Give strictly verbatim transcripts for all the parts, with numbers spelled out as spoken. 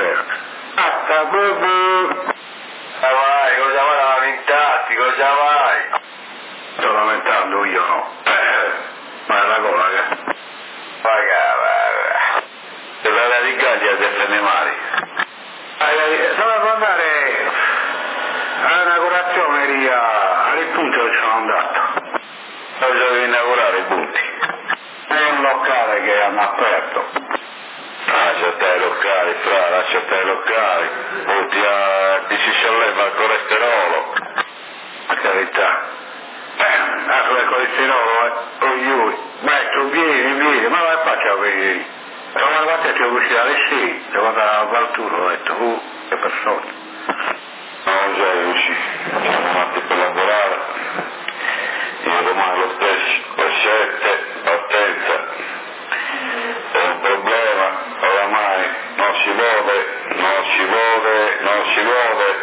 stasera. Basta, bu bu. Ma vai, cosa vai a lamentarti, cosa vai? Sto lamentando io no. Ma è la cosa che... Ma che va, se la radicaglia se prende male. Dovevo andare all'inaugurazione lì al punto che sono andato. Dove dovevi inaugurare i punti? È un locale che hanno aperto. Lascia stare i locali, fra, lascia stare i locali. O ti, uh, ti si solleva il colesterolo. Per carità. Eh, dato il colesterolo, eh. Oh, io, maestro, vieni, vieni, ma vai faccia a vedere. Però una volta ti ho uscito alle sei, devo andare al Valturo, ho detto, uh, che persone. No, già riuscì, siamo andati per lavorare. Io domani lo stesso, alle sette, partenza. È un problema, oramai non si vuole, non si vuole, non si vuole.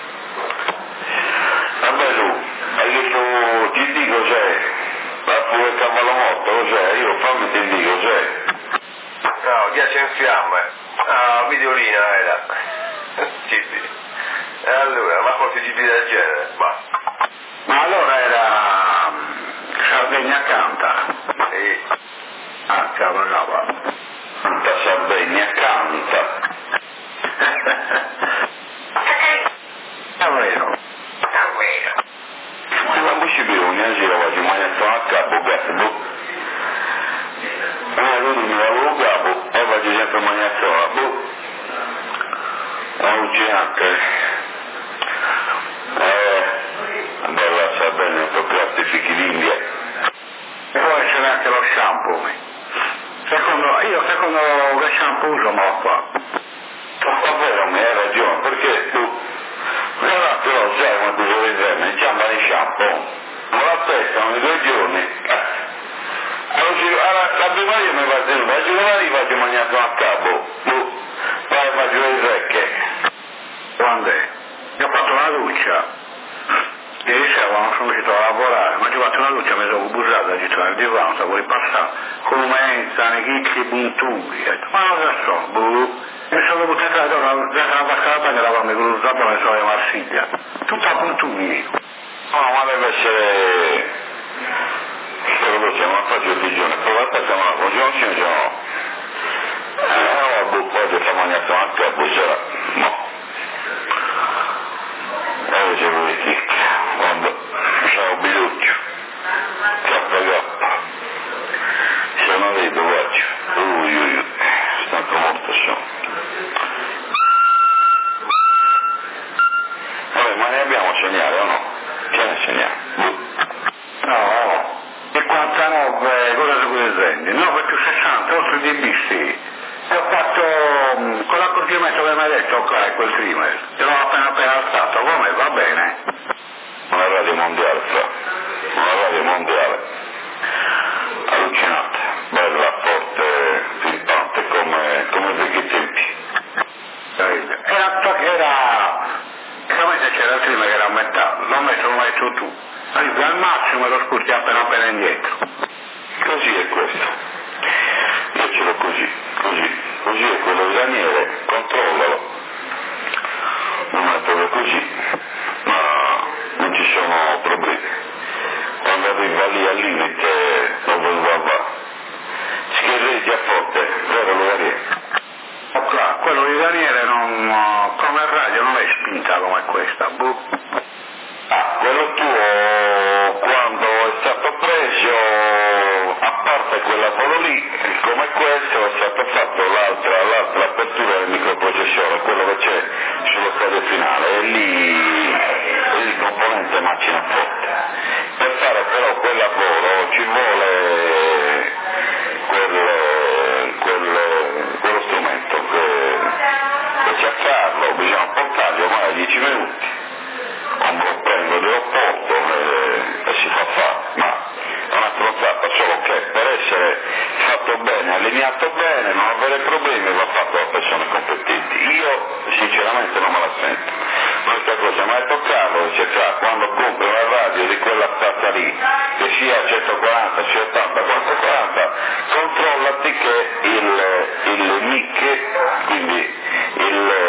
Vabbè tu, hai detto, ti dico c'è, la pure il cavallo morto, cos'è? Io fammi ti dico c'è. No, ghiaccio in fiamme. Ah, videolina era. Sì, sì. E allora, ma forse ci del genere, ma. Ma allora era Sardegna canta. Sì. Ah, cavolo, no, va. Canta Sardegna canta. Davvero. Davvero. Ma non ci bisogna girare, ci mangiano a capo, gatto. Eh, lui mi lavoro capo e faccio sempre mangiazione, boh. È allucinante. Eh, bella Sardegna, proprio artifici d'India. E può essere anche lo shampoo. Secondo, io secondo che shampoo uso me lo fa. Davvero mi hai ragione, perché tu, però però sai quando uso le creme, ci andano i shampoo, me lo aspettano i due giorni. Allora, la prima io mi faccio il faccio domani faccio mangiato a capo, boh, poi faccio le secche. Quando è? Io ho fatto una doccia. Ieri sera quando sono uscito a lavorare, ma ci ho fatto una doccia, mi sono busato, ho detto nel divano, sta poi passare, come stanno i chicchi puntuti. Ho detto, ma cosa sono? Boh. E mi sono buttato la donna, la vasca la bagna, lavami con lo zappone e sono in Marsiglia. Tutta puntuti. No, ma deve essere... Però lo siamo a fare di giorni, però la facciamo la congiunzione, diciamo... Eh, no, boh, poi ti fa mangiato a capo, c'era... No. E dicevo di chicchi, quando ciao biluccio, cappa cappa. Se non vedo, faccio. Ui, ui, ui, stanco molto sono. Vabbè, ma ne abbiamo segnale o no? Che ne segnale? No, cinquantanove, cosa si può dire? nove più sessanta, oltre di bisti. E ho fatto, um, con l'accorgimento che mi hai detto, ok, quel trimestre. Ce l'ho appena appena alzato, come? Va bene. Una radio mondiale, fra. Una radio mondiale. Allucinante, bella, forte, pimpante, come, come i vecchi tempi. Era, era, veramente c'era il prima che era a metà, l'ho messo, l'ho messo tu. Allora, al massimo lo scusi appena appena indietro. Così è questo. Io ce l'ho così, così, così è quello Daniele, controllalo. Non è proprio così, ma non ci sono problemi. Quando arriva lì al limite, dove va va. Schierreti a forte, vero Lovarie? Ok, quello di Daniele non, come radio non è spinta come questa, boh. Ah, quello tuo quando è stato preso, a parte quella foto lì, come questo è stato fatto l'altra, l'altra apertura del microprocessore, quello che c'è sullo stadio finale, e lì è il componente macchina forte. Per fare però quel lavoro ci vuole quel, quel, quello strumento che, che c'è a farlo, bisogna portargli ormai dieci minuti. Quando prendo l'aeroporto e, e si fa fare, ma è una stronzata, solo che per essere fatto bene, allineato bene, non avere problemi va fatto da persone competenti. Io sinceramente non me la sento. Questa cosa mi ha toccato, dice fra, quando compri una radio di quella stata lì, che sia centoquaranta, sia ottanta, quattrocentoquaranta, controllati che il, il mic, quindi il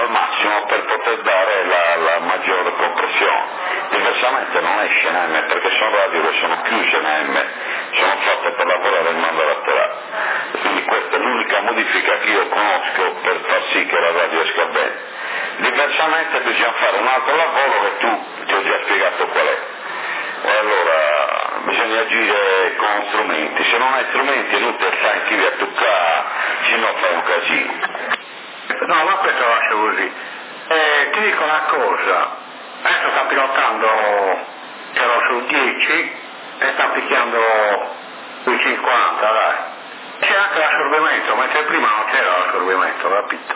al massimo per poter dare la, la maggiore compressione. Diversamente non esce in M, perché sono radio che sono chiuse in M, sono fatte per lavorare in modo laterale. Quindi questa è l'unica modifica che io conosco per far sì che la radio esca bene. Diversamente bisogna fare un altro lavoro che tu ti ho già spiegato qual è. E allora bisogna agire con strumenti, se non hai strumenti è inutile stare anche via a toccare, se no fai un casino. No, ma questo lascio così. Eh, ti dico una cosa, adesso sta pilotando, ero sul dieci e sta picchiando sui cinquanta, dai. C'è anche l'assorbimento, mentre prima non c'era l'assorbimento, capito?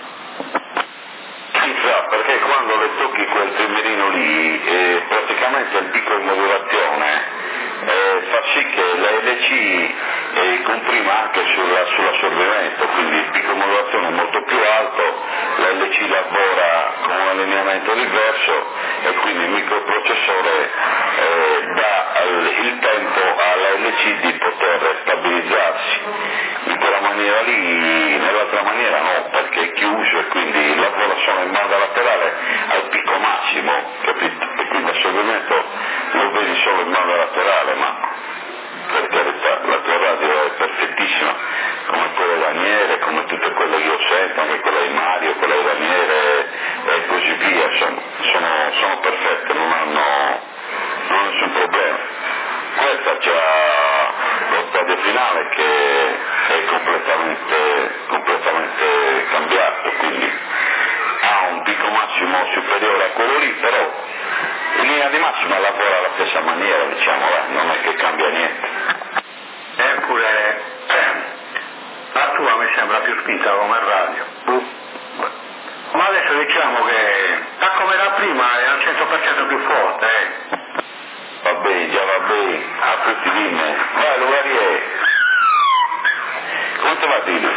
Si sa, perché quando le tocchi quel temerino lì, eh, praticamente il picco di modulazione eh, fa sì che la L C eh, comprima anche sulla, sull'assorbimento, quindi il picco di modulazione è molto più alto, la L C lavora con un allineamento diverso e quindi il microprocessore eh, dà il tempo alla L C di poter stabilizzarsi. In quella maniera lì, nell'altra maniera no, perché è chiuso e quindi lavora solo in banda laterale al picco massimo, capito? E quindi l'assorbimento lo vedi solo in banda laterale, ma per carità la tua radio è perfettissima, come quelle Raniere, come tutte quelle che io sento, anche quella di Mario, quella di Raniere e così via, sono, sono, sono perfette, non hanno, non hanno nessun problema. Questa c'ha lo stadio finale che è completamente, completamente cambiato, quindi ha un picco massimo superiore a quello lì, però in linea di massima lavora alla stessa maniera, diciamo, eh, non è che cambia niente. Eppure la tua mi sembra più spinta come radio. Ma adesso diciamo che sta come da prima è al cento per cento più forte, eh? Va bene, già va bene, a tutti dimmi. Vai, Lugarie. Come te va a dire?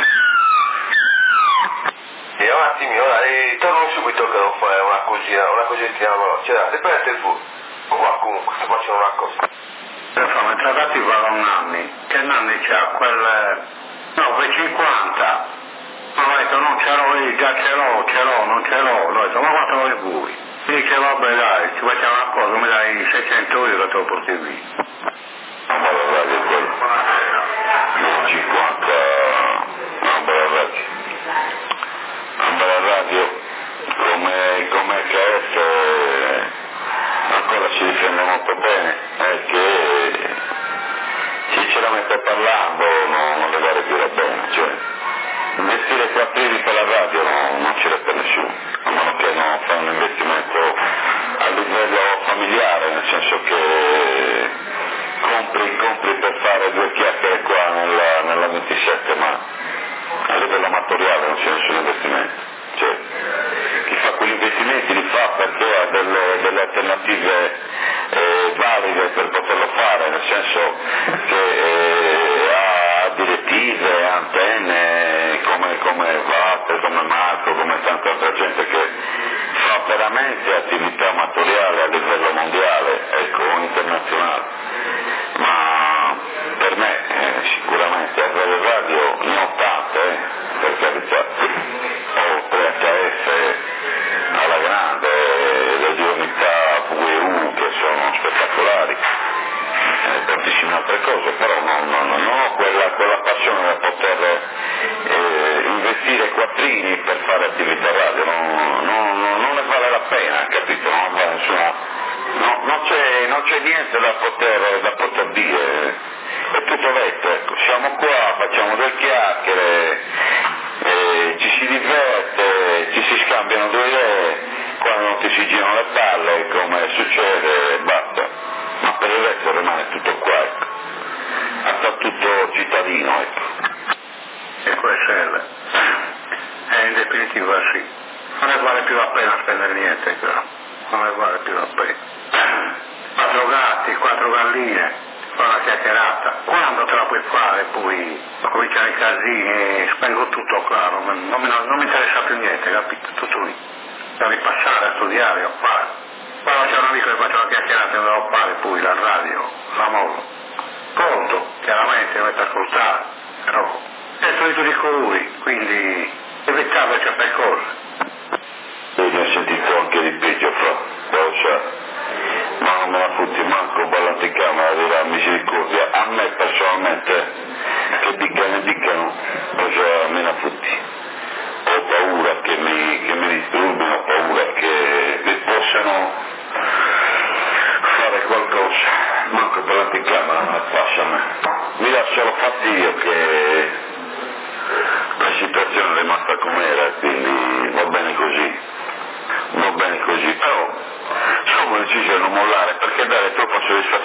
E un attimino, dai, torno subito che devo fare una cosina, una cosettina veloce. Dai, riprendete il fu. Qua comunque sto facendo una cosa. Insomma, il trattativo va con Nanni, che Nanni c'ha quel... no, quel cinquanta. Ma ho detto, non ce l'ho io, già ce l'ho, ce l'ho, non ce l'ho. L'ho detto, ma quanto vuoi voi? Mi dice, vabbè dai, ci facciamo una cosa, mi dai seicento euro che te lo porti via. Non va la radio quello. Non cinquanta, non va la radio. Non va la radio, come, come H F ancora si difende molto bene, è che sinceramente parlando non, non le va a reagire bene, cioè investire quattrini per la radio no, non ce l'è per nessuno, a meno che non fa un investimento a livello familiare, nel senso che compri, compri per fare due chiacchiere qua nella, nella ventisette, ma a livello amatoriale non c'è nessun investimento. Cioè, chi fa quegli investimenti li fa perché ha delle, delle alternative eh, valide per poterlo fare, nel senso che eh, ha direttive, antenne come, come Vatte, come Marco, come tanta altra gente che fa veramente attività amatoriale a livello mondiale, ecco, internazionale. Ma per me eh, sicuramente a Radio Radio ne ho tante, eh, per carità, ho tre H F alla grande, le due unità V E U che sono spettacolari, eh, tantissime altre cose, però non, non, non ho quella, quella passione da poter eh, investire quattrini per fare attività radio, non, non, non, non ne vale la pena, capito? Non vale nessuna, no, non, c'è, non c'è niente da poter, da poter dire, è tutto detto, ecco, siamo qua, facciamo delle chiacchiere, eh, ci si diverte, ci si scambiano due idee, quando non ti si girano le palle, come succede, basta, ma per il resto rimane tutto qua, ecco, sta tutto cittadino, ecco. E questo è, è in definitiva sì, non ne vale più la pena spendere niente, però. Non ne vale più la pena. Quattro gatti, quattro galline, fa una chiacchierata, quando te la puoi fare poi cominciano i casini, spengo tutto qua, non, non, mi, non mi interessa più niente, capito? Tutto lì. Devo ripassare a studiare, a fare. Quando c'è un amico che faccio una chiacchierata, non devo fare poi la radio, la mollo. Conto, chiaramente, dovete ascoltare, però è solito di colui, quindi evitate certe cose.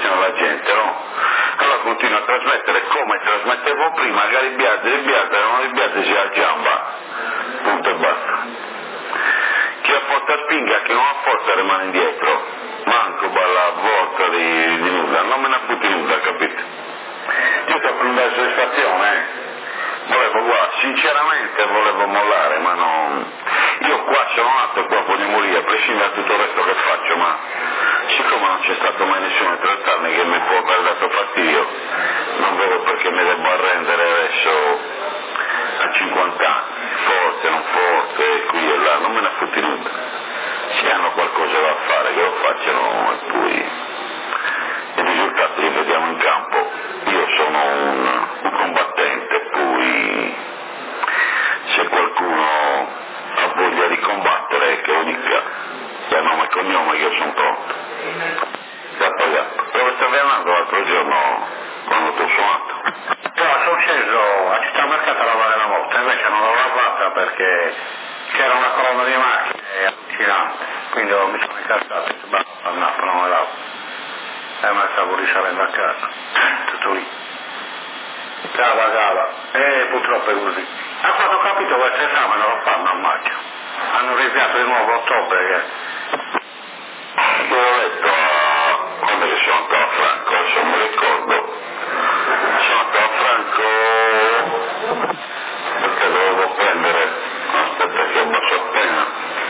alla gente, no? Allora continua a trasmettere come trasmettevo prima, Garibiardi, Garibiardi, non Garibiardi si aggiamba, punto e basta. Chi ha forza spinga, chi non ha forza rimane indietro, manco balla volta di, di nulla, non me ne apputi nulla, capito? Io sto prendendo soddisfazione, eh. Volevo, guarda, sinceramente volevo mollare, ma non... Io qua sono nato e qua voglio morire, a prescindere da tutto il resto che faccio, ma siccome non c'è stato mai nessuno a trattarmi che mi può aver dato fastidio, non vedo perché mi devo arrendere adesso a cinquanta anni, forte, non forte, qui e là, non me ne fotti nulla. Se hanno qualcosa da fare che lo facciano e poi i risultati li vediamo in campo. Io sono un, un combattente, poi se qualcuno ha voglia di combattere che lo dica, da nome e cognome che io sono pronto. Gatto gatto. Dove stavi andando l'altro giorno quando ti ho suonato? No, sono sceso a Città Mercato a lavare la moto, invece non l'ho lavata perché c'era una colonna di macchine allucinante, quindi mi sono incazzato, basta, al Napoli non me lavo. E me stavo risalendo a casa, tutto lì. Cava, cava, e purtroppo è così. A quanto ho capito questo esame non lo fanno a maggio. Hanno rinviato di nuovo a ottobre che... Io ho letto a... quando che sono andato a Franco, se non mi ricordo, sono andato a Franco perché dovevo prendere, aspetta che abbasso appena,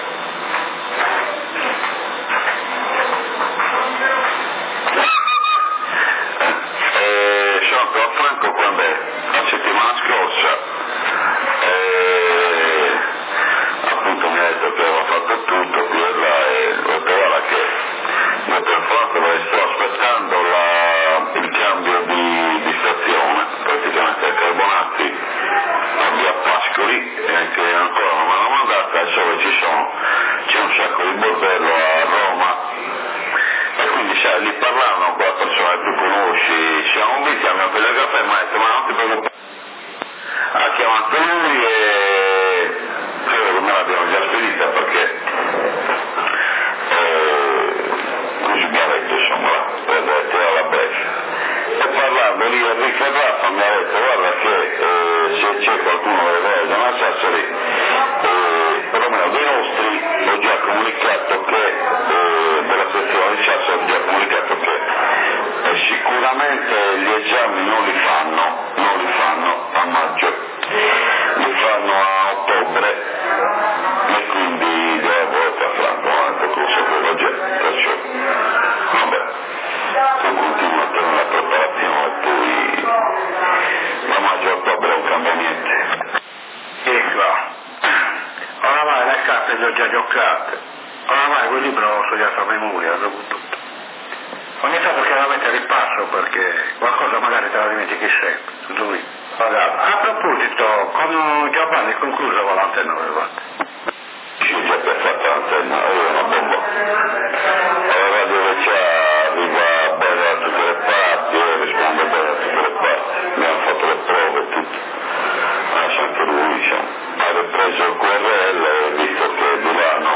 eh, sono andato a Franco quando è? La settimana scorsa, e appunto mi ha detto che aveva fatto tutto qui e là e ho detto guarda che mi ho telefonato perché sto aspettando la, il cambio di, di stazione, praticamente a Carbonazzi a via Pascoli, e che ancora non mi hanno mandata, e so che ci sono, c'è un sacco di bordello a Roma, e quindi sai, lì parlavano con la persona che tu conosci, siamo visti, abbiamo preso il caffè e mi ha detto ma non ti preoccupare, ha chiamato lui e credo che me l'abbiamo già spedita perché così Garetto insomma per tirare la breccia, e parlando lì Enrico Raffa mi ha detto guarda che eh, se c'è qualcuno che vuole da Sassari, eh, perlomeno dei nostri ho già comunicato che eh, della sezione di Sassari ho già comunicato che eh, sicuramente gli esami non li fanno non li fanno a maggio, li fanno a ottobre, e quindi devo a Franco anche con sapevo già, perciò vabbè, tu continua a tenere la preparazione e poi da maggio a ottobre non cambia niente. Ecco, oramai le carte le ho già giocate, oramai quel libro l'ho studiato a memoria, dopo tutto. Ogni tanto chiaramente ripasso perché qualcosa magari te la dimentichi sempre, tutto lì. A proposito, con Giovanni è conclusa con l'antenna avevate? Sì, già per fatta l'antenna, aveva una bomba. La radio c'è, arriva bene da tutte le parti, risponde bene da tutte le parti, abbiamo fatto le prove e tutto. Adesso anche lui diciamo, ha ripreso il Q R L e visto che Milano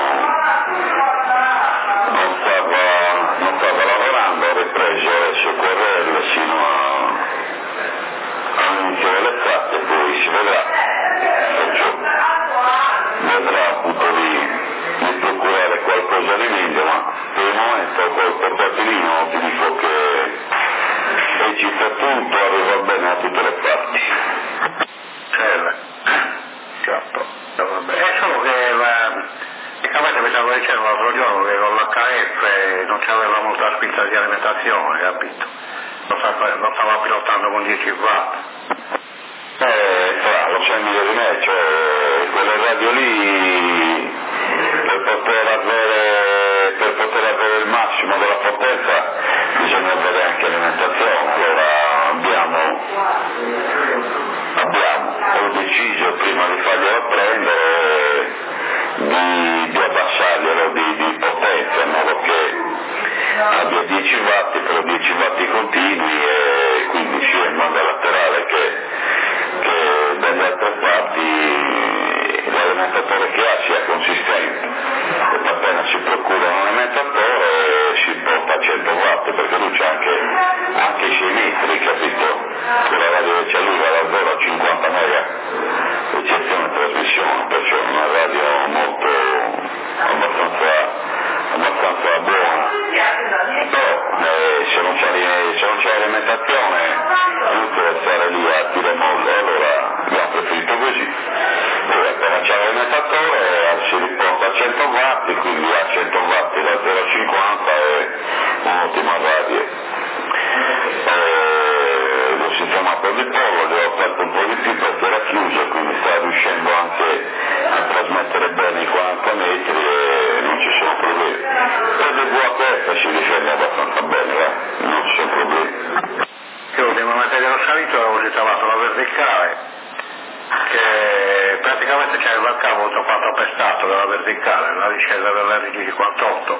non stava, non stava lavorando, ha ripreso adesso il Q R L sino a, all'inizio delle tratte, poi si vedrà, perciò vedrà appunto di, di procurare qualcosa di meglio, ma per il momento col portatilino ti dico che recita tutto, arriva bene a tutte le parti. Certo, certo, è solo che praticamente mi stavo dicendo l'altro giorno che con l'H F non c'aveva molta spinta di alimentazione, capito? Lo stava, lo stava pilotando con dieci watt. Eh, fra, lo sai meglio di me, cioè quelle radio lì per poter avere per poter avere il massimo della potenza bisogna avere anche alimentazione. Allora abbiamo abbiamo ho deciso prima di farglielo prendere di, di abbassarglielo di, di potenza in modo che abbia dieci watt però dieci watt continui e quindi sia in banda laterale che che dalle altre parti l'alimentatore che ha sia consigliato riuscendo anche a trasmettere bene i quaranta metri e non ci sono problemi. Per le V H F si difende abbastanza bene, eh? Non ci sono problemi. Io ultimamente che ero salito avevo ritrovato la verticale, che praticamente c'era il cavo tutto quanto appestato della verticale, la discesa dell'R G cinquantotto,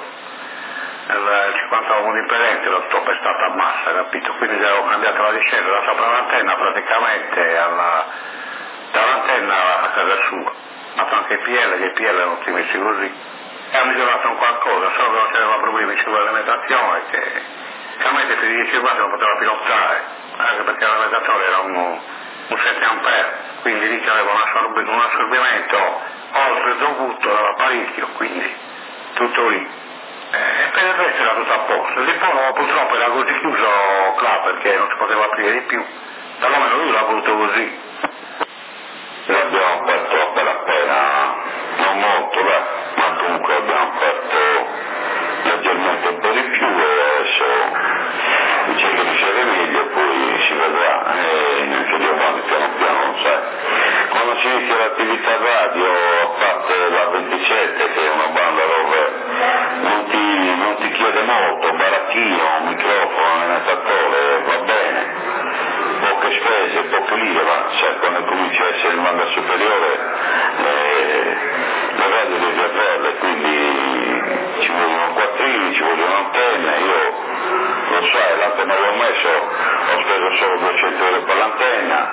il cinquantotto di impedente l'ho tutto appestato a massa, capito? Quindi avevo cambiato la discesa da sopra l'antenna praticamente alla, dall'antenna a casa sua, ho fatto anche i P L, che i P L erano tutti messi così, e ho migliorato un qualcosa, solo che non c'erano problemi sulla alimentazione, che chiaramente più di dieci watt non poteva pilottare, anche perché l'alimentatore era un, un sette ampere, quindi lì c'aveva un, assorb- un assorbimento oltre dovuto dall'apparecchio, quindi tutto lì. E per il resto era tutto a posto. Il dipolo purtroppo era così chiuso là perché non si poteva aprire di più, perlomeno lui l'ha voluto così. L'abbiamo fatto appena appena, non molto, beh, ma comunque abbiamo fatto leggermente un po' di più e adesso dice che riceve meglio, poi si vedrà e anche Dio quando piano piano, sai. Quando si inizia l'attività radio, a parte la ventisette che è una banda dove non ti, non ti chiede molto, baracchino, microfono, alimentatore, va bene, poche spese, poche lire, ma sai, quando cominci a essere in banda superiore eh, le radio devi averle, quindi ci vogliono quattrini, ci vogliono antenne, io lo sai, l'antenna che ho messo, ho speso solo duecento euro per l'antenna,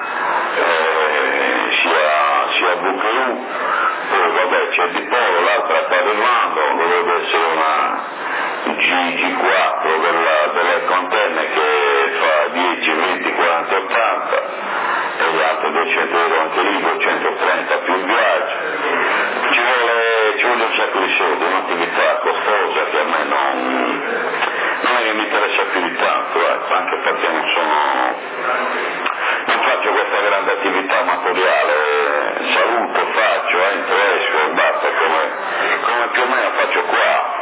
eh, sia, sia V K U, poi vabbè c'è il dipolo, l'altra sta arrivando, dovrebbe essere una G G quattro della, dell'Ecco Antenne che fa dieci, venti, quaranta, ottanta e gli altri duecento euro anche lì, duecentotrenta più il viaggio. Ci vuole, ci vuole un sacco di soldi, un'attività costosa che a me non, non è che mi interessa più di tanto, eh, anche perché non sono, non faccio questa grande attività amatoriale, saluto, faccio, entro, esco, basta, come, come più o meno faccio qua.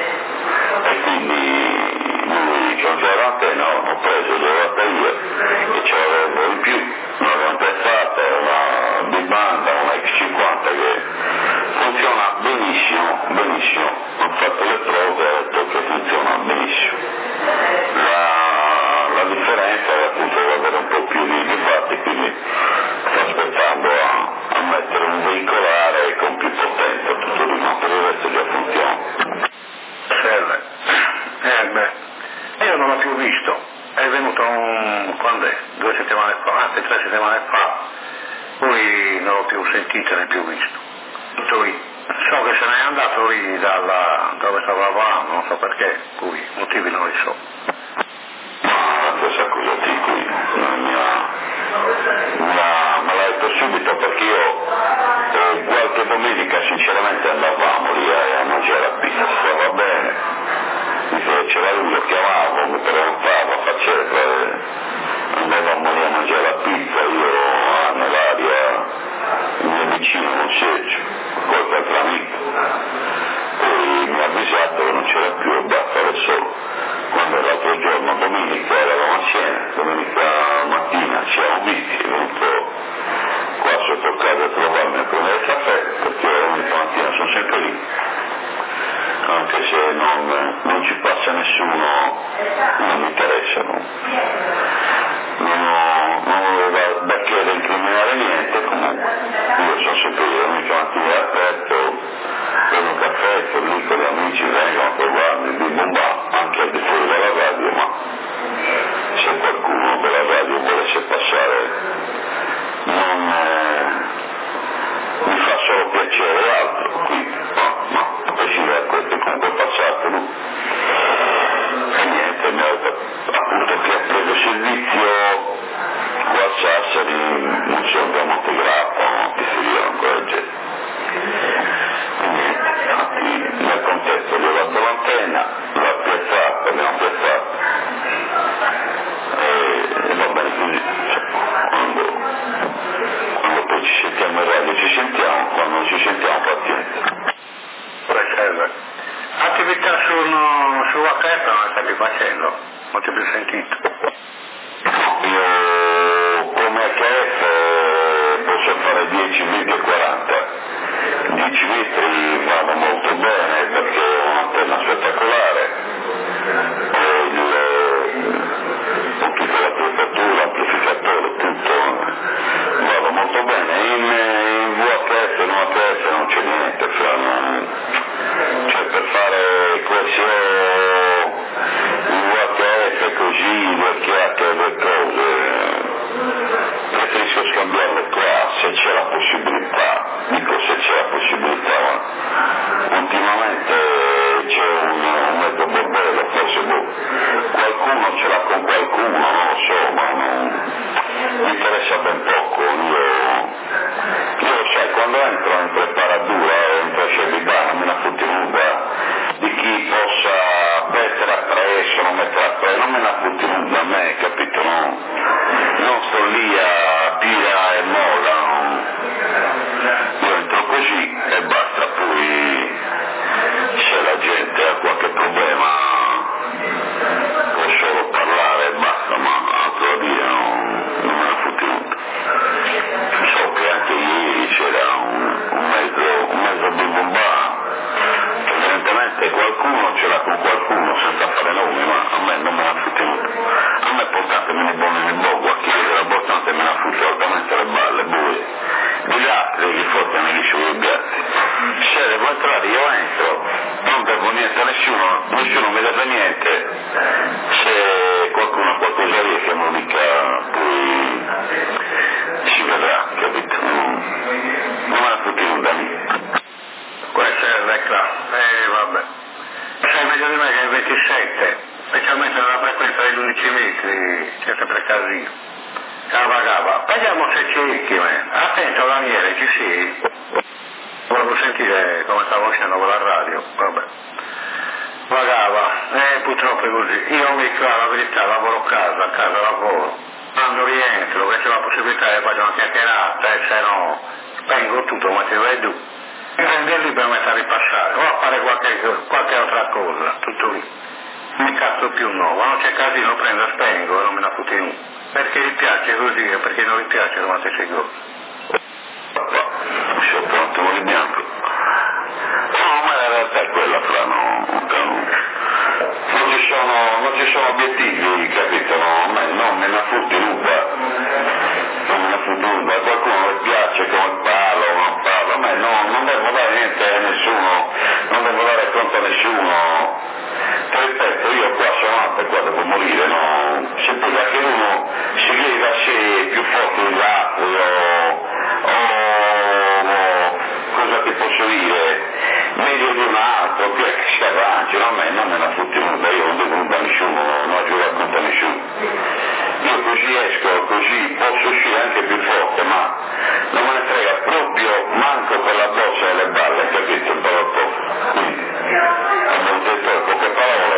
E quindi lui che non c'era l'antenna, ho preso le batterie e ce l'avevo in più, l'avevo intestata, una big banda, una X cinquanta che funziona benissimo, benissimo, ho fatto le prove e ho detto che funziona benissimo. La, la differenza è appunto di avere un po' più di, di fatti, quindi sto aspettando a, a mettere un veicolare con più potenza, tutto lì, ma per il resto già funziona. Serve. Eh beh, io non l'ho più visto, è venuto un, quando è? Due settimane fa, anzi tre settimane fa, poi non l'ho più sentito né più visto. Tutto lì. So che se n'è andato lì dalla, dove stavo lavorando, non so perché, poi motivi non li so. Ma questa cosa qui, qui non mi ha, mi ha, me l'ha detto subito perché io eh, qualche domenica sinceramente andavamo lì a, a mangiare la pizza, va bene, mi c'era lui, lo chiamavo, mi prenotava, faceva, eh, andavamo lì a mangiare la pizza, io ah, nell'aria, il mio vicino, non seggio, qualche altro amico, poi mi ha avvisato che non c'era più e basta, adesso quando l'altro giorno, domenica, eravamo assieme, domenica mattina ci siamo visti, è venuto qua sotto casa a trovarmi a prendere il caffè, perché domenica mattina sono sempre lì, anche se non, non ci passa nessuno, non mi interessa, no? non ho, non ho da, da chiedere di incriminare niente, comunque io sono sempre lì, domenica mattina all'aperto, prendo un caffè, sono lì con gli amici, vengono a trovarmi, bim bum bam, anche al di fuori dalla radio, ma se qualcuno della radio volesse passare non eh, mi fa solo piacere altro qui, no, ma a prescindere da questo comunque è passato lui. E niente, mi ha detto appunto che ha preso servizio qua a Sassari, non so, da Montegrappa, no, che si via ancora gente. E niente, infatti nel contesto gli ho dato l'antenna, l'ho piazzata, abbiamo piazzato e, e va bene così, cioè, quando, quando poi ci sentiamo in radio ci sentiamo, quando non ci sentiamo pazienza. Attività su, su H F non la stai più facendo, non ti ho più sentito. Io come H F posso fare fare dieci, venti e quaranta. dieci metri vanno molto bene perché è un'antenna spettacolare, con tutta la prestatura, l'amplificatore, tutto va molto bene. In, in V H S, in U H S non c'è niente, cioè, non, cioè per fare questo in V H S così, due chiacchiere, due cose, preferisco scambiarle qua se c'è la possibilità, dico se c'è la possibilità, ma ultimamente c'è un, un mezzo bordello, forse boh, qualcuno ce l'ha con qualcuno, non lo so, ma non, mi interessa ben poco, io, io sai, quando entro in preparatura, entro a Scelibana, me la fotti nuda di chi possa mettere appresso, non mettere appresso, non me la fotti nuda a me, capito, no? Non sto lì a tira e molla, no? Io entro così e basta, poi se la gente ha qualche problema può solo parlare e basta, ma altro da dire non, non me la fotti nuda. So che anche ieri c'era un, un mezzo, un mezzo di bomba, evidentemente qualcuno ce l'ha con qualcuno senza fare nomi, ma a me non me la fotti nuda. A me portatemi il buono nel bogo, a chi era importante me la fotti altamente le balle, buie. Gli altri li fottano gli sciubiati. Se devo entrare io entro, non devo niente a nessuno, nessuno mi deve niente, se qualcuno ha qualcosa lì che non dica poi si vedrà, capito? Non, non me la fotti nuda lì. Questa è la eh vabbè. Sai meglio di me che è il ventisette, specialmente nella frequenza degli undici metri, c'è sempre casino. Cava cava, vediamo se c'è Icchime. Attento Daniele, ci sei? Volevo sentire come stavo facendo con la radio, vabbè. Vagava, eh purtroppo è così. Io mi dico la verità, lavoro a casa, a casa lavoro. Quando rientro, che c'è la possibilità di fare una chiacchierata, e se no spengo tutto, ma ti vai giù. E prendo lì per mettere a ripassare, o a fare qualche, qualche altra cosa, tutto lì. Non mi cazzo più no, quando c'è casino prendo, spengo e non me la fotti nulla. Perché gli piace così e perché non gli piace come te sei cose. Sei pronto, vuoi bianco? No, ma la realtà è quella, fra, no, non, non, ci sono, non ci sono obiettivi, capito? No, me, non me la fotti nuda, non me la fotti nuda, a qualcuno le piace come parlo o non parlo, a me no, non devo dare niente a nessuno, non devo dare conto a nessuno. Ti ripeto, io qua sono alto, qua devo morire, no? Se poi anche uno si crede a sé più forte di altri o, o cosa ti posso dire, meglio di un altro, più che si arrangi, no? A me non me la fotti nuda, io non devo nuda a nessuno, non aggiungo a conto a nessuno. Io così esco, così posso uscire anche più forte, ma non me ne frega proprio manco per la boccia e le balle, capito? Quindi, abbiamo detto poche parole,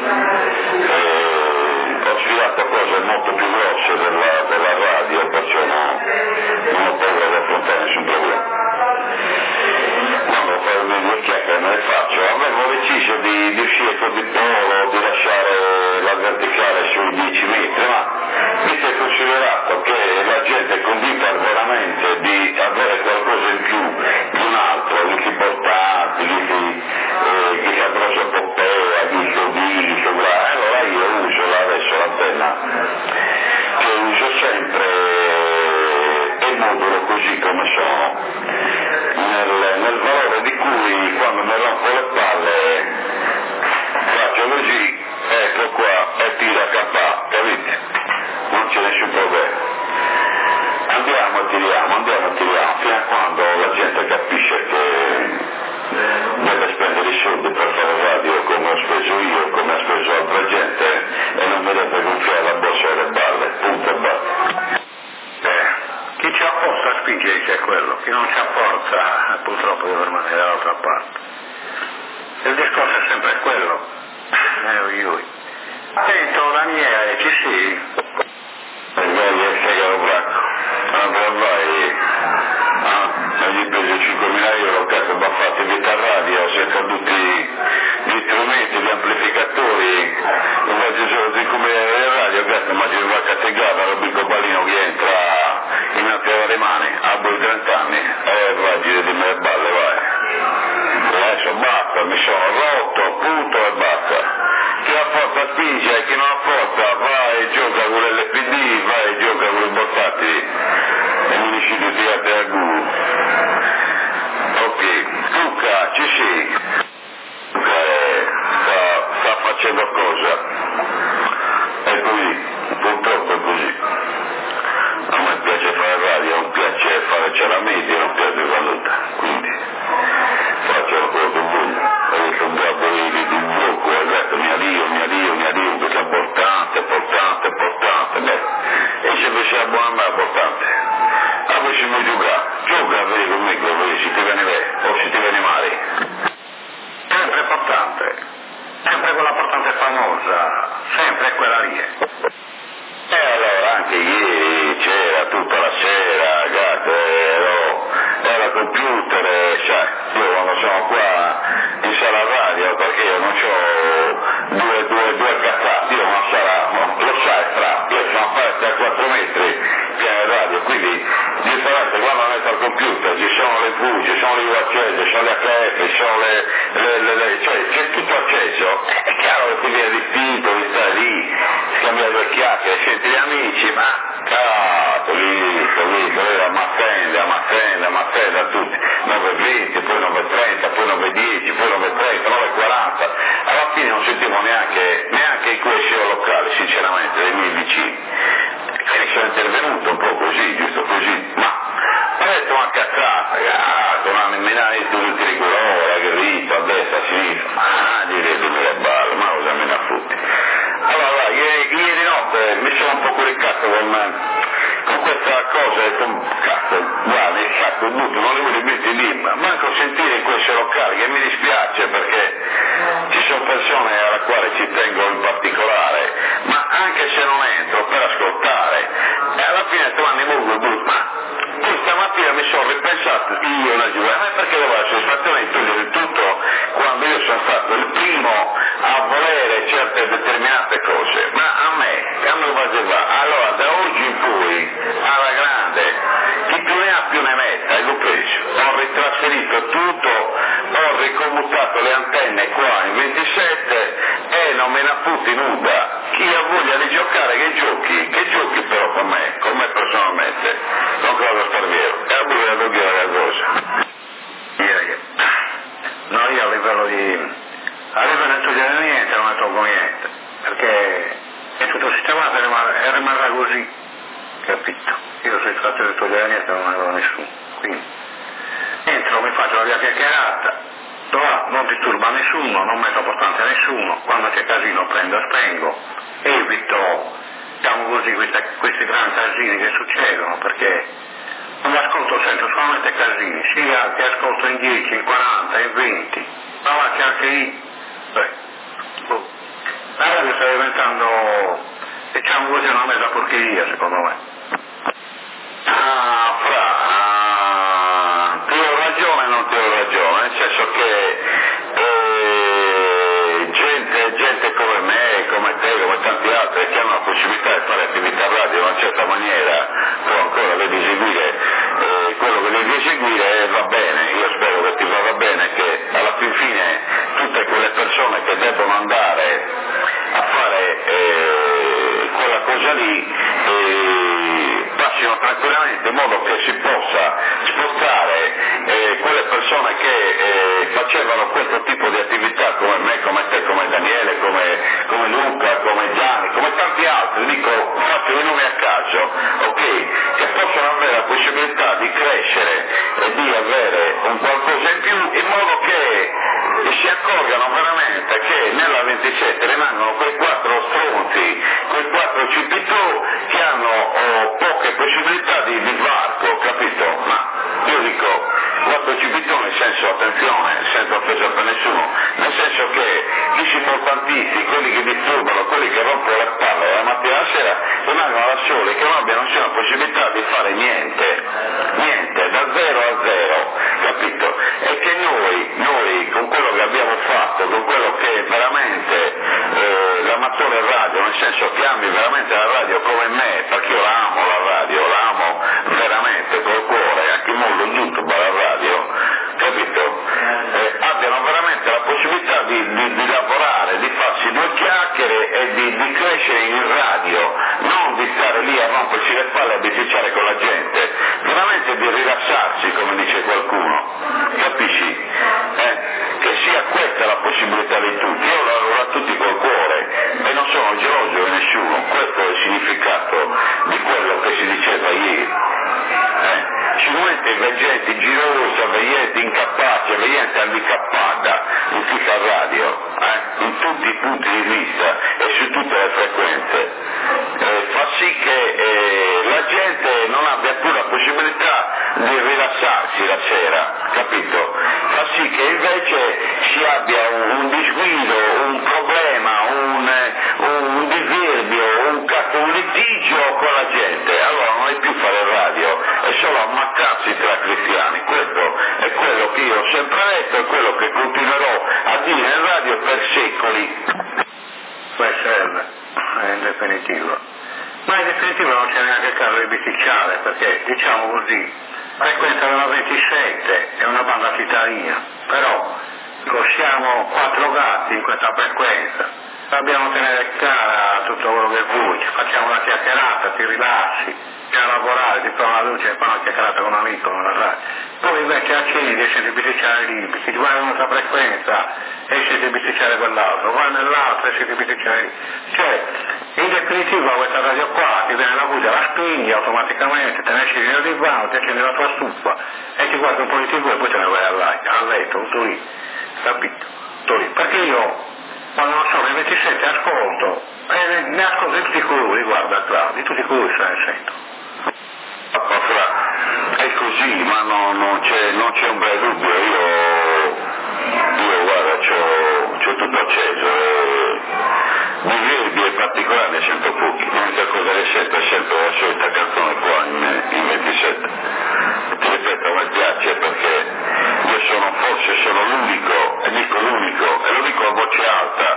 eh, ho sfidato cose molto più grosse della, della radio, perciò no, non ho paura di affrontare nessun problema. Quando fare le due chiacchiere me le faccio, avevo deciso di, di uscire con il polo, di lasciare la verticale sui dieci metri, ma mi si è considerato che la gente è convinta veramente di avere qualcosa in più di un altro, gli si portati, gli si eh, gli si addosso Poppea, gli si odì, gli si ubrà, allora io uso adesso l'antenna che uso sempre e modulo così come sono, nel, nel valore di cui quando mi rompo le palle faccio così, ecco qua e tira a capà, capite? Non c'è nessun problema. Andiamo e tiriamo, andiamo e tiriamo, fino a quando la gente capisce che deve spendere i soldi per fare radio come ho speso io, come ha speso altra gente e non mi deve gonfiare la borsa e le balle, punto e basta. Eh, chi c'ha forza spinge che è quello, chi non c'ha forza purtroppo deve rimanere dall'altra parte. Il discorso è sempre quello. Eh, io. Attento Daniele, ci sei? Vai a segare bracco, allora vai, ah, mi hai preso cinquemila euro, cazzo, baffati di radio, senza tutti gli strumenti, gli amplificatori, non faccio solo cinquemila euro di radio, cazzo, ma ci va a cattegare, Robico Ballino che entra in altre mani, a voi trenta portante, sempre quella portante famosa, sempre quella lì. E allora anche ieri c'era tutta la sera, gatto, ero, era computer, sai, io quando sono qua in sala radio, perché io non ho due, due, due cazzati, io non sarà, lo sai Fra, io sono aperto a quattro metri piano radio, quindi differenza quando metto al computer ci sono le V, ci sono le U H S, ci sono le H F, ci sono le, le, le, le cioè c'è tutto acceso, è chiaro che quindi è distinto di stare lì, scambiare due chiacchiere, senti gli amici, ma cazzo, lì, lì, lì, ammazzenda, ammazzenda, ammazzenda, tutti, nove e venti, poi nove e trenta, poi nove e dieci, poi nove e trenta, nove e quaranta, alla fine non sentivo neanche, neanche i questi locali, sinceramente, dei miei vicini. Quindi sono intervenuto un po' così, giusto così, ma ho detto una cazzata, cazzo, una menare tutti di colore, grito, a destra, a sinistra, ah, direte le balle, ma cosa me ne affutti. Allora, ieri, ieri notte mi sono un po' coricato con, con questa cosa, ho detto, cazzo, guarda, il sacco butto, non li voglio mettere lì, ma manco sentire in questi locali, che mi dispiace perché ci sono persone alla quale ci tengo in particolare, ma anche se non entro per ascoltare, e alla fine domani muovo butto, ma poi stamattina mi sono ripensato, io una giovane, ma perché devo essere soddisfazione di togliere tutto quando io sono stato il primo a volere certe determinate cose, ma a me, a me va, allora da oggi in poi, alla grande, chi più ne ha più ne metta, io ho preso, ho ritrasferito tutto, ho ricommutato le antenne qua in ventisette e non me ne apputti nuda, chi ha voglia di giocare che giochi, che giochi però con me, con me personalmente, non credo starviero, e a voi devo dire la cosa. No, io a livello di... a livello di togliere niente non ne tolgo niente, perché è tutto sistemato e rimarrà così, capito? Io se tratto di togliere niente non ne do a nessuno, quindi entro, mi faccio la mia chiacchierata, là, non disturba nessuno, non metto portante a nessuno, quando c'è casino prendo e spengo, evito, diciamo così, queste, questi grandi casini che succedono, perché non mi ascolto sempre solamente casini, sia che ascolto in dieci, in quaranta, in venti, ma va che anche lì, beh, boh, la radio sta diventando, diciamo così, una mezza porcheria secondo me. Ah, Fra, ah, ti ho ragione e non ti ho ragione, nel senso che eh, gente, gente come me, come te, come tanti altri che hanno la possibilità di fare attività radio in una certa maniera, può ancora devi eseguire eh, quello che devi eseguire e va bene, io spero che ti vada bene, che alla fin fine tutte quelle persone che debbono andare a fare eh, quella cosa lì eh, passino tranquillamente in modo che si possa spostare eh, quelle persone che eh, facevano questo tipo di attività come me, come te, come Daniele, come, come Luca, come Gianni, come tanti altri, dico, faccio i nomi a caso, ok, che possono avere la possibilità di crescere e di avere un qualcosa in più in modo che si accorgano veramente che nella ventisette rimangono quei quattro stronzi, quei quattro cipitò che hanno oh, poche possibilità di, di varco, capito? Ma io dico quattro cipitò nel senso, attenzione, senza offesa per nessuno, nel senso che chi si importantisti, quelli che disturbano, quelli che rompono le palle dalla mattina alla sera, rimangono da soli, che non abbiano nessuna possibilità di fare niente, niente, da zero a zero, capito? E che noi, noi con quello che abbiamo fatto, con quello che è veramente eh, l'amatore radio, nel senso che ami veramente la radio come me, perché io la amo la radio, la amo veramente col cuore, anche in modo YouTube la radio, capito? Eh, abbiano veramente la possibilità di, di, di lavorare, di farsi due chiacchiere e di, di crescere in radio, non di stare lì a rompersi le palle e a bisticciare con la gente, veramente di rilassarsi, come dice qualcuno, capisci? Eh? Che sia questa la possibilità di tutti, io lavoro a tutti col cuore e non sono geloso di nessuno, questo è il significato di quello che si diceva ieri. Eh? Ci vuole gente girosa, gente incapace, gente handicappata in tutta la radio, eh? In tutti i punti di vista e su tutte le frequenze. Eh, fa sì che eh, la gente non abbia più la possibilità di rilassarsi la sera, capito? Fa sì che invece ci abbia un, un disguido, un problema, un, un diverbio, un, un litigio con la gente, allora non è più fare radio, è solo ammazzarsi tra cristiani. Questo è quello che io ho sempre detto e quello che continuerò a dire in radio per secoli. Questo è in definitivo. Ma in definitiva non c'è neanche il caso di bisticciare, perché diciamo così, frequenza della ventisette è una banda cittadina, però siamo quattro gatti in questa frequenza, dobbiamo tenere cara tutto quello che vuoi, facciamo una chiacchierata, ti rilassi, vai a lavorare, ti fai una luce e fai una chiacchierata con un amico, con la radio. Poi invece accendi e senti bisticciare lì, se ti vai in un'altra frequenza e senti bisticciare quell'altro, vai nell'altro e senti bisticciare lì. Cioè, in definitiva questa radio qua ti viene la guida, la spingi automaticamente, te ne esci nel divano, ti accendi la tua stufa e ti guardi un po' di tivù e poi te ne vai a letto, tutto lì, capito? Tutto lì. Perché io, quando non so, nei ventisette ascolto, e ne ascolto di tutti colori, guarda qua, di tutti colori se ne sento. È così, ma no, non, c'è, non c'è un bel dubbio, io, io guarda, c'ho, c'ho tutto acceso, e di verbi e particolari ne sento pochi, l'unica cosa che sento è sempre la solita canzone qua in, in ventisette. Ti ripeto, a me piace perché io sono, forse sono l'unico, e dico l'unico, e lo dico a voce alta,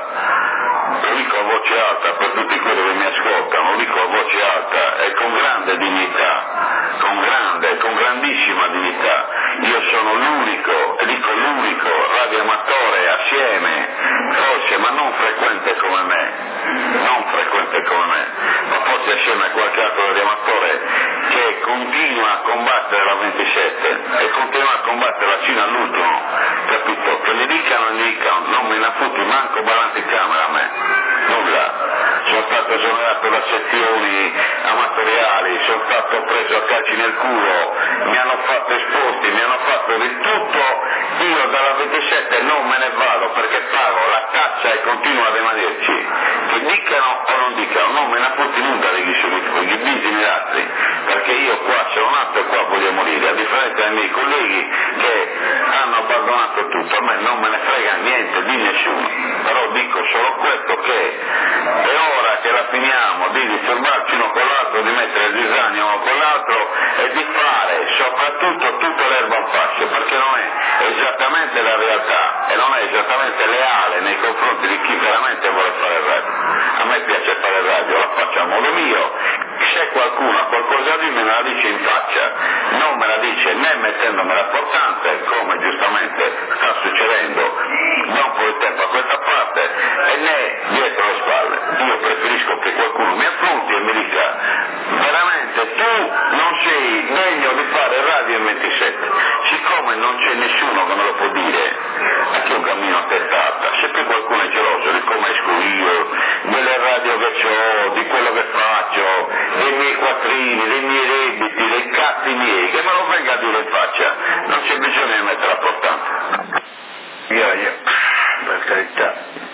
lo dico a voce alta per tutti quelli che mi ascoltano, lo dico a voce alta e con grande dignità, con grande, con grandissima dignità. Io sono l'unico, e dico l'unico, radioamatore assieme, forse, ma non frequente come me, non frequente come me, ma forse assieme a qualche altro radioamatore che continua a combattere la ventisette e continua a combattere fino all'ultimo, capito? Che gli dicano e gli dicano, non me ne fotti manco balanti in camera a me, nulla. Sono stato esonerato da sezioni amatoriali, sono stato preso a calci nel culo, mi hanno fatto esposti, mi hanno fatto di tutto, io dalla ventisette non me ne vado perché pago la caccia e continuo a rimanerci, che dicano o non dicano, non me ne fotti nulla degli subiti, gli bizzi altri, perché io qua sono nato e qua voglio morire, a differenza dei miei colleghi che hanno abbandonato tutto, a me non me ne frega niente di nessuno, però dico solo questo, che è ora che la finiamo di disturbarci uno con l'altro, di mettere il disagno uno con l'altro e di fare soprattutto tutta l'erba un fascio, perché non è esattamente la realtà e non è esattamente leale nei confronti di chi veramente vuole fare il radio. A me piace fare il radio, la faccio a modo mio, se qualcuno ha qualcosa da dirmi me la dice in faccia, non me la dice né mettendomela portante, come giustamente sta succedendo da un po' di tempo a questa parte, e né dietro le spalle. Io preferisco che qualcuno mi affronti e mi dica veramente tu non sei degno di fare radio in ventisette, siccome non c'è nessuno che me lo può dire, anche un cammino a testa alta, se poi qualcuno è geloso di come esco io, delle radio che ho, di quello che faccio, dei miei quattrini, dei miei debiti, dei cazzi miei, che me lo venga a dire in faccia, non c'è bisogno di mettere a portante. Io, io, per carità,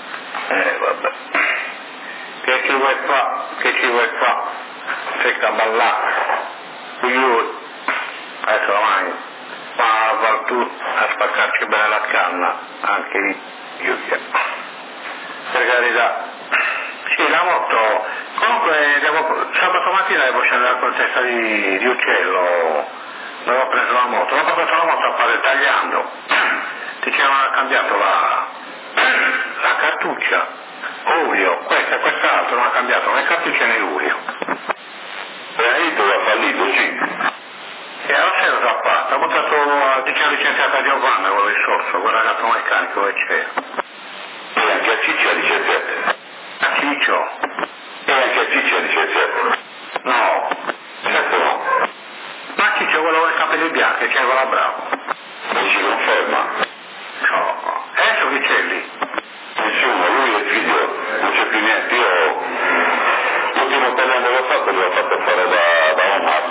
eh vabbè, che ci vuoi fare, che ci vuoi fare, sei caballare, io, adesso ormai, ma a tu a spaccarci bene la canna, anche io, per carità. Sì, la moto, comunque devo, sabato mattina devo scendere con testa di, di uccello, dove ho preso la moto, dopo ho preso la moto a fare tagliando, ti c'era cambiato la, la cartuccia, Urio, questa e quest'altro non ha cambiato le cartucce né Urio. Fallito, l'ha fallito, sì. E allora c'era già fatto, ho buttato, diciamo licenziata Giovanna, quello di Sorso, quel ragazzo meccanico che c'era. E anche a Ciccia a diciassette. A Ciccio? E anche a Ciccia a diciassette. No. Certo no. Ma Ciccio quello con i capelli bianchi, che era bravo. Non si conferma. No. E adesso chi c'è lì? Nessuno, lui è il figlio, non c'è più niente. Io l'ultimo tagliando che ho fatto l'ho fatto fare da, da Omar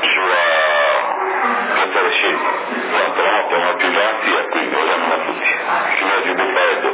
sulla piazza dei Scenti. Quanto la moto non ha più garanzia, quindi vogliamo tutti. Ci vuole più di freddo.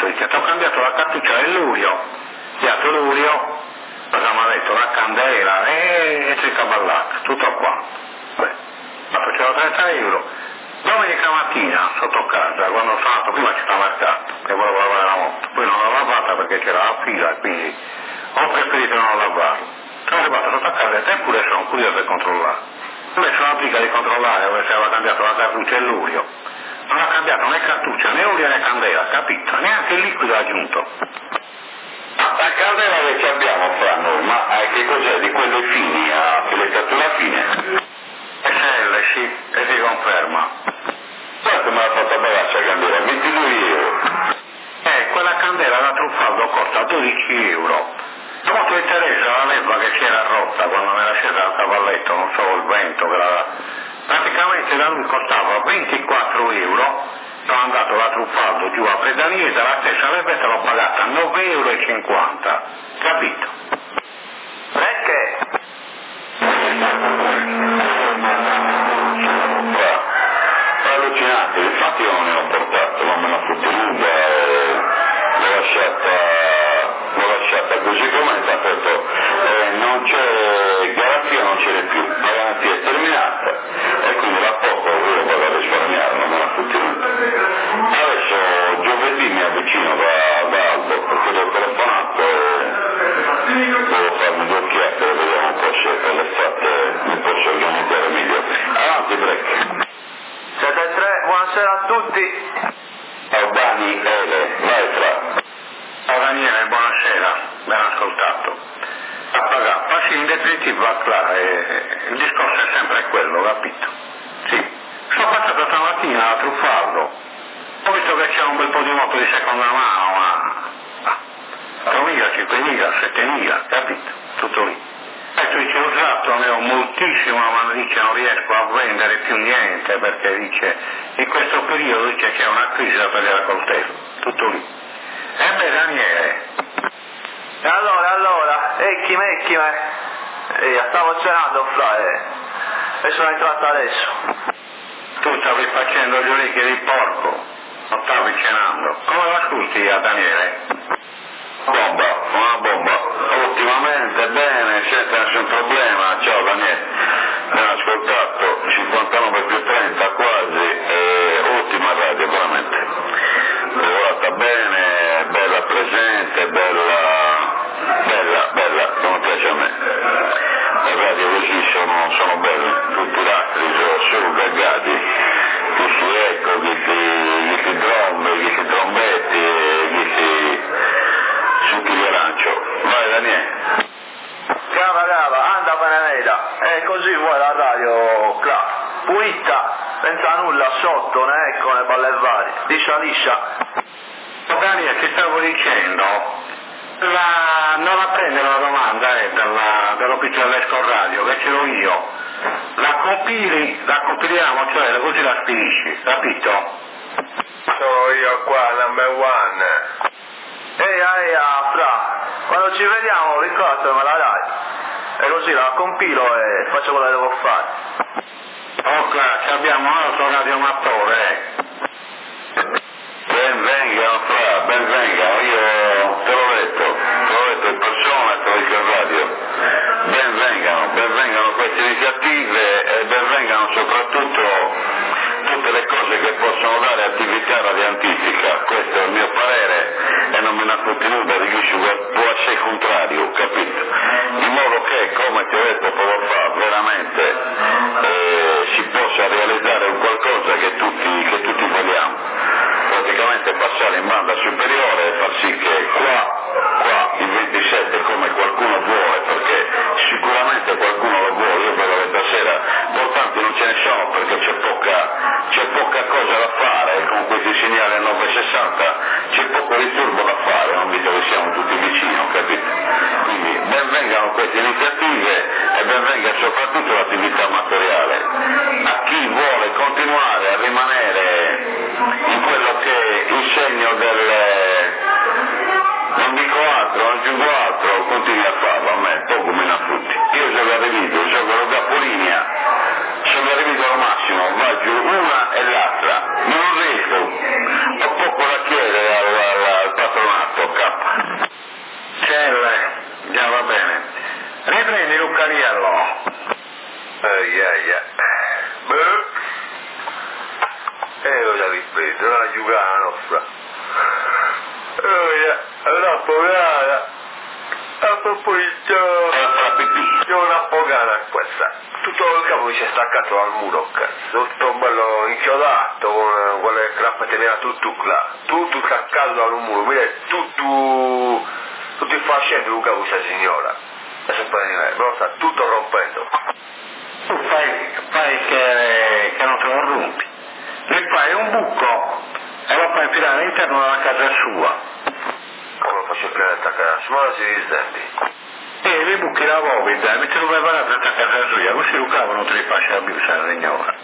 capito? Dice, ti ho cambiato la cartuccia dell'Urio, dato l'Urio, cosa mi ha detto? La candela e, e c'è caballata, tutto qua. Beh, ma facevo trenta euro. Domenica mattina sotto casa, quando sono andato, prima ci stava mercato, che volevo lavare la moto, poi non l'ho lavata perché c'era la fila, quindi ho preferito non lavarla. Sono arrivato sotto a casa e eppure sono curioso di controllare. Invece sono applica di controllare dove si aveva cambiato la cartuccia e l'Urio. Non ha cambiato né cartuccia, né Urio né candela, capito? Neanche il liquido aggiunto. La candela che abbiamo fra noi, ma che cos'è? Di quelle fini, a filettatura fine? S L, sì, e si conferma. Guarda me l'ha fatta bagaccia la candela, ventidue euro. Eh, quella candela da Truffaldo costa dodici euro. La moto di Teresa, la leva che si era rotta quando me l'ha scesa al cavalletto, non so, il vento, che la... praticamente da lui costava ventiquattro euro, sono andato da Truffaldo giù a Predaniese, la stessa levetta l'ho pagata nove euro e cinquanta, capito? Perché? Allucinante, infatti io non ne ho portato, non me l'ha fottenuta, l'ho lasciata, l'ho lasciata così come è stato detto, eh, non c'è garanzia, non ce n'è più, la garanzia è terminata e quindi la porto, io vado a risparmiare, non me l'ha fottenuta. Adesso giovedì mi avvicino da, da Aldo perché l'ho telefonato e devo farmi due occhiate, vediamo un po' se per l'estate mi posso organizzare meglio. Avanti, break. Siete tre, buonasera a tutti. Ciao Dani, Ele, vai fra. Ciao Daniele, buonasera, ben ascoltato. A pagare, passi in definitiva, Clara, e il discorso è sempre quello, capito? Sì. Sono passato stamattina a Truffaldo, ho visto che c'è un bel po' di moto di seconda mano, ma quattromila, cinquemila, settemila, capito? Tutto lì. E tu dici, usato, ne ho moltissimo, ma dice non riesco a vendere più niente perché dice in questo periodo dice c'è una crisi da tagliare a coltello, tutto lì. E beh Daniele. E allora, allora, ecchi me, ecchi me. Eh, stavo cenando, fra, eh. E sono entrato adesso. Tu stavi facendo gli orecchie di porco, non stavi cenando. Come lo ascolti a Daniele? Bomba, una bomba. Ottimamente, bene, senza nessun problema. Ciao Daniele. Ben ascoltato, cinquantanove più trenta quasi, e ottima radio veramente. Lavorata bene, bella presente, bella, bella, bella, come piace a me. Le radio così sono, sono belle, tutti gli altri sono solo gaggati, chi si ecco, chi si, chi si trombe, chi si trombetti, chi si succhi di arancio. Vai Daniele. Cava, cava, anda Beneveda. E così vuoi la radio, Clara. Pulita, senza nulla sotto, né ecco, né balle varie. Liscia, liscia. Daniele, ti stavo dicendo, la, non la prende la domanda eh, dalla, dall'ufficio dell'Esco Radio, che ce l'ho io. La compili, la compiliamo, cioè così la spedisci, capito? Sono io qua, number one. Ehi, ehi, fra, quando ci vediamo ricordatemi la dai. E così la compilo e faccio quello che devo fare. Oh, Clara, abbiamo un altro radioamatore, eh. Ben vengano fra, ben vengano, io te l'ho detto, te l'ho detto in persona e te l'ho detto in radio. Ben vengano, ben vengano queste iniziative e ben vengano soprattutto tutte le cose che possono dare attività radiantifica. Questo è il mio parere e non me ne ha contenuto di chi può essere contrario, capito? In modo che, come ti ho detto poco fa, veramente eh, si possa realizzare un qualcosa che tutti, che tutti vogliamo. Praticamente passare in banda superiore e far sì che qua, qua il ventisette come qualcuno vuole, perché sicuramente qualcuno lo vuole, io vedo che stasera importanti non ce ne sono perché c'è poca, c'è poca cosa da fare, con questi segnali a novecentosessanta c'è poco disturbo da fare, non visto che siamo tutti vicini, capito? Quindi ben vengano queste iniziative e ben venga soprattutto l'attività amatoriale. A chi vuole continuare a rimanere in quello che è il segno del, non dico altro, non aggiungo altro, continui a farlo, a me poco me ne frutti. Io sono arrivato, sono da Polinia, sono arrivato al massimo, va giù una e l'altra, non riesco, ho poco da chiedere al, al, al Ehi, ehi, eh. Beh. E lo già ripeto, non la giocare la nostra. Oh, è una pogata. A proposito, io una pogata questa. Tutto il capo mi si è staccato dal muro, cazzo. Tutto bello inchiodato, con quelle grappe teneva tutto là. Tutto staccato dal muro, quindi tutto, tutto il fascetto del capo questa signora. Adesso poi di me, però sta tutto rompendo. Tu fai, fai che, che non te lo rompi. E fai un buco e lo fai infilare all'interno della casa sua. Come lo faccio infilare a casa sua? Ma si risenti. E li buchi la Covid e metti lo preparato a casa sua, così lo cavo non te li faccia più, la signora.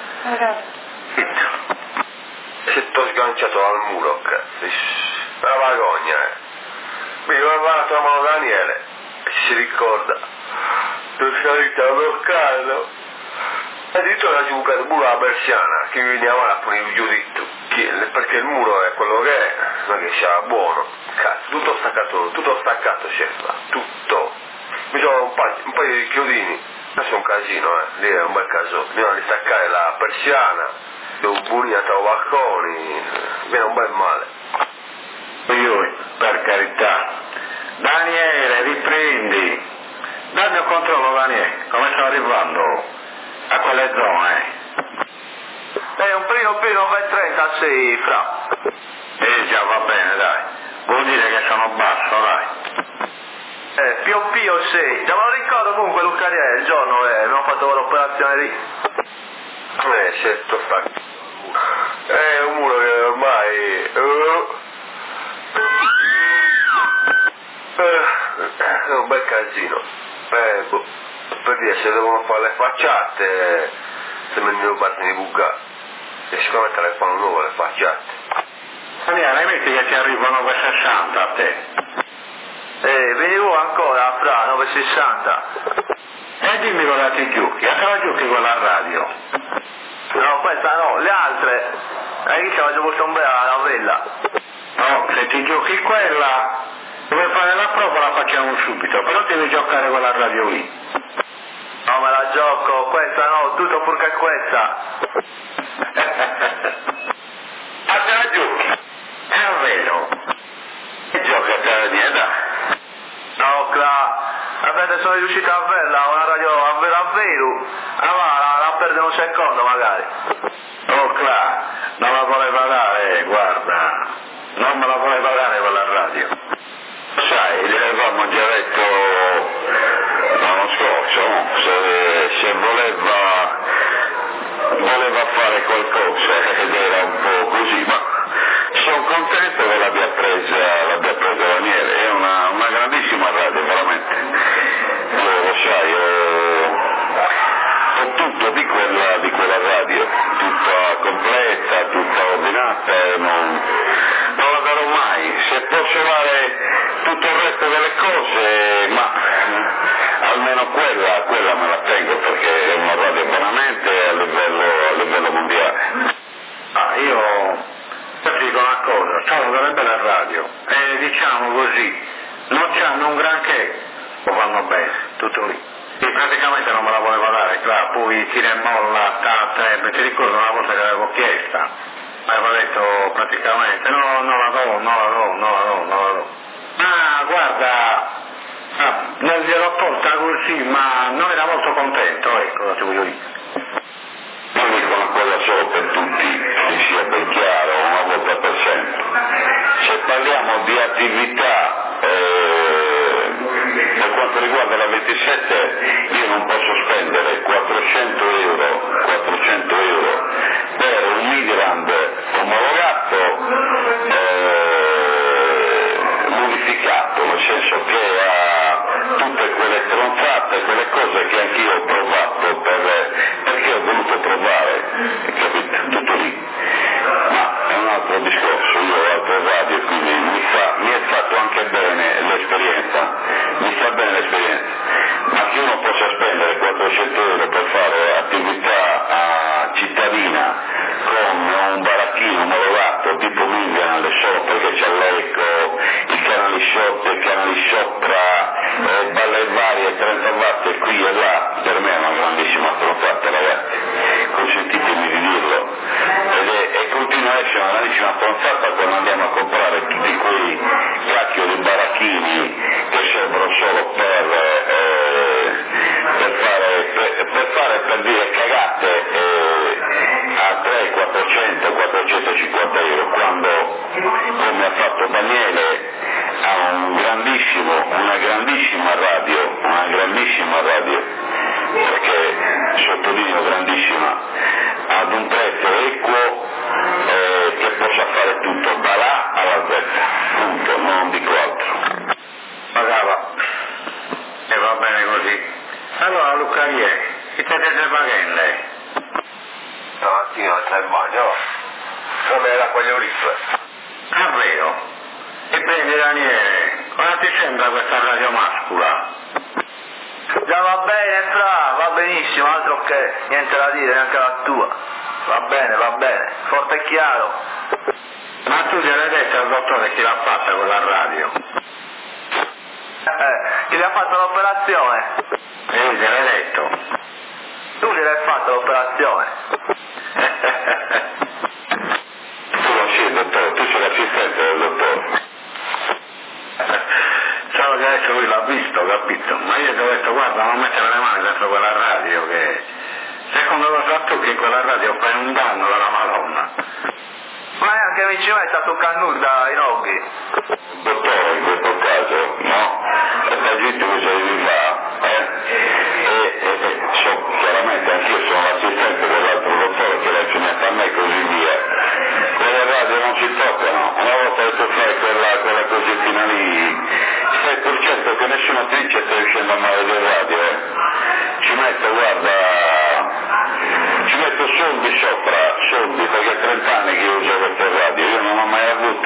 Si t'ho sganciato dal muro, cazzo. Una vergogna, eh. Mi ho parlato a mano Daniele, e ci si ricorda. Non si è ricordato caldo. Addirittura ha giocato il muro alla persiana, che mi veniva a pure il giudizio, perché il muro è quello che è, non è che sia buono. Cazzo, tutto staccato, tutto staccato c'è, tutto. Mi sono un paio, un paio di chiodini, adesso è un casino, eh, lì è un bel caso, devono ristaccare la persiana, devo bugnare ai balconi, viene un bel male. Io, per carità, Daniele, riprendi, dammi un controllo Daniele, come sto arrivando a quelle zone? Eh, un primo primo per trentasei fra. Eh già, va bene, dai, vuol dire che sono basso, dai. Eh, Pio Pio sei, già me lo ricordo comunque Lucariè, il giorno eh, abbiamo fatto l'operazione lì. Eh, certo, sta. È un muro che ormai... Uh, uh, è un bel casino. Eh, boh, per dire, se devono fare le facciate, se me ne parte di buggare. E sicuramente le fanno nuove le facciate. Daniele, metti che ti arrivano nove sessanta a te. Eh, venivo ancora fra nove sessanta. E dimmi cosa ti giochi, a che la giochi quella a radio? No, questa no, le altre. E chi ci aveva giocato un bel alla vella. No, se ti giochi quella, dove fare la prova la facciamo subito, però devi giocare quella a radio lì. No, me la gioco, questa no, tutto purché questa. A te la giochi? È vero. E giochi a te la dieta? No, Cla, avete sono riuscito a averla, una radio a vero a vero. Allora la, la perde un secondo magari. Oh, Cla, non la voleva dare, guarda, non me la voleva dare quella radio. Sai, gli avevamo già detto l'anno scorso, no? se, se voleva, voleva fare qualcosa ed era un po' così, ma sono contento che l'abbia presa, l'abbia presa Daniele, è una, una grandissima radio veramente. Io, lo sai, ho, ho tutto di quella, di quella radio, tutta completa, tutta ordinata, e non, non la darò mai. Se posso fare tutto il resto delle cose, ma almeno quella, quella me la tengo perché è una radio veramente a livello, a livello mondiale. Ah, io ti dico una cosa, sono delle belle radio e diciamo così, non c'hanno un granché, lo fanno bene, tutto lì. E praticamente non me la voleva dare, là, poi tira e molla, ta, ti ricordo una volta che l'avevo chiesta, aveva detto praticamente no, non la do, non la do, non la do, non la do. Ah, guarda, ah, non gliel'ho tolta così, ma non era molto contento, ecco, cosa ti voglio dire. Io dico una cosa solo per tutti, che sia ben chiaro, una volta per sempre. Se parliamo di attività eh, per quanto riguarda la ventisette, io non posso spendere quattrocento euro, quattrocento euro per un migrant omologato eh, modificato, nel senso che ha tutte quelle stronzate, quelle cose che anch'io ho provato per, perché ho voluto provare, capite? Tutto lì. Ma è un altro discorso, io ho altre radio, quindi mi, fa, mi è fatto una stronzata quando andiamo a comprare tutti quei cacchio di baracchini che servono solo per, eh, per fare per, per fare per dire cagate eh, a trecento, quattrocento, quattrocentocinquanta euro, quando, come ha fatto Daniele, ha un grandissimo, una grandissima radio, una grandissima radio, perché sottolineo grandissima, ad un prezzo equo eh, che possa fare tutto, da là alla Z, punto, non dico altro. Pagava. E va bene così. Allora Luca ieri, che te deve pagare? Stamattina non c'è il bagno, come l'acqua di Ulisse. Ah, vero? E quindi Daniele, cosa ti sembra questa radio mascula? Già va bene, fra, va benissimo, altro che niente da dire, neanche la tua. Va bene, va bene, forte e chiaro. Ma tu gliel'hai detto al dottore chi l'ha fatta quella radio? Eh, chi gli ha fatto l'operazione? Eh, gliel'hai detto? Tu gliel'hai fatto l'operazione? Tu non sei il dottore, tu sei l'assistente del dottore. Solo che adesso lui l'ha visto, capito? Ma io ti ho detto guarda, non mettere le mani dentro quella radio che secondo lo so tu che in quella radio fai un danno dalla Madonna. Ma neanche mi ci metta su cannuta in oggi. Dottore, in questo caso, no? È legittimo se vi va, eh? E, e, e so, chiaramente anch'io sono l'assistente dell'altro dottore che l'ha insegnato a me e così via. Quelle radio non si toccano, una volta che tu fai quella, quella cosettina lì, stai per certo che nessuna trince sta riuscendo a male del radio, eh? Ci metto, guarda, ci metto soldi sopra, soldi, perché è trenta anni che io uso queste radio, io non ho mai avuto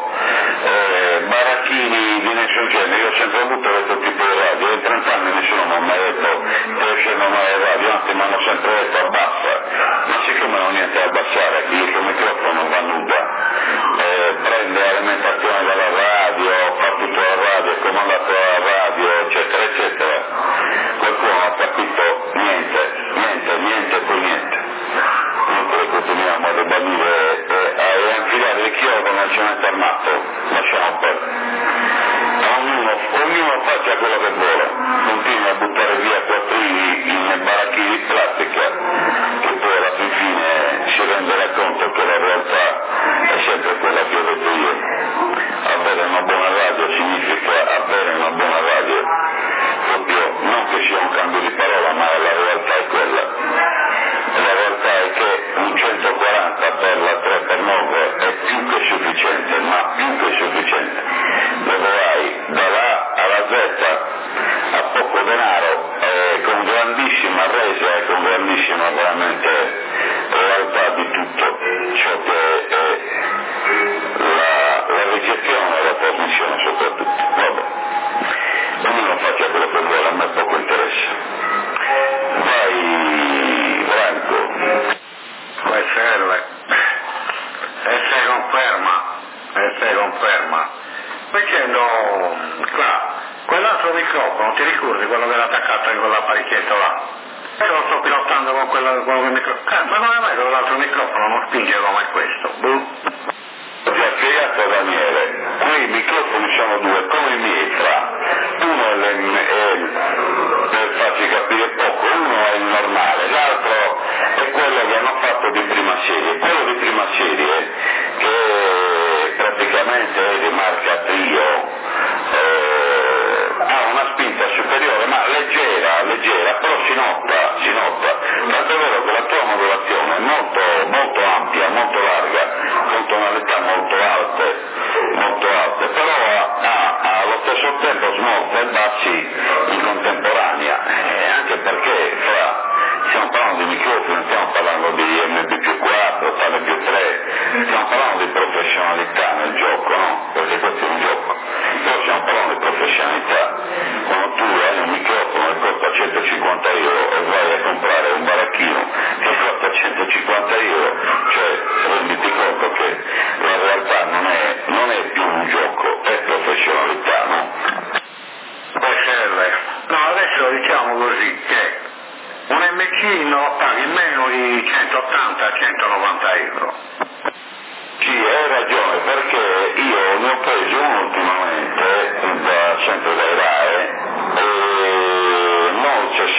eh, baracchini di nessun genere, io ho sempre avuto questo tipo di radio, in trenta anni nessuno mi ha mai detto che uscendo male radio, anzi mi hanno sempre detto abbassa, ma siccome non ho niente da abbassare, chi il microfono va nuda, eh, prende alimentazione dalla radio, fa tutto la radio, è comandato dalla radio, eccetera, eccetera, qualcuno ha capito niente, niente, niente e poi niente. Comunque continuiamo a ribadire e a infilare il chiodo nel cemento armato, lasciamo perdere. Ognuno, ognuno faccia quello che vuole, continua a buttare via quattrini in baracchini di plastica, che poi alla fine si renderà conto che la realtà è sempre quella che ho detto io. Avere una buona radio significa avere una buona radio, proprio non che sia un cambio di parola, ma la realtà è quella. La realtà è che un centoquaranta per la tre per nove è più che sufficiente, ma più che sufficiente. Dove vai da là alla Z a poco denaro, eh, con grandissima resa e con grandissima veramente realtà di tutto ciò che è la, la ricezione e la trasmissione soprattutto. Vabbè, ognuno faccia quello che vuole, a me poco interessa. Vai Franco. Poi serve. E se conferma, e se conferma. Facendo, qua, quell'altro microfono, ti ricordi quello che era attaccato in quell'apparecchietto là? Io lo sto pilotando con quello, con quel microfono. Ma non è mai che quell'altro microfono non spinge come questo? Buh. Ho già spiegato Daniele, quei microfoni sono due, come i miei fra. Uno è, il, è il, per farci capire poco, uno è il normale, l'altro è quello che hanno fatto di prima serie. Quello di prima serie, che praticamente è di marca Trio, eh, ha una spinta superiore, ma leggera, leggera, però si nota, si nota. Tanto è vero che la tua modulazione è molto, molto ampia, molto larga, con tonalità molto alte, molto alte, però ha, ha, ha allo stesso tempo smorza e bassi in contemporanea, eh, anche perché fra, stiamo parlando di microfoni, non stiamo parlando di M P più quattro, tale più tre, stiamo parlando di professionalità nel gioco, no? Perché questo è un gioco, però stiamo parlando di professionalità. Quando tu hai un microfono che costa centocinquanta euro e vai a comprare un baracchino che costa centocinquanta euro, cioè renditi conto che la realtà non è, non è più un gioco, è professionalità, no? Poi serve. No, adesso diciamo così che un M C non lo paghi meno di centottanta a centonovanta euro. Sì, è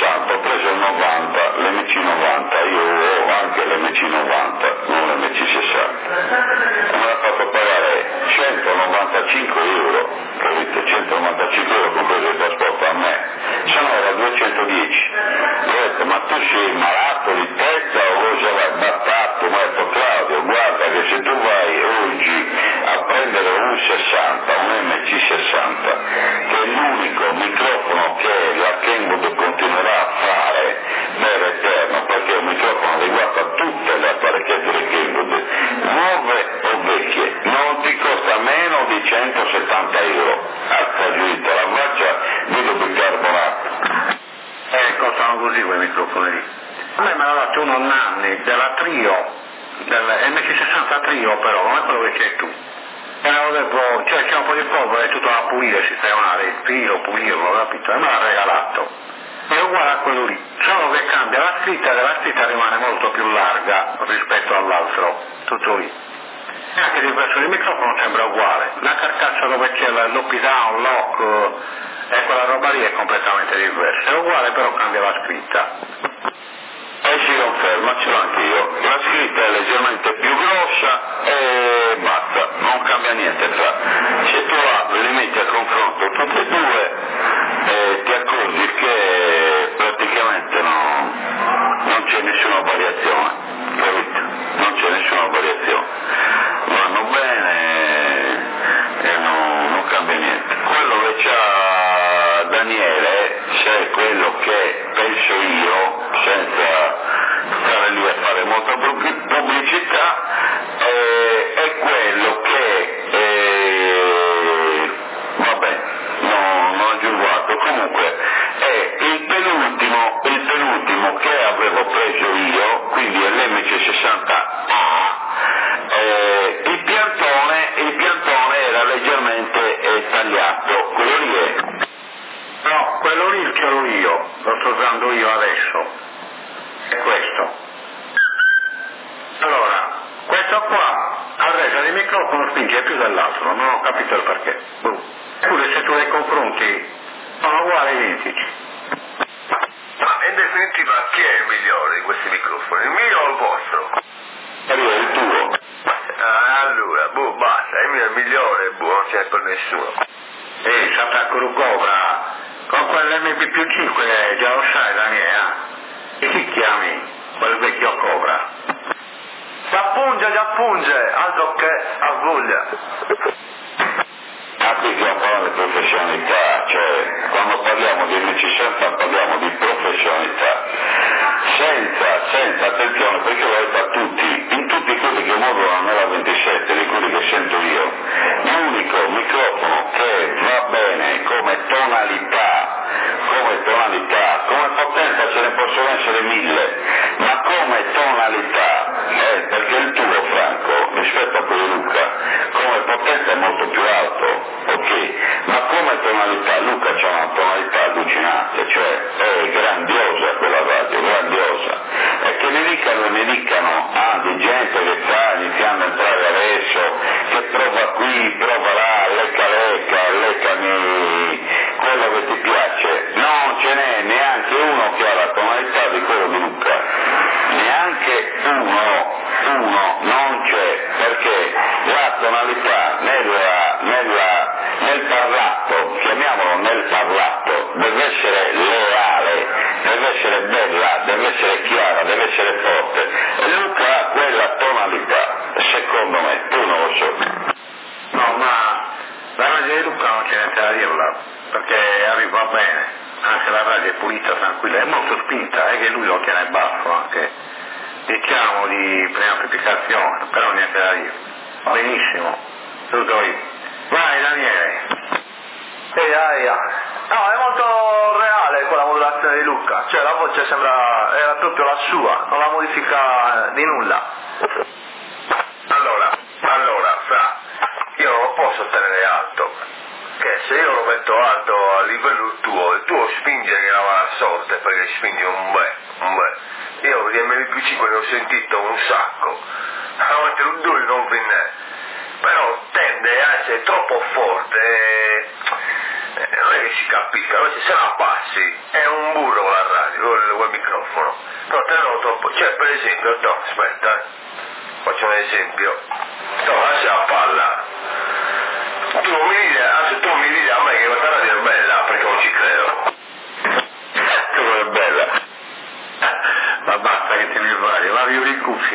sessanta, ho preso il novanta, l'M C novanta, io ho anche l'M C novanta, non l'M C sessanta, e me l'ha fatto pagare centonovantacinque euro, capite? centonovantacinque euro compreso il trasporto a me, se no era duecentodieci. Ho detto, ma tu sei malato di testa o cosa vai? Battato, mi ha detto Claudio, guarda che se tu vai oggi a prendere un sessanta, un M C sessanta, che è l'unico microfono che la Kenwood continuerà a fare per eterno, perché è un microfono adeguato a tutte le apparecchiature Kenwood, nuove o vecchie, non ti costa meno di centosettanta euro, altra giurita, la faccia vedo bicarbonato. Eh, costano così quei microfoni lì. A me me l'ha dato uno Nanni della Trio, del M C sessanta Trio però, come quello che c'è tu. E me lo devo, cioè c'è un po' di polvere, tutto da pulire, sistemare, il filo, pulirlo, capito? E me l'ha regalato. È uguale a quello lì, solo che cambia la scritta e la scritta rimane molto più larga rispetto all'altro, tutto lì. E anche il verso del microfono sembra uguale, la carcassa dove c'è l'up down, lock e quella roba lì è completamente diversa, è uguale però cambia la scritta. E si conferma, ce l'ho anch'io, la scritta è leggermente più grossa e basta, non cambia niente fra. Se tu apri, li metti a confronto tutti e due e ti accorgi che praticamente no, non c'è nessuna variazione, capito? Non c'è nessuna variazione, vanno bene e non, non cambia niente. Quello che c'ha Daniele, se è quello che penso io, senza stare lì a fare molta pubblicità, eh, è quello che eh, vabbè, no, non ho giurato, comunque è il penultimo, il penultimo che avevo preso io, quindi è l'M C sessanta A, eh, il piantone, il piantone era leggermente eh, tagliato, quello lì è. No, quello lì ce l'ho io, lo sto usando io adesso, è questo. Allora, questo qua al resto del microfono spinge più dell'altro, non ho capito il perché. Eppure se tu li confronti sono uguali, identici. Ma in definitiva chi è il migliore di questi microfoni? Il mio o il vostro? Allora, il tuo. Ah, allora, boh, basta, il mio è il migliore, boh, non c'è per nessuno. Ehi, Satacuru Cobra, con quell'M P più cinque già lo sai Daniele, e chi chiami? Quel vecchio Cobra. Già punge, già punge, altro che a voglia. Ah, qui stiamo parlando di professionalità, cioè quando parliamo di M C sessanta parliamo di professionalità, senza, senza attenzione, perché lo detto a tutti, in tutti quelli che modulano nella ventisette, di quelli che sento io, l'unico microfono che va bene come tonalità, come tonalità, come potenza ce ne possono essere mille, ma come tonalità, eh, perché il tuo Franco, rispetto a quello di Luca, come potenza è molto più alto, ok, ma come tonalità, Luca c'ha una tonalità allucinante, cioè è grandiosa quella radio, grandiosa, e che ne dicano e ne dicano, ah, di gente che sta iniziando a entrare adesso, che prova qui, prova là, lecca lecca, leccami quello che ti piace, non ce n'è neanche uno che ha la tonalità di quello di Luca, neanche uno, uno non c'è, perché la tonalità nella, nella, nel parlato, chiamiamolo nel parlato, deve essere leale, deve essere bella, deve essere chiara, deve essere forte, e Luca ha quella tonalità, secondo me, tu non lo so. No, ma la radio di Luca non c'è niente da dirla, perché arriva bene, anche la radio è pulita, tranquilla, è molto spinta, è che lui lo tiene basso anche, diciamo di preamplificazione, però niente da dire. Benissimo, tutto io. Vai Daniele. Ehi, aia. No, è molto reale quella modulazione di Luca, cioè la voce sembra, era proprio la sua, non la modifica di nulla. Allora, allora, fra, io non lo posso tenere alto, che se io lo metto alto a livello tuo, il tuo spinge che la mala sorte, perché spinge un bel, un bel. Io di M P cinque ne ho sentito un sacco, a volte un due non viene, però tende a essere troppo forte, eh, non è che si capisca, invece se la abbassi è un burro con la radio, con il, con il microfono, però te lo troppo, cioè per esempio, no, aspetta, eh. faccio un esempio, no, lascia la palla, tu mi dici, anzi tu mi dici a me che questa radio è bella, perché non ci credo. Tu è bella, ma basta che te ne fai, la vivo in cuffia.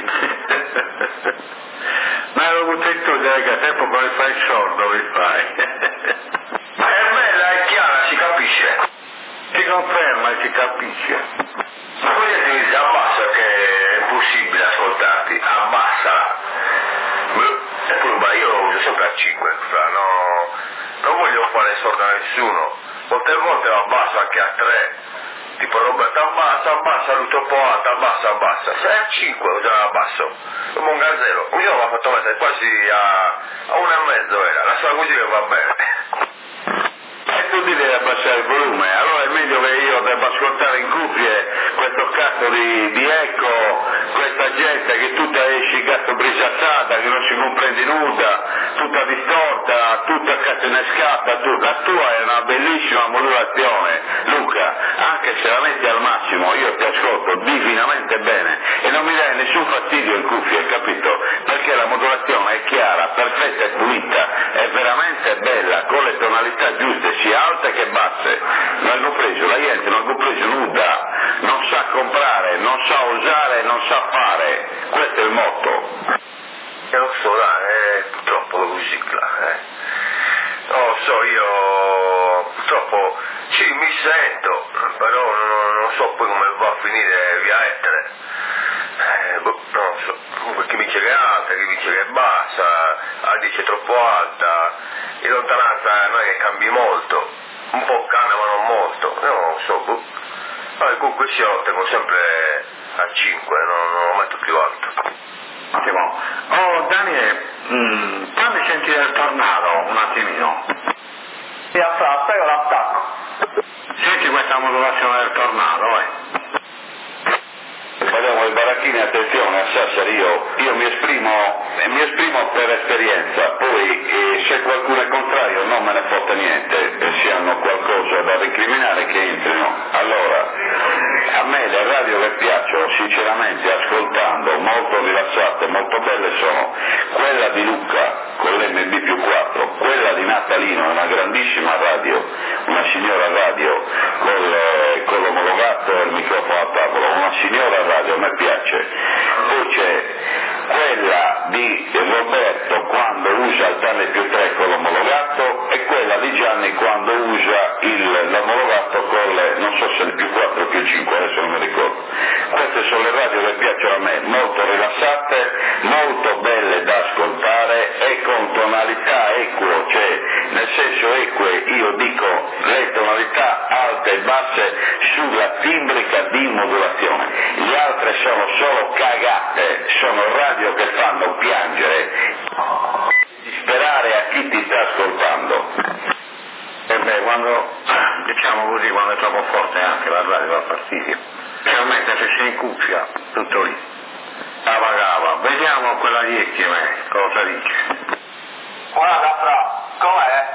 Ma lo butti tu, che tempo poi fai il sordo, mi fai. Ma è bella, è chiara, si capisce. Si conferma e si capisce. Ma poi ti dice abbassa che è impossibile ascoltarti, abbassa. E poi ma io lo uso sempre a cinque, fra, no, non voglio fare sordo a nessuno. Molte volte lo abbasso anche a tre. Tipo Roberto abbassa, abbassa, lui troppo alto, abbassa, abbassa. Se è a cinque lo già abbasso. Come un gazzello. Un giorno mi ha fatto mettere quasi a, a uno e mezzo era, la sua così che va bene. E tu ti devi abbassare il volume, allora è meglio che io debba ascoltare in cuffie questo cazzo di, di eco, questa gente che tutta esce cazzo brisazzata, che non si comprende nulla, tutta distorta, tutta catenascata, tu, la tua è una bellissima modulazione, Luca, anche se la metti al massimo io ti ascolto divinamente bene e non mi dai nessun fastidio in cuffie, capito? Perché la modulazione è chiara, perfetta e pulita, è veramente bella, con le tonalità giuste, sia alte che basse. Non hanno preso, la gente non ha preso nulla, non sa comprare, non sa usare, non sa fare, questo è il motto. Io non so, dai, è purtroppo così, eh. Non lo so, io purtroppo sì, mi sento, però non, non so poi come va a finire via etere. Eh, boh, non lo so, comunque chi mi dice che è alta, chi mi dice che è bassa, la dice troppo alta, in lontananza non è che cambi molto, un po' cambia ma non molto, io non lo so, boh. Allora, comunque sia, lo tengo sempre a cinque, non, non lo metto più alto. Ottimo. Oh Daniele, mm, fammi sentire il tornado un attimino. Sì, aspetta, io l'attacco. Senti questa modulazione del tornado, eh. Parliamo dei baracchini, attenzione a Sassari, io, io mi esprimo mi esprimo per esperienza, poi eh, se qualcuno è contrario non me ne fotte niente, e se hanno qualcosa da recriminare che entrino. Allora, a me le radio che piacciono sinceramente ascoltando, molto rilassate, molto belle sono quella di Lucca con l'M B più quattro, quella di Natalino, una grandissima radio, una signora radio con, le, con l'omologato e il microfono a tavola, una signora radio, a me piace. Poi c'è quella di Roberto quando usa il Tane più tre con l'omologato e quella di Gianni quando usa il, l'omologato con le, non so se il più quattro o più cinque, adesso non mi ricordo. Queste sono le radio che piacciono a me, molto rilassate, molto belle da ascoltare e con tonalità equo, cioè nel senso eque io dico le tonalità alte e basse sulla timbrica di modulazione, le altre sono solo cagate, sono radio che fanno piangere, disperare a chi ti sta ascoltando. E beh, quando, diciamo così, quando è troppo forte anche la radio va fastidio, specialmente se sei in cuffia, tutto lì. Cava cava, vediamo quella di Ecchime, cosa dice. Guarda fra, com'è?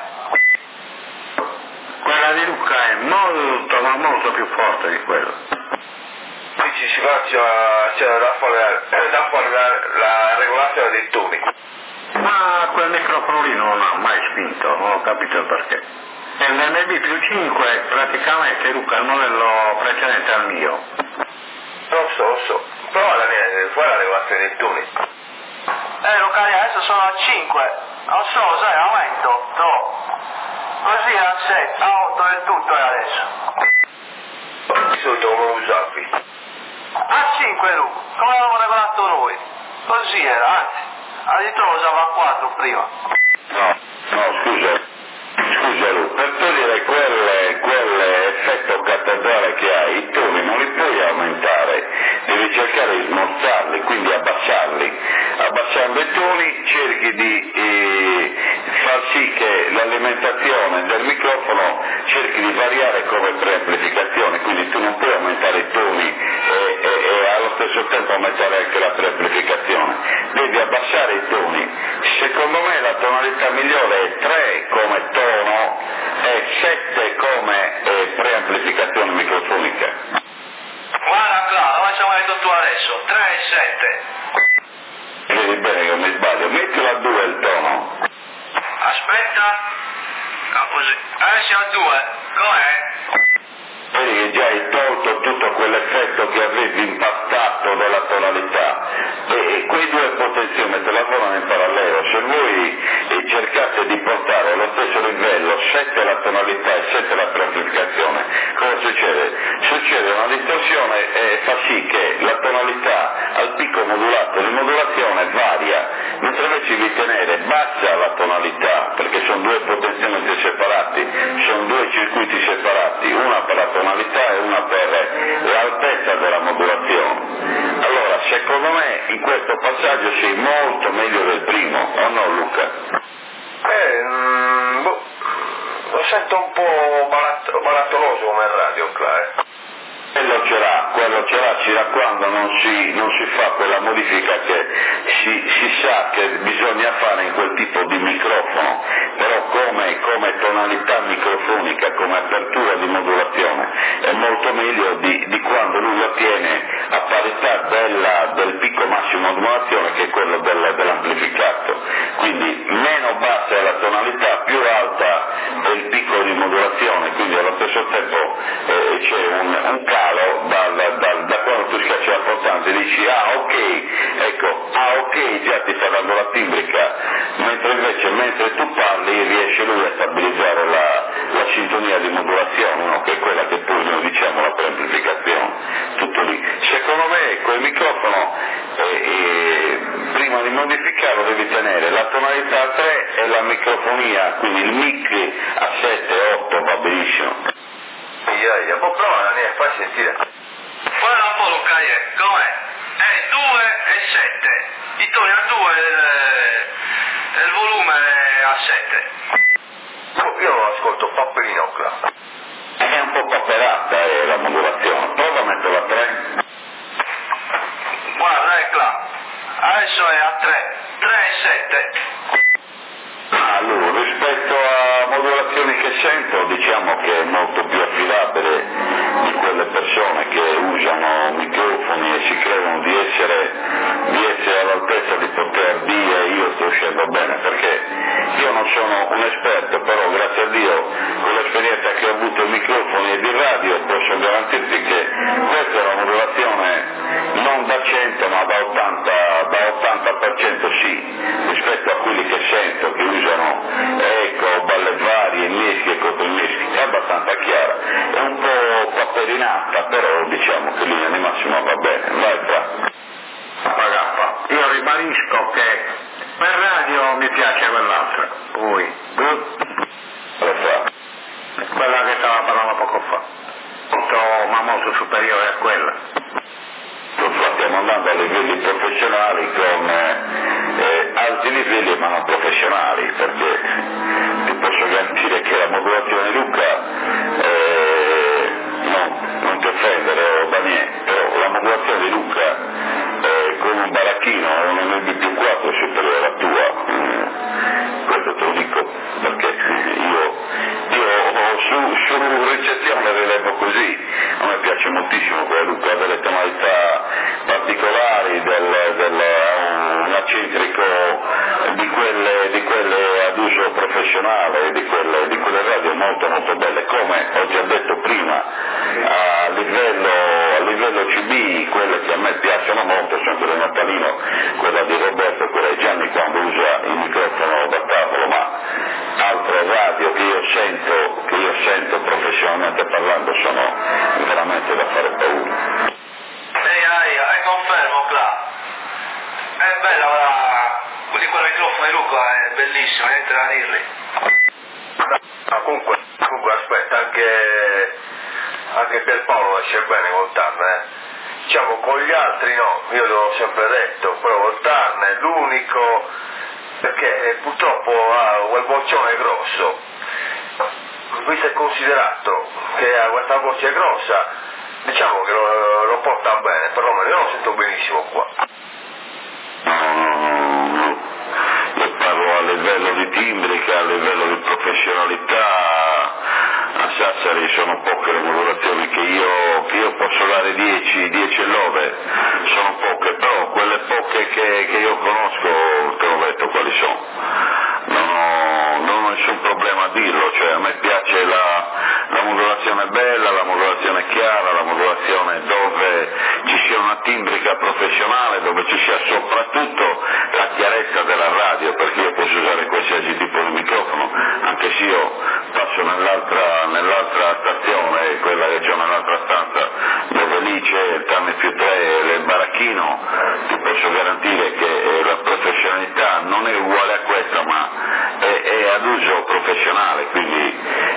Quella di Luca è molto, ma molto più forte di quella. Dici si faccia, c'è da fare, da fare la, la regolazione dei toni. Ma quel microfono lì non ha mai spinto, non ho capito il perché. E l'M B più cinque praticamente Luca è il modello precedente al mio. Non so, lo so, però alla fine fai la regolazione dei toni. Eh Luca, adesso sono a cinque, non so, sai, aumento, no. Così a sette, a otto e tutto è adesso. Di solito come lo usavi? A cinque Luca, come avevamo regolato noi. Così era, anzi, addirittura lo usavo a quattro prima. No, no, scusa, scusa Lu, per togliere quel, quell'effetto cattedrale che hai, i toni non li puoi aumentare, devi cercare di smorzarli, quindi abbassarli. Abbassando i toni cerchi di eh, far sì che l'alimentazione del microfono cerchi di variare come preamplificazione, quindi tu non puoi aumentare i toni e, e, e allo stesso tempo aumentare anche la preamplificazione, devi abbassare i toni. Secondo me la tonalità migliore è tre come tono, e sette come eh, preamplificazione microfonica. Guarda Cla, lo facciamo detto tu adesso, tre e sette. Vedi bene che mi sbaglio, mettilo a due il tono. Aspetta, ah, così, adesso a due, com'è? Vedi che già hai tolto tutto quell'effetto che avevi impastato della tonalità e quei due potenziometri lavorano in parallelo. Se voi eh, cercate di portare allo stesso livello sette la tonalità e sette la preamplificazione, cosa succede? Succede una distorsione e fa sì che la tonalità al picco modulato di modulazione varia, mentre invece di tenere bassa la tonalità, perché sono due potenziometri separati, sono due circuiti separati, una per la tonalità e una per l'altezza della modulazione. Allora, secondo me in questo passaggio sei molto meglio del primo, o no Luca? Eh, mm, boh, lo sento un po' barat- barattoloso come radio, qua, eh. Quello ce l'ha, quello ce l'ha, ci da quando non si, non si fa quella modifica che si, si sa che bisogna fare in quel tipo di microfono, però come, come tonalità microfonica, come apertura di modulazione, è molto meglio di, di quando lui lo tiene a parità della, del picco massimo di modulazione che è quello del, dell'amplificato. Quindi meno bassa è la tonalità, più alta è il picco di modulazione, quindi allo stesso tempo eh, c'è un, un calo dal, dal, da quando tu schiacci la portante e dici ah ok, ecco, ah ok già ti sta dando la timbrica, mentre invece mentre tu parli riesce lui a stabilizzare la, la sintonia di modulazione, no? Che è quella che poi noi diciamo la preamplificazione, tutto lì. Secondo me quel microfono eh, eh, prima di modificarlo devi tenere la tonalità a tre e la microfonia, quindi il mic a sette otto va benissimo. Ia, ia, può provare, ne fai sentire. Guarda un po' Luca, eh, com'è? È due e sette, i toni a due e il volume è a sette. Oh, io lo ascolto paperino, qua. È un po' paperata eh, la modulazione, prova a metterla a tre. Guarda, è là, adesso è a tre, tre e sette. Allora, rispetto a modulazioni che sento, diciamo che è molto più affidabile di quelle persone che usano microfoni e si credono di essere, di essere all'altezza di poter dire io sto uscendo bene, perché io non sono un esperto, però grazie a Dio con l'esperienza che ho avuto in microfoni e di radio posso garantirti che questa è una modulazione non da cento ma da ottanta, da ottanta per cento sì, rispetto a quelli che sento che usano eco, balle varie, mischi e contromischi, è abbastanza chiara, è un po' paperinata, però diciamo che linea di massima va bene, vai fra. Pagappa. Io ribadisco che per radio mi piace quell'altra, poi Lo fa. quella che stava parlando poco fa, molto, ma molto superiore a quella. Lo fa, stiamo andando a livelli professionali con eh, alti livelli ma non professionali, perché ti posso garantire che la modulazione di Luca eh, no, non ti offendere o Daniele, però la modulazione di Luca eh, con un baracchino e un M B più quattro è superiore alla tua, eh, questo te lo dico perché io, io su, su ricezione rilevo così, a me piace moltissimo quella Luca, ha delle tonalità particolari, del, del, un accentrico di quelle, di quelle ad uso professionale, di quelle, di quelle radio molto molto belle, come ho già detto prima, a livello, a livello C B, quelle che a me piacciono molto sono quelle Natalino, quella di Roberto e quella di Gianni quando usa il microfono da tavolo, ma altre radio che io sento, che io sento professionalmente parlando sono veramente da fare paura. Ehi, ehi, e confermo, là. È bella la... di quel microfono di Luca, è bellissimo, niente da dirli. Ma comunque, comunque aspetta, anche, anche per Paolo esce bene col Tarn, eh. Diciamo con gli altri no, io l'ho sempre detto, però col Tarn è l'unico, perché eh, purtroppo ha quel boccione grosso, visto e considerato che ha questa voce grossa, diciamo che lo, lo porta bene, perlomeno io lo sento benissimo qua. No, no, no, io parlo a livello di timbrica, a livello di professionalità, Sassari sono poche le modulazioni che io, che io posso dare dieci, dieci e lode, sono poche, però quelle poche che, che io conosco te l'ho detto quali sono. Non ho, non ho nessun problema a dirlo, cioè a me piace la, la modulazione bella, la modulazione chiara, la modulazione dove ci sia una timbrica professionale, dove ci sia soprattutto la chiarezza della radio, perché io posso usare qualsiasi tipo di microfono, anche se io passo nell'altra, nell'altra stazione, quella che c'è nell'altra stanza, dove lì c'è il Tame più tre e il baracchino, ti posso garantire che la professionalità non è uguale a questa, ma è, è ad uso professionale, quindi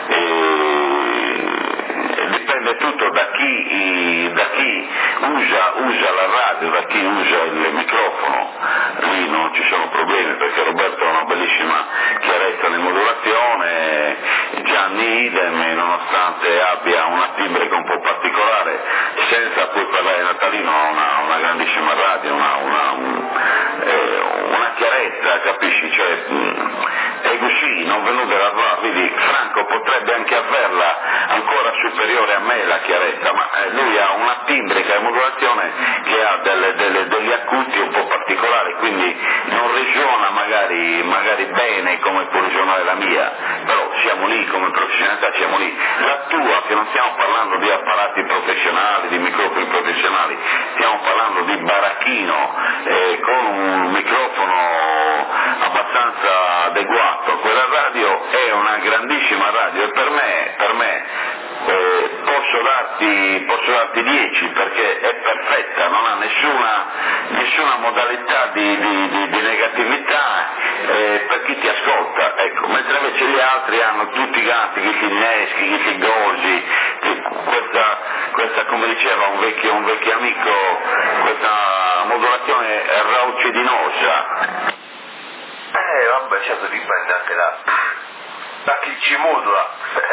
eh, dipende tutto da chi, da chi usa, usa la radio, da chi usa il microfono. Lì non ci sono problemi perché Roberto ha una bellissima chiarezza di modulazione, Gianni idem, nonostante abbia una timbrica un po' particolare, senza poi parlare natalino, ha una, una grandissima radio, una, una, un, eh, una chiarezza, capisci? Cioè, mh, è così, non venuta da là, quindi Franco potrebbe anche averla ancora superiore a me la chiarezza, ma eh, lui ha una timbrica e modulazione che ha delle, delle, degli acuti un po' particolari, quindi non risuona magari, magari bene come può risuonare la mia, però siamo lì come professionalità, siamo lì. La tua, che non stiamo parlando di apparati professionali, di microfoni professionali, stiamo parlando di baracchino eh, con un microfono abbastanza adeguato, quella radio è una grandissima radio e per me, per me eh, posso darti posso darti dieci perché è perfetta, non ha nessuna, nessuna modalità di, di, di, di negatività eh, per chi ti ascolta, ecco, mentre invece gli altri hanno tutti i ganti, chi si inneschi, chi si gosi, questa, questa come diceva un vecchio, un vecchio amico, questa modulazione raucedinosa. Eh vabbè, certo dipende anche da, da chi ci modula,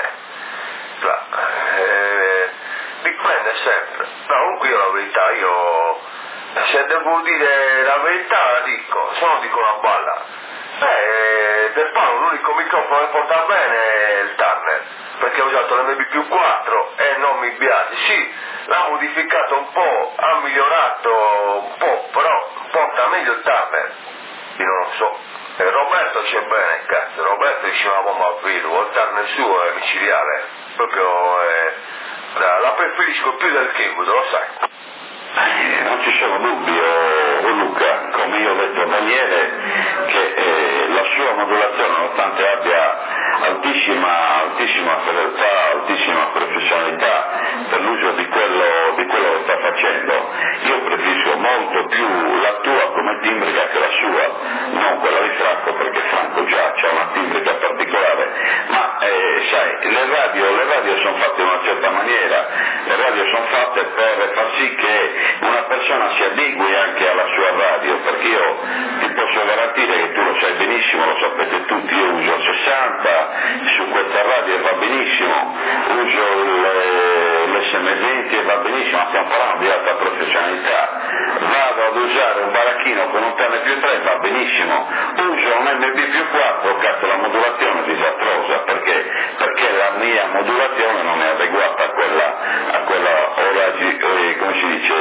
eh, dipende sempre, no, comunque io la verità, io se devo dire la verità la dico, se no dico una balla, eh, del Paolo l'unico microfono che porta bene è il Turner, perché ho usato l'M B più quattro e non mi piace, sì, l'ha modificato un po', ha migliorato un po', però porta meglio il Turner, io non lo so. Eh, Roberto c'è bene, cazzo, Roberto dice una bomba a filo, il Turner suo è micidiale, proprio eh, la, la preferisco più del Kenwood, lo sai. Eh, non ci sono dubbi, oh, oh Luca, come io ho detto a Daniele, che eh, la sua modulazione, nonostante abbia altissima, altissima fedeltà, altissima professionalità per l'uso di quello, di quello che sta facendo, io preferisco molto più la tua come timbrica che la sua, non quella di Franco, perché Franco già ha una timbrica particolare, ma eh, sai, le radio, le radio sono fatte in una certa maniera, le radio sono fatte per far sì che una persona si adegui anche alla sua radio, perché io ti posso garantire che tu lo sai benissimo, lo sapete tutti, io uso il sessanta, su questa radio va benissimo, uso l'S M venti e va benissimo, stiamo parlando di alta professionalità, vado ad usare un baracchino con un Tame più tre, va benissimo, uso un M B più quattro, cazzo la modulazione è disastrosa, perché? Perché la mia modulazione non è adeguata a quella, a quella oragi, eh, come si dice,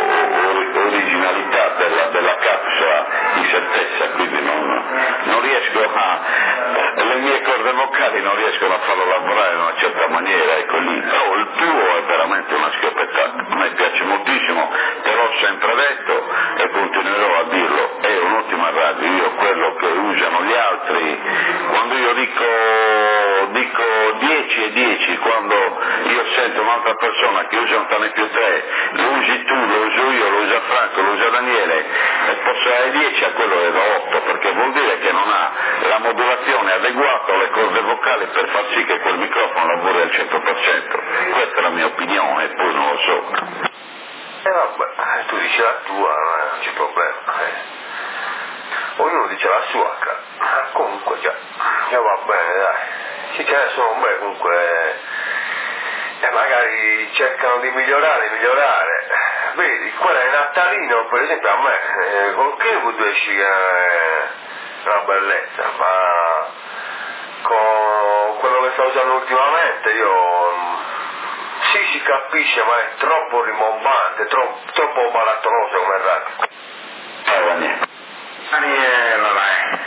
originalità della, della capsula di se stessa, quindi non, non riesco a, le mie corde vocali non riescono a farlo lavorare in una certa maniera, ecco lì, però il tuo è veramente una schioppettata, a me piace moltissimo, te l'ho sempre detto e continuerò a dirlo, è un'ottima radio, io quello che usano gli altri, quando io dico, dico dieci e dieci, quando io sento un'altra persona che usa un Tame più tre, lo usi tu, lo uso io, lo usa Franco, lo usa Daniele, e posso dare dieci a quello che do otto, perché vuol dire che non ha la modulazione adeguata alle corde vocali per far sì che quel microfono lavori al cento per cento. Questa è la mia opinione, poi non lo so. E eh vabbè, tu dici la tua, non c'è problema. Eh. Ognuno dice la sua, cara. Comunque già, già va bene, dai. Sì, ce ne sono un bel, comunque, e magari cercano di migliorare, migliorare. Vedi, quella è natalino, per esempio, a me, eh, con Kenwood esci è una bellezza, ma con quello che sta usando ultimamente, io... Sì, si capisce, ma è troppo rimbombante, troppo, troppo barattoloso come radio. Eh, Daniele. Daniela, dai.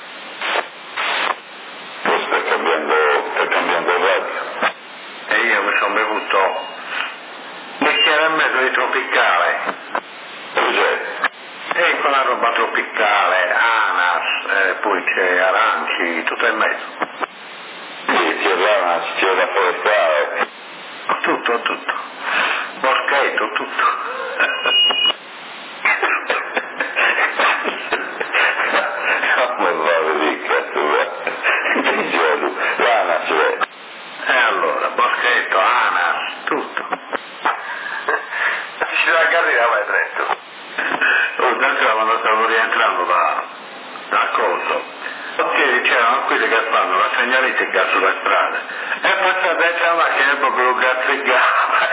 Tu stai cambiando, stai cambiando il radio. E io mi sono bevuto un bicchiere e mezzo di tropicale. Cos'è? E con la roba tropicale, anas, eh, poi c'è aranci, tutto in mezzo. Sì, c'è l'ananas, c'è la forestale. Tutto, tutto. Boschetto, tutto. Come va a vedere, cazzo, va? L'ananas, eh. E allora, boschetto, anas, tutto. Ci dà carriera mai Trento. Oh, stasera quando stavo rientrando da, da coso, ok, c'erano quelli che fanno la segnaletica sulla strada e passate dentro la macchina e proprio lo cazzegava.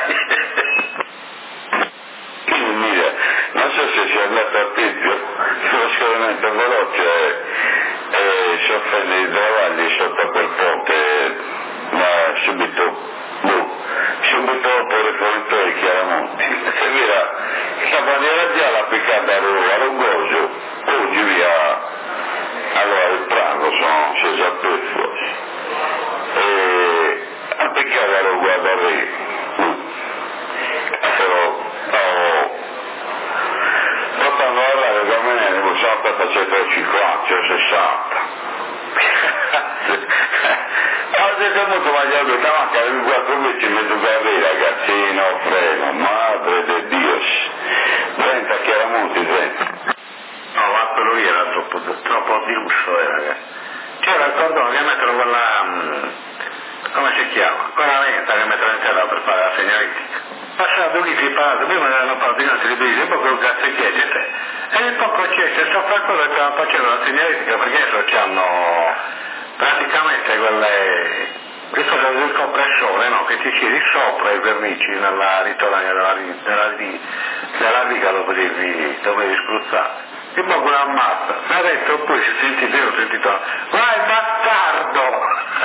Mira, non so se sei andato a Tempio, lo scorrimento veloce e si offende i travagli sotto quel ponte, ma subito, boh, subito dopo i rifornitori Chiaramonti. E mira, la bandiera gialla applicata a Lungoso, oggi via, allora il pranzo sono sceso a pezzo, e applicata a Lungoso a Rio, però, oh, portando alla radio da me ne sono stato centocinquanta, sessanta. Oggi siamo molto mangiato davanti alle quattro invece in mezzo carriera, ragazzino, freno, madre de Dio. trenta Chiaramonti, trenta. No, ma quello lì era troppo, troppo di lusso, eh, ragazzi. C'era il cordone che mettono quella, mh, come si chiama? Quella lenta che mettono in terra per fare la segnaletica. Passato lì si parla, prima erano partiti di bisi, poi con il cazzo e chiedete. E poco c'è, c'è sopra quello che stavano facendo la segnaletica, perché adesso c'hanno praticamente quelle, questo è il compressore, no? Che ti tiri sopra i vernici nella ritornaglia della, della, della riga dove devi, dove devi spruzzare. E poi quella ammazza, mi ha detto, poi si sentite, io ho sentito, vai bastardo!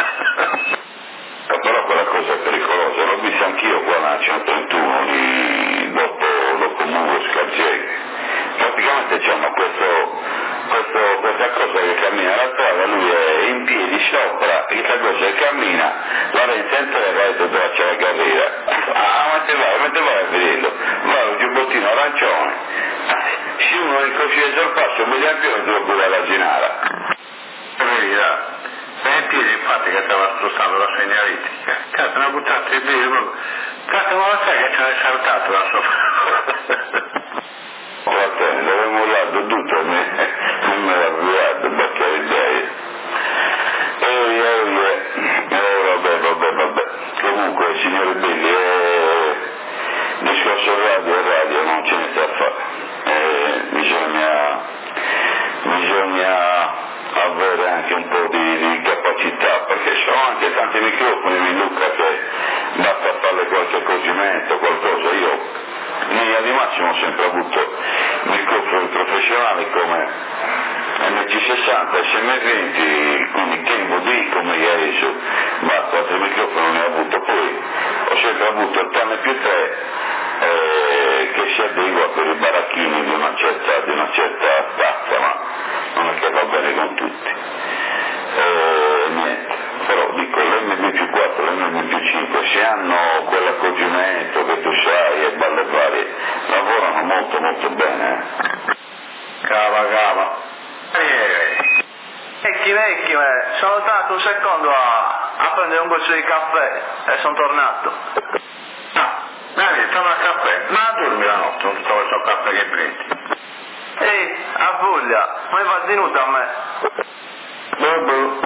Però quella cosa è pericolosa, l'ho vista anch'io qua nella centotrentuno di, dopo, dopo Muro Scarcieri. Praticamente c'hanno questo, questo, questa cosa che cammina la strada, lui è in piedi sopra, questa cosa che cammina, la rente in terra e tu traccia la carriera. Ah, ma te vai, ma te vai a vederlo, va un giubbottino arancione, se uno è incoscienza al passo, mi dà più non trovo pure la ginara. È verità. Sei in piedi infatti che stava spruzzando la segnaletica. Cazzo, ne ha buttato il video. Cazzo, ma lo sai che ce l'hai saltato da sopra? Guarda, l'avevo dato tutto a me, non me l'ha guardato, perché è idea. E eh, eh, vabbè, vabbè, vabbè. Comunque, signori belli, eh, discorso radio e radio non ce ne sta a fare. Eh, bisogna, bisogna avere anche un po' di, di capacità, perché ci sono anche tanti microfoni di Luca che basta farle qualche cogimento, qualcosa. Io in linea di massimo ho sempre avuto microfoni professionali come M C sessanta, S M venti, quindi Kenvo D come Yaesu, basta, altri microfoni non ne ho avuto. Poi ho sempre avuto il T N più tre eh, che si adegua per i baracchini di una certa, di una certa stazza, ma non è che va bene con tutti. Eh, niente, però dico, l'M D più quattro, l'M D più cinque, se hanno quell'accorgimento che tu sai e balle varie, lavorano molto molto bene. Eh. Cava, cava. Vecchi, vecchi, eh. sono stato un secondo a, a prendere un goccio di caffè e sono tornato. No, Dani, stavo al caffè, ma dormi la notte, non tutto questo caffè che prendi. Ehi, a voglia, ma è venuto a me. Boh,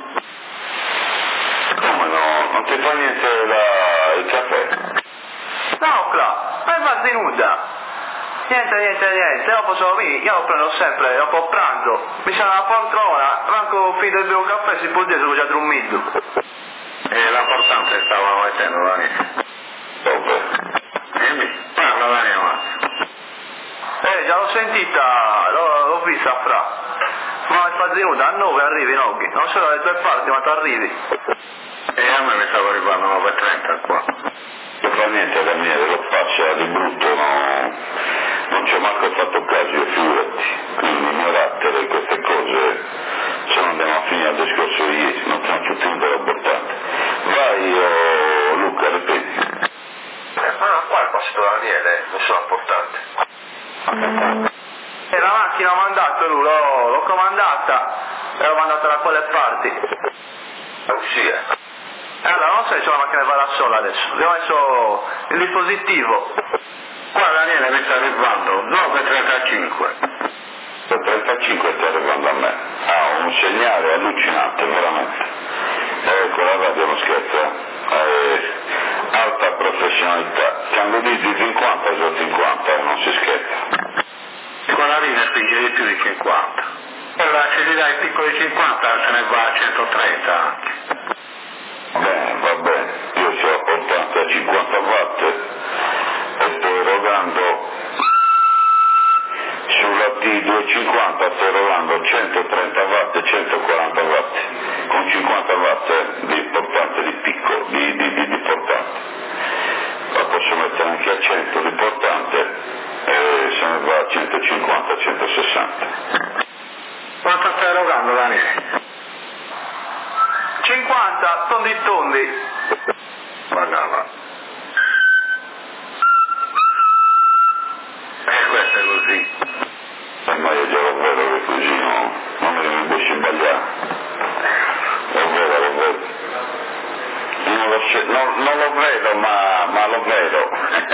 Come no? Non ti fa niente la, il caffè? No, Cla, ma è venuta. Niente, niente, niente, dopo sono lì, io lo prendo sempre, dopo pranzo, mi sono alla poltrona, manco finito di un caffè si può dire, sono già dormito. E l'importante stava mettendo, Dani. Vabbè. Dimmi, parla Dani avanti. Eh, già l'ho sentita, l'ho, l'ho vista fra. Ma è venuta a nove arrivi, Noghi, non solo dalle tue parti, ma ti arrivi. E a me mi stavo arrivando nove e trenta qua. Non fa niente Daniele, lo faccia di brutto, no, non ci ho manco fatto caso io, figurati, quindi ignoratele queste cose, se no andiamo a finire il discorso di ieri, non sono tutti un po' importanti. Vai oh, Luca, ripeti. Ah, qua è passato Daniele, non sono importante. E la macchina ho mandato lui, l'ho, l'ho comandata e l'ho mandata da quelle parti. Sì, eh. E allora non so se la macchina va da sola adesso, gli ho messo il dispositivo. Qua Daniele mi sta arrivando nove e trentacinque. nove e trentacinque sta arrivando a me. Ha un segnale allucinante, veramente. Eh, con la radio non scherza, eh, alta professionalità. Quando dici cinquanta sono cinquanta, non si scherza. Con la linea spinge di più di cinquanta. Allora se gli dai piccoli cinquanta se ne va a centotrenta anche. Bene, va bene, io sono portante a cinquanta watt e sto erogando sulla T duecentocinquanta, sto erogando centotrenta watt e centoquaranta watt, con cinquanta watt di portante di picco, di, di, di, di portante. La posso mettere anche a cento di portante e se ne va a centocinquanta centosessanta. Quanto stai erogando Daniele? cinquanta tondi tondi. Guardava. E questo è così. Eh, ma io già lo vedo che così no, non mi riesci a sbagliare. Lo vedo, lo vedo. Non lo, non, non lo vedo, ma, ma lo vedo.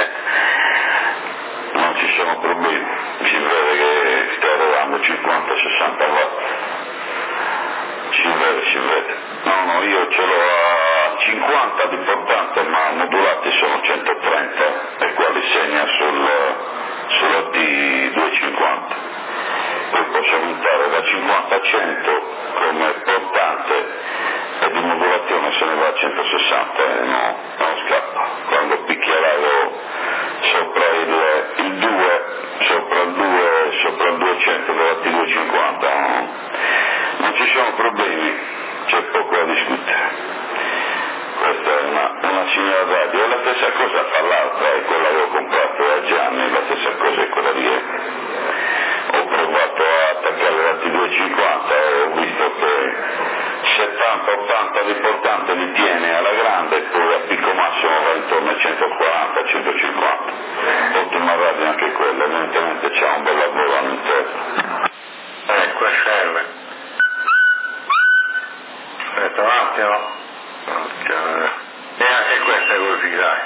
Non ci sono problemi. Si vede che sta arrivando cinquanta sessanta watt. Si vede, si vede. No, no, io ce l'ho a cinquanta di portante, ma modulati sono centotrenta e qua li segna sul, sulla T duecentocinquanta. Poi posso aumentare da cinquanta a cento come portante e di modulazione se ne va a centosessanta e no, non scappa. Quando picchierò sopra il, il due, sopra il due, sopra il duecento della T duecentocinquanta, no? Non ci sono problemi, c'è poco da discutere. Questa è una, una signora radio, è la stessa cosa fa l'altra, è quella che ho comprato da Gianni, la stessa cosa è quella di Ecco. Ho provato a attaccare la T duecentocinquanta e ho visto che settanta ottanta di portante li tiene alla grande e poi a picco massimo va intorno a centoquaranta centocinquanta. Ottima radio anche quella, evidentemente c'è un bel lavoro all'interno. Ecco, serve. Aspetta un attimo. E anche questa è così, dai.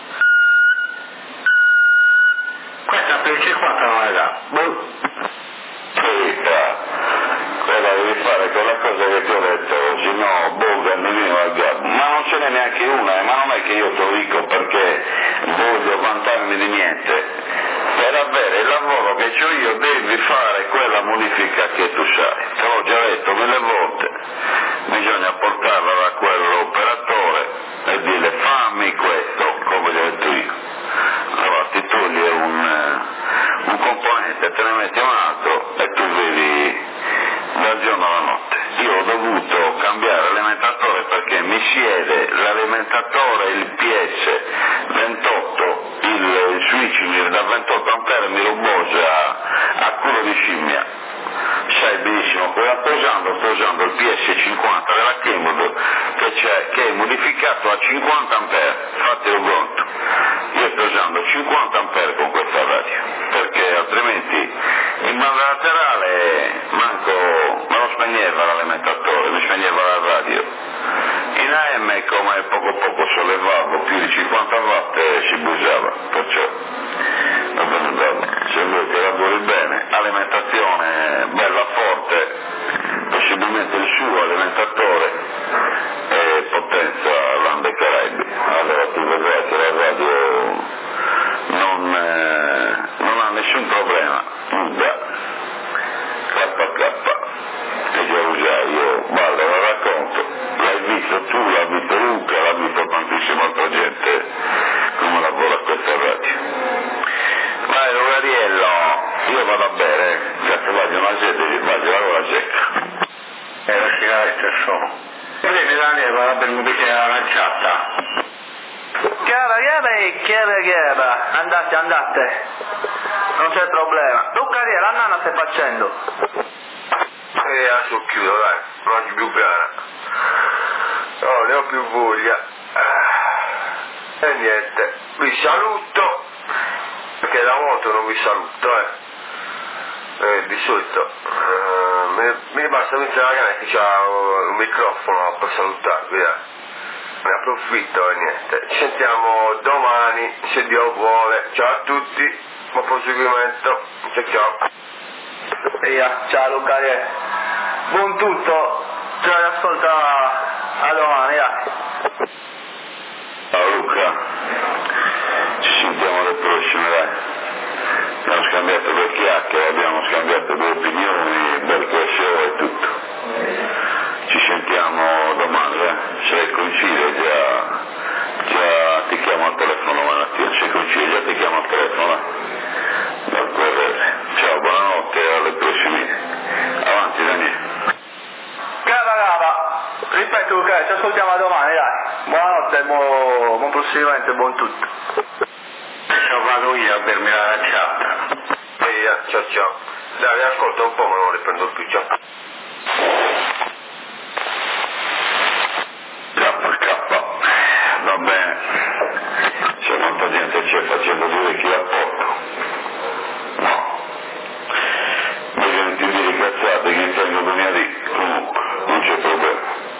Questa per il cinquanta non è da. Boh. Sì, quella devi fare quella cosa che ti ho detto, se no boga mi viene al gabbo. Ma non ce n'è neanche una, eh, ma non è che io te lo dico perché voglio vantarmi di niente. Per avere il lavoro che ho io devi fare quella modifica che tu sai. Te l'ho già detto mille volte. Bisogna portarla da quell'operatore e dire fammi questo, come gli ho detto io. Allora ti togli un, un componente, te ne metti un altro e tu vedi dal giorno alla notte. Io ho dovuto cambiare l'alimentatore perché mi siede l'alimentatore, il P S ventotto, il, il switch da ventotto ampere mi rubosa a, a culo di scimmia. Sai benissimo cosa sto usando, sto usando il P S cinquanta della Kenwood che, c'è, che è modificato a cinquanta ampere, fatelo conto. Io sto usando cinquanta ampere con questa radio, perché altrimenti in banda laterale manco me lo spegneva l'alimentatore, mi spegneva la radio. In A M come poco poco sollevavo più di cinquanta watt si bruciava, perciò va bene, bravo. Se vuoi che lavori bene, alimentazione bella forte, possibilmente il suo alimentatore e potenza Lande Caraibi, allora tu vedrai che la radio non, eh, non ha nessun problema, nulla, K K, che già usai io, guarda, lo racconto, l'hai visto tu, l'ha visto Luca, l'ha visto tantissima altra gente come lavora questa radio. Vai Lugariello, io vado a bere, cazzo voglio una sede, voglio la gola secca. E la sigaretta sono. E vedi grande va per un bicchiere aranciata. Chiara, chiara e chiara, chiara. Andate, andate. Non c'è problema. Tu, carriera, la nana stai facendo? E adesso chiudo, dai. Non oggi più piana. No, ne ho più voglia. E niente. Vi saluto. Perché da molto non vi saluto, eh. Eh, di solito uh, mi, mi basta mettere la gana che c'ha un microfono per salutarvi, eh. Ne approfitto e niente. Ci sentiamo domani se Dio vuole. Ciao a tutti, buon proseguimento. Ciao ciao. Via, ciao Luca, eh. Buon tutto. Ci ascolta a domani, dai. Ciao Luca, ci sentiamo alle prossime, dai. Abbiamo scambiato due chiacchiere, abbiamo scambiato due opinioni, bel show e tutto. Ci sentiamo domani, eh? Se coincide già, già ti chiamo al telefono mattina, se coincide già ti chiamo al telefono, eh? D'accordo. Ciao, buonanotte e alle prossime. Avanti Daniele. Cava, cava. Ripeto Luca, ci ascoltiamo domani, dai. Buonanotte, buon, buon proseguimento e buon tutto. Adesso vado io a bermi l'aranciata. Via, ciao ciao. Dai, vi ascolto un po' ma non riprendo più, ciao. K K, va bene. C'è molta gente ci è facendo dire chi ha poco. No. Vogliono dire cazzate che intendono mia lì. Comunque, non c'è problema.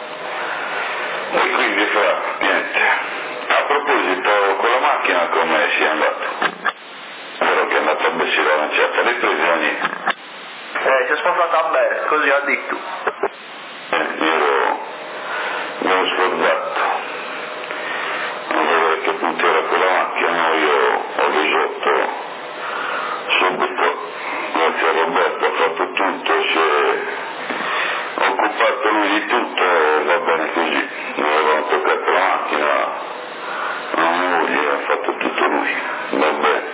E quindi fra, niente. A proposito, con la macchina come si è andato? Vero che è andato a Bessina Aranciata, le prese la niente? Eh, si è spostata bene, così ha detto. Eh, io ero, mi ero scordato. Non vedo a che punto era quella macchina, no, io ho risolto subito. Grazie a Roberto, ha fatto tutto, si è occupato lui di tutto e va bene così. Non avevamo toccato la macchina, non mia moglie, ha fatto tutto lui, va bene.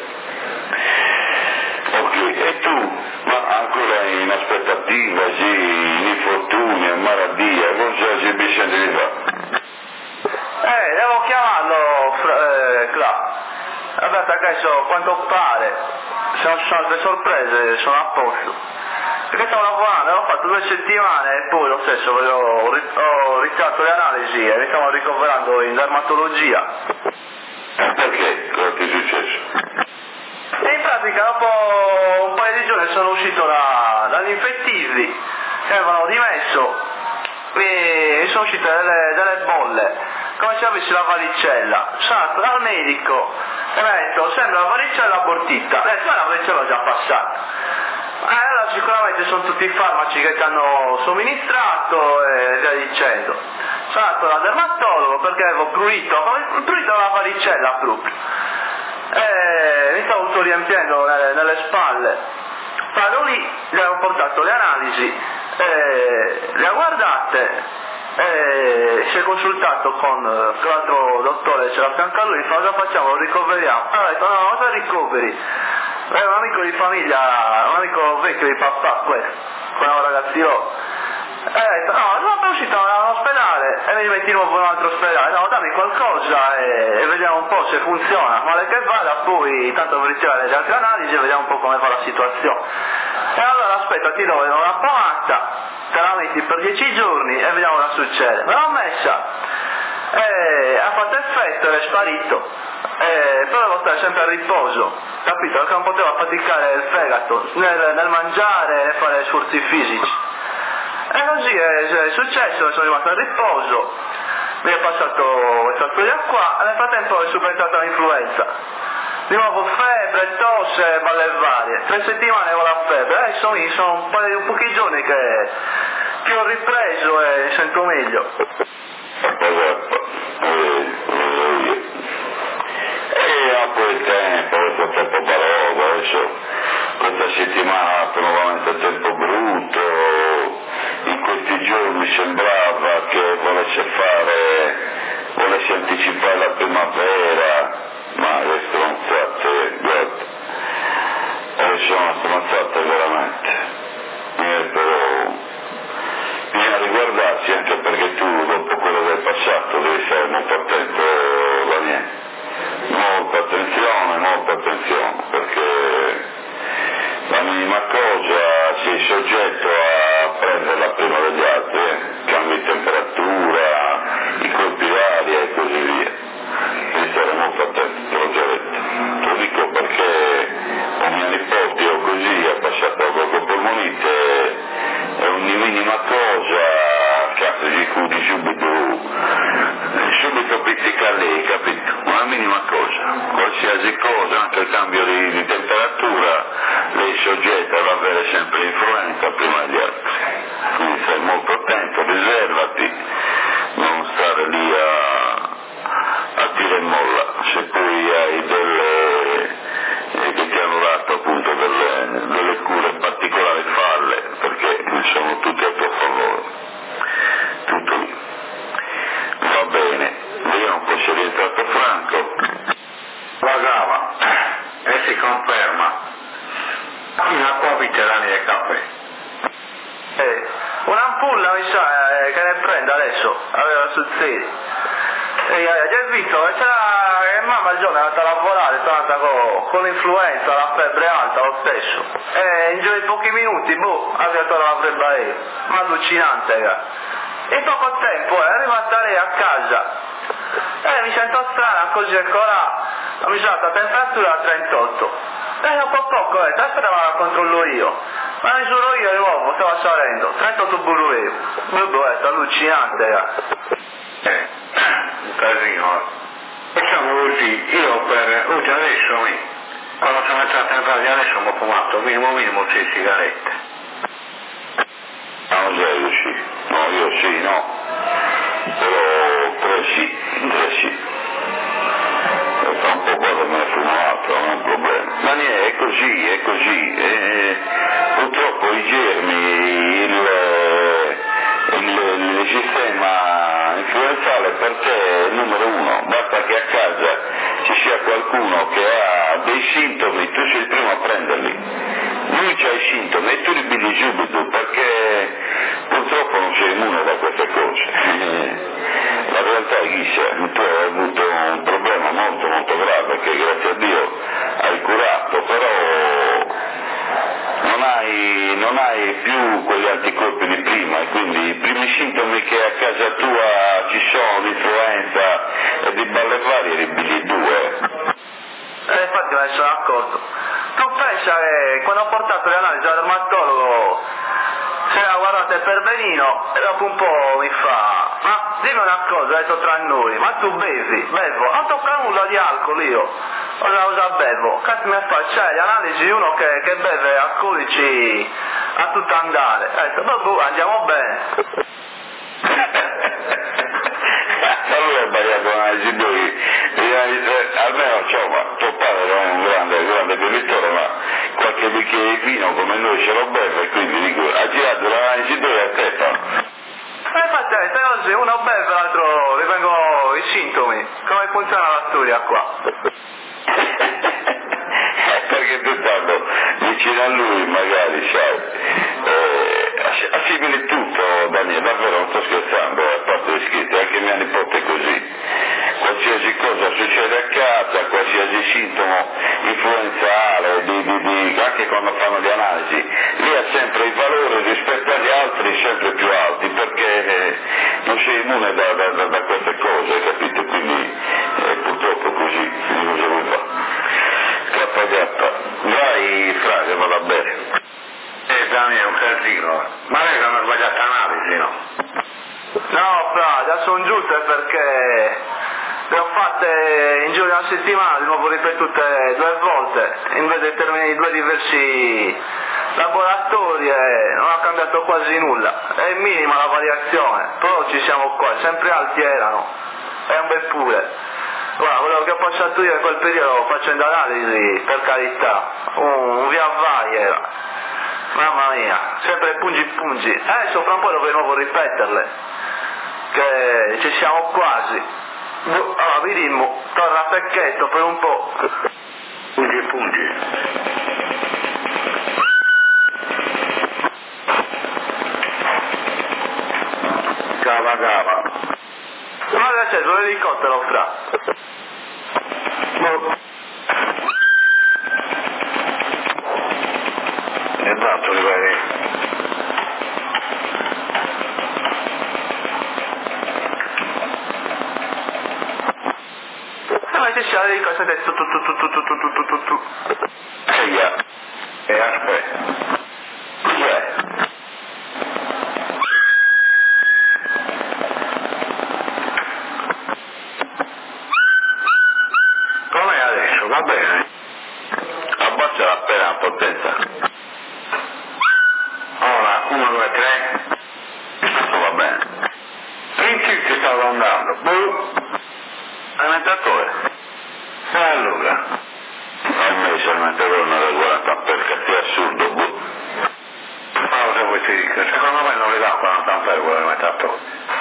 Ok, e tu? Ma ancora in aspettativa, sì, in infortunio, in malattia, cosa ci bisogna di fare? Eh, devo chiamarlo, eh, Cla. Vabbè, perché adesso, quanto pare, se non ci sono altre sorprese, sono a posto. Perché stavo lavorando, ho fatto due settimane e poi lo stesso, ho, ho ritratto le analisi e mi stavo ricoverando in dermatologia. Eh, perché? Cosa ti è successo? E in pratica dopo un paio di giorni sono uscito da, dagli infettivi che avevano dimesso e sono uscite delle, delle bolle, come se avessi la varicella. Sono andato dal medico e mi ha detto sembra la varicella abortita. Ho detto ma la varicella ho già passata. Eh, allora sicuramente sono tutti i farmaci che ti hanno somministrato e via dicendo. Sono andato dal dermatologo perché avevo prurito, prurito alla varicella proprio. E mi stavo tutto riempiendo nelle, nelle spalle. Vado lì, gli avevo portato le analisi, e le ha guardate, e si è consultato con eh, l'altro dottore, c'era a fianco a lui, mi fa cosa facciamo, lo ricoveriamo. Allora ho detto no, cosa ricoveri? È un amico di famiglia, un amico vecchio di papà questo, quando ragazzino. E ho detto no, sono uscito dall'ospedale e mi metti di nuovo in un altro ospedale, no dammi qualcosa e, e vediamo un po' se funziona, male che vada poi tanto per ritirare le altre analisi e vediamo un po' come va la situazione. E allora aspetta, ti do una pomata, te la metti per dieci giorni e vediamo cosa succede. Me l'ho messa, e ha fatto effetto ed è sparito, e però devo stare sempre a riposo, capito? Perché non potevo affaticare il fegato nel, nel mangiare e fare sforzi fisici. E così è, è successo, sono rimasto a riposo, mi è passato questa storia qua e nel frattempo è subentrata l'influenza. Di nuovo febbre, tosse, balle varie. Tre settimane con la febbre, adesso sono, sono un paio di pochi giorni che, che ho ripreso e mi sento meglio. E a quel tempo, questo tempo barogo, adesso questa settimana ha fatto nuovamente tempo brutto. In questi giorni sembrava che volesse fare, volesse anticipare la primavera, ma le stronzate, guarda, e sono stronzate veramente. E però bisogna riguardarsi anche perché tu dopo quello esatto, devi stare molto attento, Daniele, molta attenzione, molta attenzione, perché la minima cosa sei soggetto a prenderla prima degli altri, eh? Cambi di temperatura, i colpi d'aria e così via. Devi stare molto attento, te l'ho già detto. Te lo dico perché un mio nipote o così ha passato poco polmonite, è una minima cosa, cazzo gli cudi subito, subito pizzica lei, capito? Una minima cosa, qualsiasi cosa, anche il cambio di, di temperatura, lei è soggetta ad avere sempre l'influenza prima degli altri. Quindi stai molto attento, riservati, non stare lì a, a tira e molla. Se poi hai delle, eh, che ti hanno dato appunto delle, delle cure particolari, falle, perché sono tutte a tuo favore. Tutto lì. Va bene, vediamo poi se è rientrato Franco. Pagava e si conferma in acqua viterani e caffè. Eh, un'ampulla mi sa eh, che ne prende adesso, aveva sul sito. E eh, già visto che c'era che mamma il giorno è andata a lavorare, è andata con, con l'influenza, la febbre alta lo stesso. E in giro di pochi minuti, boh, ha avviato la febbre aerea. Ma allucinante, raga. In poco tempo è arrivata lei a casa. E mi sento strana così ancora, ho misurato la temperatura a trentotto. E dopo a poco, eh, aspetta ma la controllo io. Ma misuro io di nuovo, stava salendo, trentotto burro io. Boh, è allucinante, raga. Eh, un casino. Facciamo così, io per, oggi adesso mi, quando sono entrato in radio adesso ho fumato minimo minimo sei sigarette. No, zero sì, no, io sì, no, però tre sì, tre sì. E fra un po' quando me ne fumo altro, non è un problema. Ma niente, è così, è così. E, purtroppo i germi, il, il, il sistema influenzale per te è il numero uno. Basta che a casa ci sia qualcuno che ha dei sintomi, tu sei il primo a prenderli. Lui c'ha i sintomi e tu li pigli subito perché purtroppo non sei immune da queste cose. La realtà è che tu hai avuto un problema molto molto grave che grazie a Dio hai curato, però non hai, non hai più quegli anticorpi di prima e quindi i primi sintomi che a casa tua ci sono, l'influenza e di balle varie, li pigli due. Eh, infatti me ne sono accorto. Tu pensa che quando ho portato le analisi al dermatologo si era guardato il pervenino e dopo un po' mi fa: ma dimmi una cosa, adesso tra noi, ma tu bevi? Bevo, non tocca nulla di alcol io, cosa, cosa bevo? Cazzo mi fa, c'è le analisi di uno che, che beve alcolici a tutto andare. Ha detto, boh, andiamo bene. Allora è sbagliato l'analisi lui, almeno insomma tuo padre non è un grande, grande bevitore, ma qualche bicchiere di vino come noi ce lo beve, quindi dico, ha girato l'analisi lui a te fa. E infatti se così uno beve l'altro rivengono i sintomi, come funziona la storia qua? Perché tu tanto vicino a lui magari sai, eh, assimili tutto Daniele, davvero non sto scherzando, a parte le scritte, anche mia nipote è così, qualsiasi cosa succede a casa, qualsiasi sintomo influenzale, di, di, di, anche quando fanno le analisi, lì ha sempre i valori rispetto agli altri sempre più alti, perché eh, non sei immune da, da, da, da queste cose, capito? Quindi eh, purtroppo così, quindi cosa vuoi fare? Cappa gatta, vai Fra che vada bene. Eh Daniele, è un casino. Ma lei non ha sbagliato l'analisi, no? No, Fra, già sono giuste perché le ho fatte in giro di una settimana, di nuovo ripetute due volte, in vez di termini di due diversi laboratori e non ha cambiato quasi nulla. È minima la variazione, però ci siamo qua, sempre alti erano, è un bel pure. Guarda, quello che ho passato io in quel periodo facendo analisi, per carità, un, un via vai era, mamma mia, sempre pungi pungi, adesso fra un po' dovrei nuovo ripeterle, che ci siamo quasi, allora vediamo, torna a pecchetto per un po'. Pungi pungi. Cava cava. Ma preso l'elicottero, fra. E tanto li vai. E ma se c'è l'elicottero, tu tu tu tu tu tu tu tu tu tu. E già. E aspetta. Chi è? Com'è adesso? Va bene? Abbassa appena a potenza. Ora, uno, due, tre. Questo va bene. In che ti stavo andando? Boh. Alimentatore. E allora? E invece alimentatore non da quaranta per che è assurdo, boh. Ma cosa vuoi ti dire? Secondo me non le dà quaranta ampere quell'alimentatore.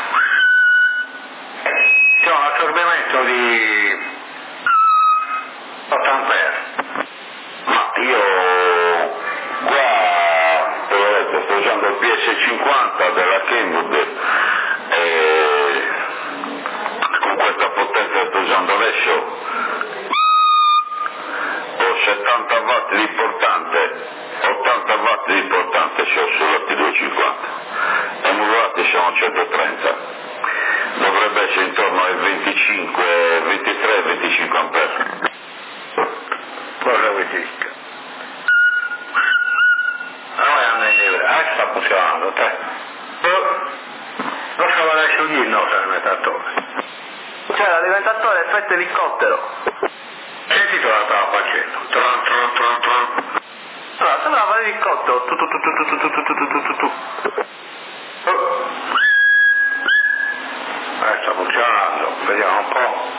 C'è un assorbimento di otto ampere. Ma io qua te l'ho detto, sto usando il P S cinquanta della Kenwood e con questa potenza che sto usando adesso ho settanta watt di portante, ottanta watt di portante c'ho sulla T duecentocinquanta e modulati siamo centotrenta, dovrebbe essere intorno ai venticinque, ventitré, venticinque ampere. Cosa vuoi dire? Allora andiamo in livello. Ah, sta funzionando, te. Non so adesso chi il nostro alimentatore. Cioè l'alimentatore effetto elicottero. Senti cosa stava facendo? Tron, tron, tron, tron. Allora, sembrava l'elicottero. Tu tu tu tu tu tu tu tu tu tu tu. Eh, sta funzionando. Vediamo un po'.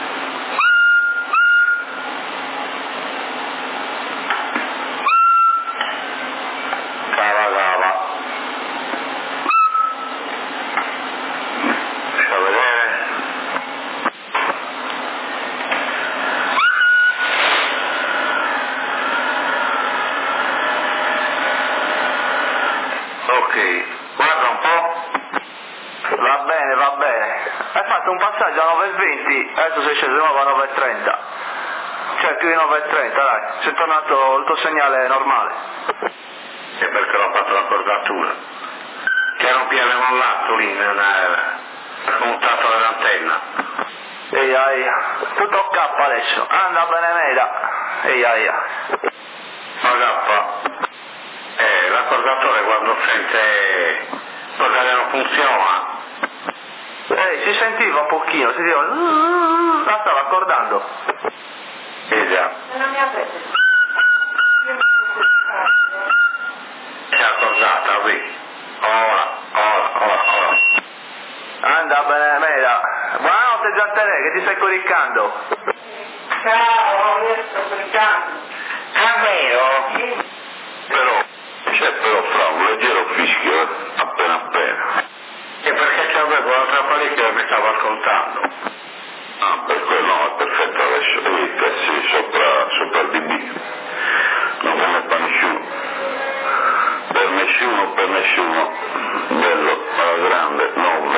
Cava, cava. Lascia vedere. Ok, guarda un po'. Va bene, va bene. Hai fatto un passaggio a nove e venti, adesso sei sceso di nuovo a nove e trenta. Cioè più di nove e trenta, dai. Sei tornato il tuo segnale normale. E perché l'ho fatto la cordatura? Che non piove un lato lì nella montato nell'antenna. Ehi aia. Tutto K adesso. Anda bene meda. Ehi aia. Ma K. Eh, l'accordatore quando sente cosa che non funziona. Ehi, si sentiva un pochino, si sentiva. La stava accordando. Eh già. Non mi avete. Si è accordata qui. Ora, ora, ora, ora. Anda bene meda. Buonanotte Gianterè, che ti stai coricando. Ciao, io sto coricando. È vero? Sì. Però c'è però fra un leggero fischio, eh, appena appena. E perché c'avevo l'altra apparecchio che mi stavo ascoltando. Ah, per quello no, è perfetto adesso, devi tessi sopra, sopra il D B. Non me ne fa nessuno. Per nessuno, per nessuno. Bello, alla grande,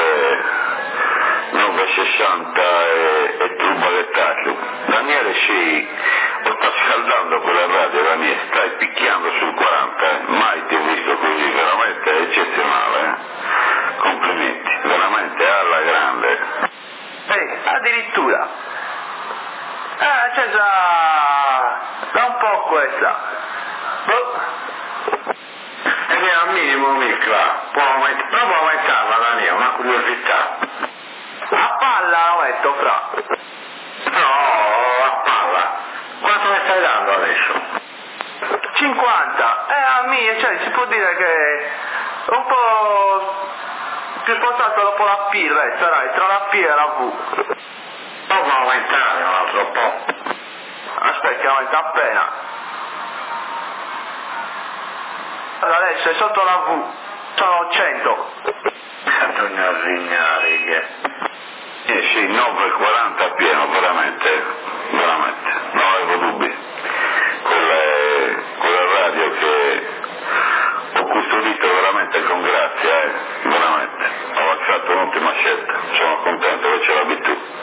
nove sessanta e, e tubo del taglio. Daniele sì, lo sta scaldando quella radio la mia, stai picchiando sul quaranta, eh? Mai ti ho visto così, veramente eccezionale, eh? Complimenti, veramente alla grande. Ehi, addirittura. Eh, c'è già da un po' questa. Oh. Ed è al minimo micla, può aumentare, però può aumentarla la mia, una curiosità. A palla lo metto fra. No, a palla. Quanto mi stai dando adesso? cinquanta. Eh, a mia, cioè si può dire che un po' più spostato dopo la P, resta, dai, tra la P e la V. Poi può aumentare un altro po'. Aspetta, che aumenta appena. Allora, adesso è sotto la V, sono cento. Bisogna rignare che... Eh sì, nove e quaranta pieno, veramente, veramente, non avevo dubbi. Quella, è, quella radio che ho custodito veramente con grazia, eh, veramente. Ho fatto un'ultima scelta, sono contento che ce l'abbia tu.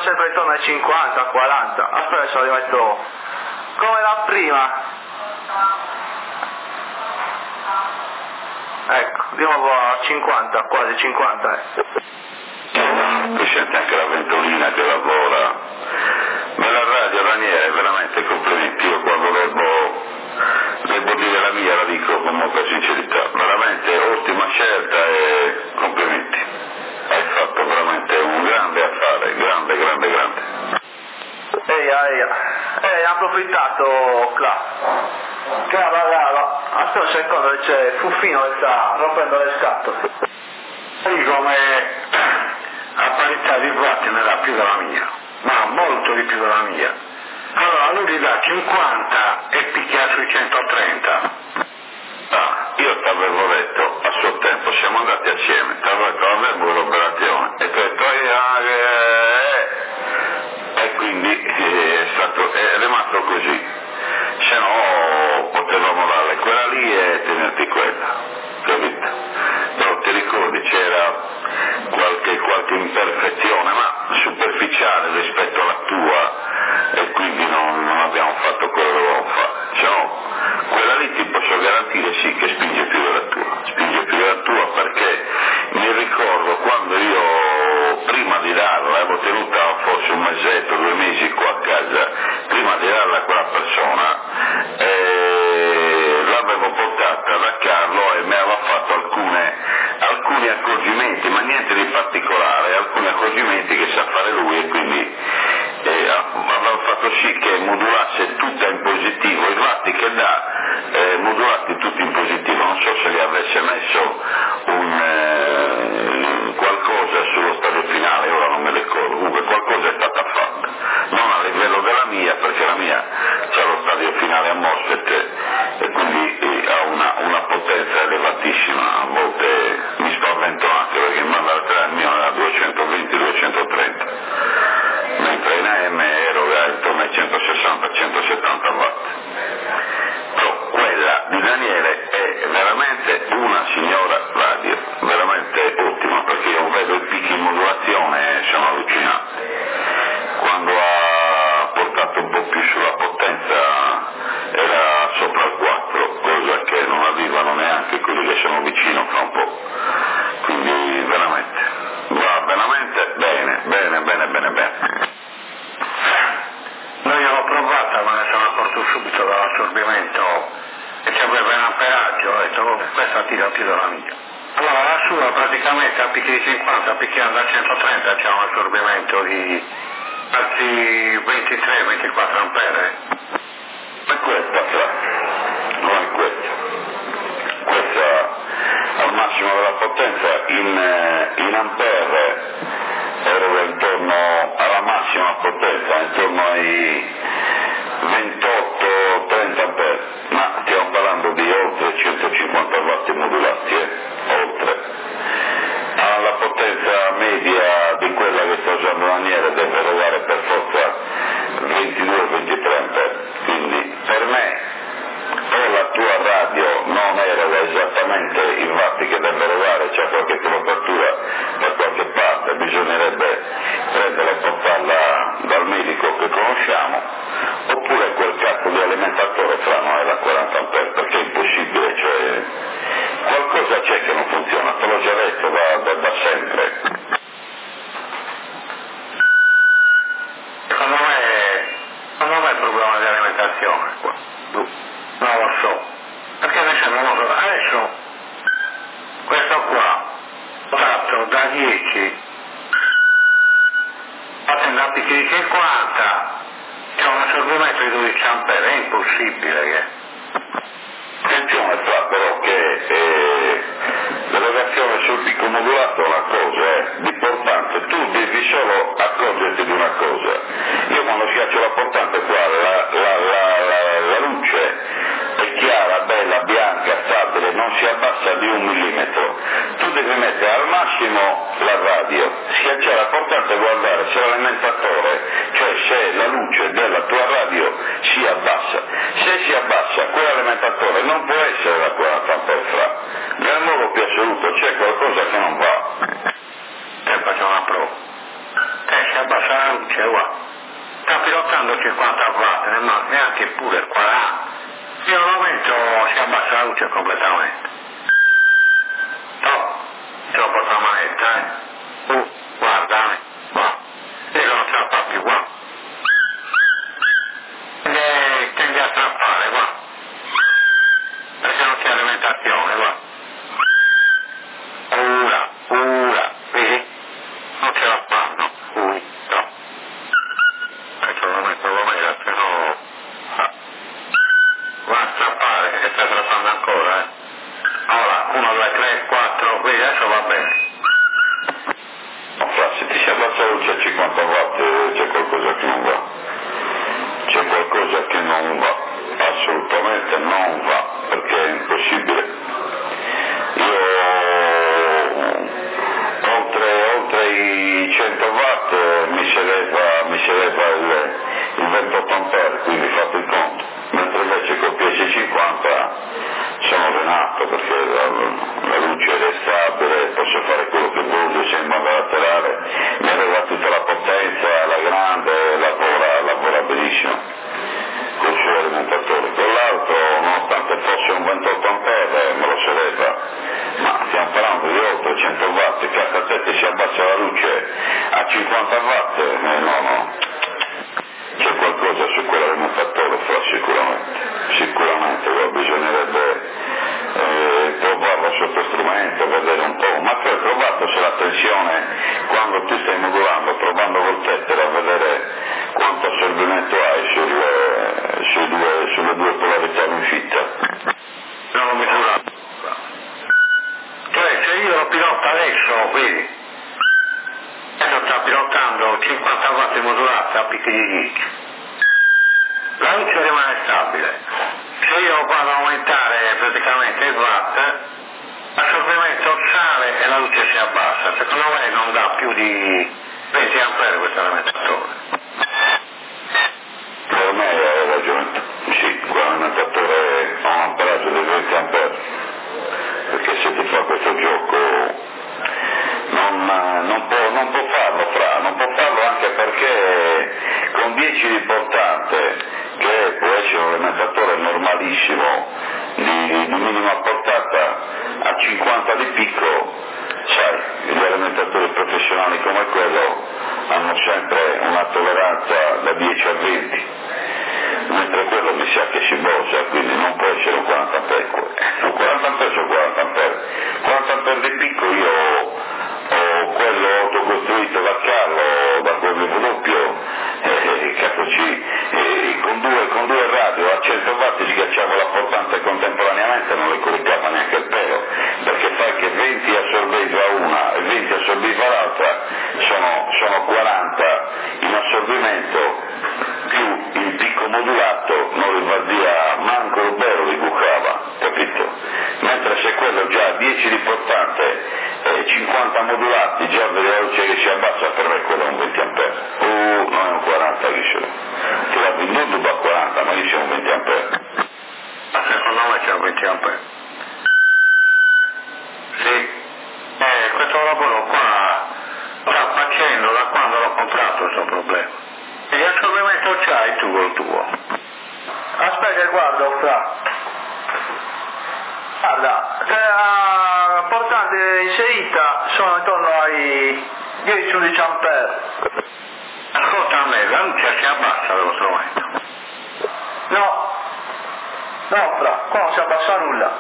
sempre intorno ai cinquanta, quaranta, aspetta adesso li metto come la prima. Ecco, di nuovo a cinquanta, quasi cinquanta. Eh. Si sente anche la ventolina che lavora. Ma la radio, Ranieri, veramente complimenti. Io quando leggo, devo dire la mia, la dico con molta sincerità. Veramente ottima scelta e complimenti. Hai fatto veramente un grande affare, grande, grande, grande. Ehi, ehi, ehi, ha approfittato, Cla. Brava, brava. Aspetta un secondo che c'è Fuffino che sta rompendo le scatole. Sì, come a parità di voti ne dà più della mia, ma molto di più della mia. Allora lui gli dà cinquanta e picchia sui centotrenta. Ah, io ti avevo detto a suo tempo, siamo andati assieme, ti avevo detto avevo l'operazione e tu hai detto eh, e quindi è stato, è rimasto così, se no potevamo darle quella lì e tenerti quella, capito? Però ti ricordi c'era qualche, qualche imperfezione, ma superficiale rispetto alla tua e quindi non, non abbiamo fatto quello che dovevamo fare, se no quella lì ti posso garantire sì che spinge più della tua, spinge più della tua perché mi ricordo quando io prima di darla, l'avevo tenuta forse un mesetto, due mesi qua a casa, prima di darla a quella persona, eh, l'avevo portata da Carlo e mi aveva fatto alcune, alcuni accorgimenti, ma niente di particolare, alcuni accorgimenti che sa fare lui e quindi eh, aveva fatto sì che modulasse tutta in positivo, i vatti che dà eh, modulati tutti in positivo, non so se gli avesse messo un, eh, qualcosa sullo stadio finale, ora non me lo ricordo, comunque qualcosa è stata fatta, non a livello della mia perché la mia c'è lo stadio finale a Mosset e quindi eh, ha una, una potenza elevatissima, a volte mi spavento anche perché in banda al mio era duecentoventi duecentotrenta, mentre in A M eroga intorno ai centosessanta centosettanta watt. Però quella di Daniele è veramente una signora radio, veramente ottima, perché io vedo i picchi in modulazione e sono allucinanti. Quando ha portato un po' più sulla potenza era sopra il quattro, cosa che non arrivano neanche quelli che sono vicino fra un po'. Quindi veramente, va veramente bene, bene, bene, bene, bene. Noi l'ho provata ma ne sono accorto subito dall'assorbimento e ci aveva un amperaggio, ho detto oh, questa tira più della mia. Allora la sua praticamente a picchi di cinquanta, picchiando a centotrenta c'è un assorbimento di quasi ventitré ventiquattro ampere. Ma questa fra, non è questa. Questa al massimo della potenza in, in ampere ero intorno alla massima potenza, intorno ai ventotto trenta ampere, ma stiamo parlando di oltre centocinquanta watt modulati, eh? oltre. Alla potenza media di quella che sta usando Daniele deve erogare per forza ventidue ventitré ampere, quindi per me o la tua radio non eroga esattamente i vatti che deve erogare, c'è qualche trovatura da qualche parte, bisognerebbe prenderla e portarla dal medico che conosciamo, oppure quel cazzo di alimentatore fra non è da quaranta ampere, perché è impossibile, cioè qualcosa c'è che non funziona, te l'ho già detto da, da, da sempre. Secondo me, secondo me è il problema di alimentazione qua. Non lo so, perché adesso non lo so, adesso questo qua fatto da dieci fatto da picchi di cinquanta c'è un assorbimento di dodici ampere, è impossibile che Attenzione fra però che eh, l'elevazione sul picco modulato è una cosa eh, di portante, tu devi solo accorgerti di una cosa, io quando schiaccio la portante qua la, la, la, la, la luce è chiara, bella, bianca, stabile, non si abbassa di un millimetro, tu devi mettere al massimo la radio, schiacciare la portante e guardare se l'alimentatore, cioè se la luce della tua radio si abbassa, se si abbassa quell'alimentatore non può essere da quaranta ampere fra, nel modo più assoluto c'è qualcosa che non va. e faccio una prova. E si abbassa la luce, cinquanta watt, neanche pure quaranta. In un momento si abbassa la luce completamente. No, troppo tramanetta, eh? Uh, guarda, qua. Io non ce la fa più qua. Tende, tende a strappare qua. Perché non c'è alimentazione qua. Ura, ura, vedi? Non ce la fanno. Ui, no. Adesso lo metto lo metto, se no... Ah. Va a strappare, che sta strappando ancora, eh. Ora, uno, due, tre, quattro, vedi, adesso va bene. Ma fra, se ti si abbassa la luce a cinquanta watt c'è qualcosa che non va. C'è qualcosa che non va. Assolutamente non va, perché è impossibile. Io oltre, oltre i cento watt mi si eleva, mi si eleva il, il ventotto ampere, quindi fate il conto. Mentre invece col P S cinquanta sono venato perché la, la luce è stabile, posso fare quello che voglio, se in modo laterale mi arriva tutta la potenza, la grande, lavora, lavora benissimo col suo alimentatore. Con l'altro, nonostante fosse un ventotto ampere, me lo sereva, ma stiamo parlando di oltre cento watt, che a te si abbassa la luce a cinquanta watt, eh, no, no, c'è qualcosa su quell'alimentatore, fra sicuramente, sicuramente, bisognerebbe eh, provarlo sotto strumento, vedere un po', ma tu hai provato se la tensione, quando tu stai modulando, provando col tether a vedere quanto assorbimento hai sul, sui due, sulle due polarità in uscita? Non ho misurato. Cioè, se io lo pilota adesso, vedi, adesso sta pilotando cinquanta watt modulata a picchi di dieci. La luce rimane stabile. Se io vado a aumentare praticamente il watt, l'assorbimento sale e la luce si abbassa. Secondo me non dà più di venti ampere questo alimentatore. Per me hai ragione, sì, quell'alimentatore ha un amperaggio di venti ampere, perché se ti fa questo gioco non, non, può, non può farlo, fra, non può farlo anche perché con dieci di portante, che può essere un alimentatore normalissimo di, di minima portata, a cinquanta di picco, sai, gli alimentatori professionali come quello hanno sempre una tolleranza da dieci a venti, mentre quello mi sa che si boccia, quindi non può essere un quaranta ampere. Un quaranta ampere sono quaranta ampere. quaranta ampere di picco io ho quello autocostruito da Carlo, da quel V W, eh, capoci, eh, con, due, con due radio a cento watt schiacciavo la portante contemporaneamente, non le coricava neanche il pelo, perché fai che venti assorbeva una e venti assorbiva l'altra, sono, sono quaranta in assorbimento, più il picco modulato non li va via manco il vero li bucava, capito? Mentre se quello già dieci di portante e cinquanta modulati, già vede la luce che si abbassa, per me quello è un venti ampere. Uh, non è un quaranta lì ce l'ho. Ti l'ha venduto da quaranta, ma lì c'è un venti ampere. Ma secondo me c'è un venti ampere. Sì. Eh, questo lavoro qua sta facendo da quando l'ho comprato questo problema. E che assorbimento c'hai tu col tuo? Aspetta, guarda, fra. Guarda, che la portante inserita sono intorno ai dieci undici ampere. Ascolta a me, la luce si abbassa dello strumento. No, no, fra, qua non si abbassa nulla.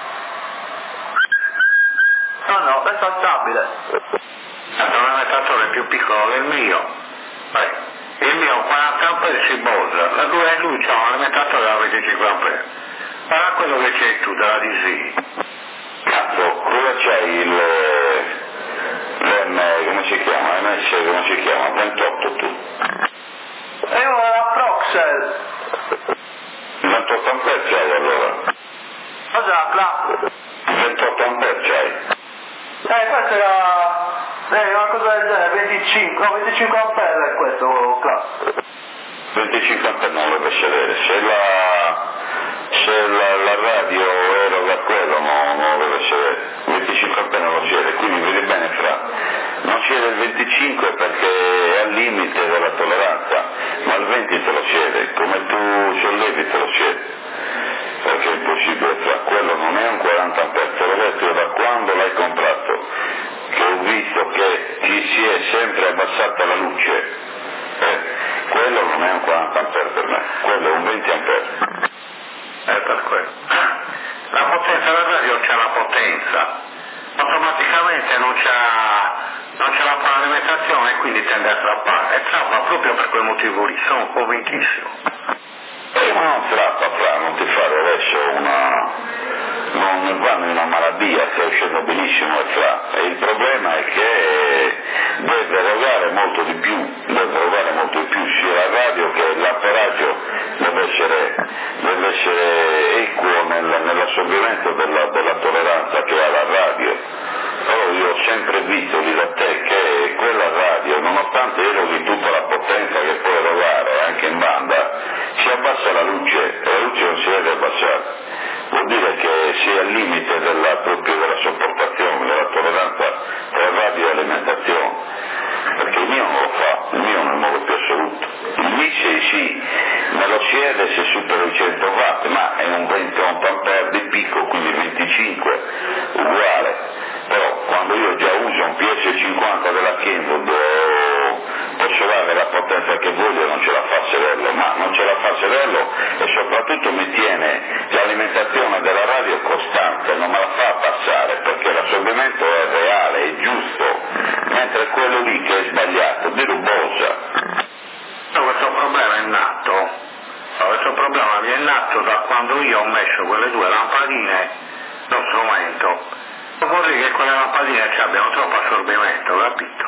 No, no, resta stabile. È un alimentatore più piccolo del mio. Beh, il mio quaranta ampere si bolla, la tua e lui c'ha un alimentatore da venticinque ampere. Guarda quello che c'è tu dalla D C. Cazzo, cosa c'hai il... l'M... come si chiama? M S, come si chiama? ventotto tu. E io la Proxel. ventotto ampere c'hai allora? Cosa, fra? ventotto ampere c'hai? Eh, questa era... Eh, una cosa del genere, venticinque, no, venticinque ampere è questo, fra. venticinque ampere non lo deve vedere. Se la... se la, la radio eroga quello no, non lo deve vedere. venticinque ampere non lo si vede, quindi vedi bene fra. Non si vede il venticinque perché è al limite della tolleranza. ma il venti te lo siede, come tu sollevi te lo siede, perché è impossibile, fra quello non è un quaranta ampere, te l'ho detto da quando l'hai comprato, che ho visto che ti si è sempre abbassata la luce, eh, quello non è un quaranta ampere per me, quello è un venti ampere. È per quello. La potenza del radio c'è la potenza, automaticamente non c'è, non c'è la parametrazione e quindi tende a trappare, e trappa proprio per quel motivo lì, sono convintissimo. Eh, ma non trappa, fra, non ti fare adesso una... non vanno in una malattia, stai uscendo benissimo e fra. E il problema è che deve erogare molto di più, deve erogare molto di più, sia la radio che l'apparato deve essere, deve essere equo nel, nell'assorbimento della, della tolleranza che ha la radio. Però io ho sempre visto lì da te che quella radio, nonostante eroghi tutta la potenza che può erogare anche in banda, si abbassa la luce e la luce non si deve abbassare. Vuol dire che si è al limite della, proprio della sopportazione, della tolleranza tra radio e alimentazione, perché il mio non lo fa, il mio nel modo più assoluto. Il missile sì, me lo siede se supera i cento watt, ma è un ventotto ampere di picco, quindi venticinque, uguale. Però quando io già uso un P S cinquanta della Kenwood posso dare la potenza che voglio, non ce la fa Severlo, ma non ce la fa Severlo e soprattutto mi tiene l'alimentazione della radio costante, non me la fa passare perché l'assorbimento è reale, è giusto, mentre quello lì che è sbagliato, di rubosa. Questo problema è nato, questo problema viene nato da quando io ho messo quelle due lampadine lo strumento. Vorrei che quelle lampadine ci abbiano troppo assorbimento, capito?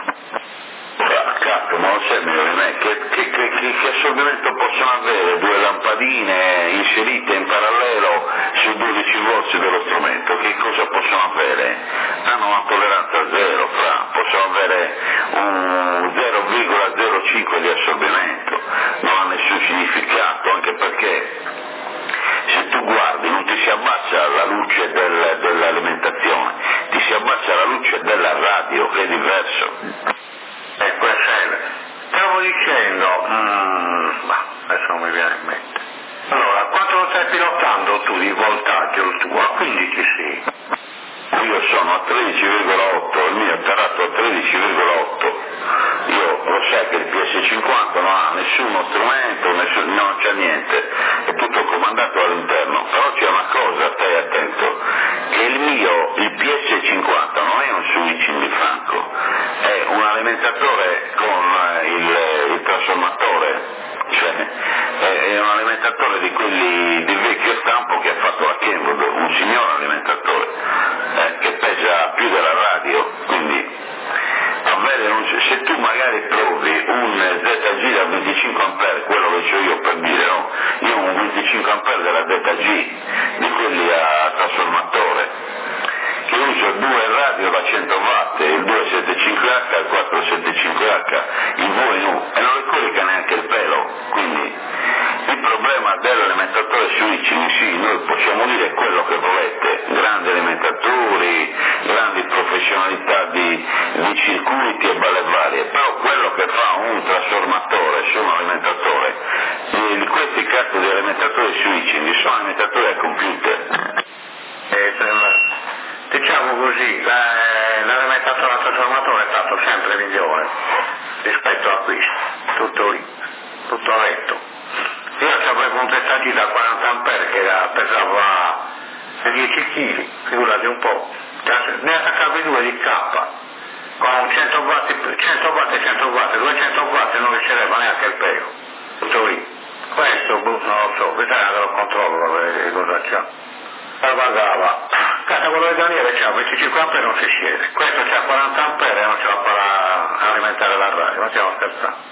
Ah, cazzo, ma lo sai meglio di me, che, che, che, che, che assorbimento possono avere due lampadine inserite in parallelo su dodici volt dello strumento? Che cosa possono avere? Hanno una tolleranza zero, fra, possono avere un zero virgola zero cinque di assorbimento, non ha nessun significato, anche perché se tu guardi non ti si abbassa la luce del, dell'alimentazione, ti si abbassa la luce della radio, che è diverso. E questo è. Stavo dicendo, mm, ma adesso non mi viene in mente. Allora, quanto lo stai pilotando tu di voltaggio il tuo? A quindici sì. Io sono a tredici virgola otto, il mio è tarato a tredici virgola otto. Io lo sai che il P S cinquanta non ha nessuno strumento, nessun, non c'è niente, è tutto comandato all'interno. Però c'è una cosa, stai attento, che il mio, il P S cinquanta non è un switching di Franco, è un alimentatore con il, il trasformatore, cioè è un alimentatore di quelli di vecchio stampo che ha fatto la Kenwood, un signor alimentatore, eh, che pesa più della radio, quindi avere un, se tu magari trovi un Z G da venticinque ampere, quello che ho io per dire, no? Io ho un venticinque ampere della Z G, di quelli a trasformatore, che uso due radio da cento watt, il due settantacinque H e il quattro settantacinque H, il V in U, e non le corica neanche il pelo, quindi il problema dell'alimentatore switching, sì, noi possiamo dire quello che volete, grandi alimentatori, grandi professionalità di, di circuiti e balle varie, però quello che fa un trasformatore su un alimentatore, eh, questi cazzo di alimentatori switching sono alimentatori a computer. E, diciamo così, l'alimentatore a trasformatore è stato sempre migliore rispetto a questo, tutto lì, tutto retto. Io avevo un Z G da quaranta ampere che pesava dieci chili, figurati un po', ne attaccavi due di K, con cento watt, cento watt e cento watt, duecento watt non riceveva neanche il pelo, tutto lì. Questo non lo so, bisogna che lo controllo per vedere che cosa c'ha. La pagava, cazzo quello di Daniele c'ha venticinque ampere non si siede, questo c'ha quaranta ampere e non ce la fa alimentare la radio, non stiamo scherzando.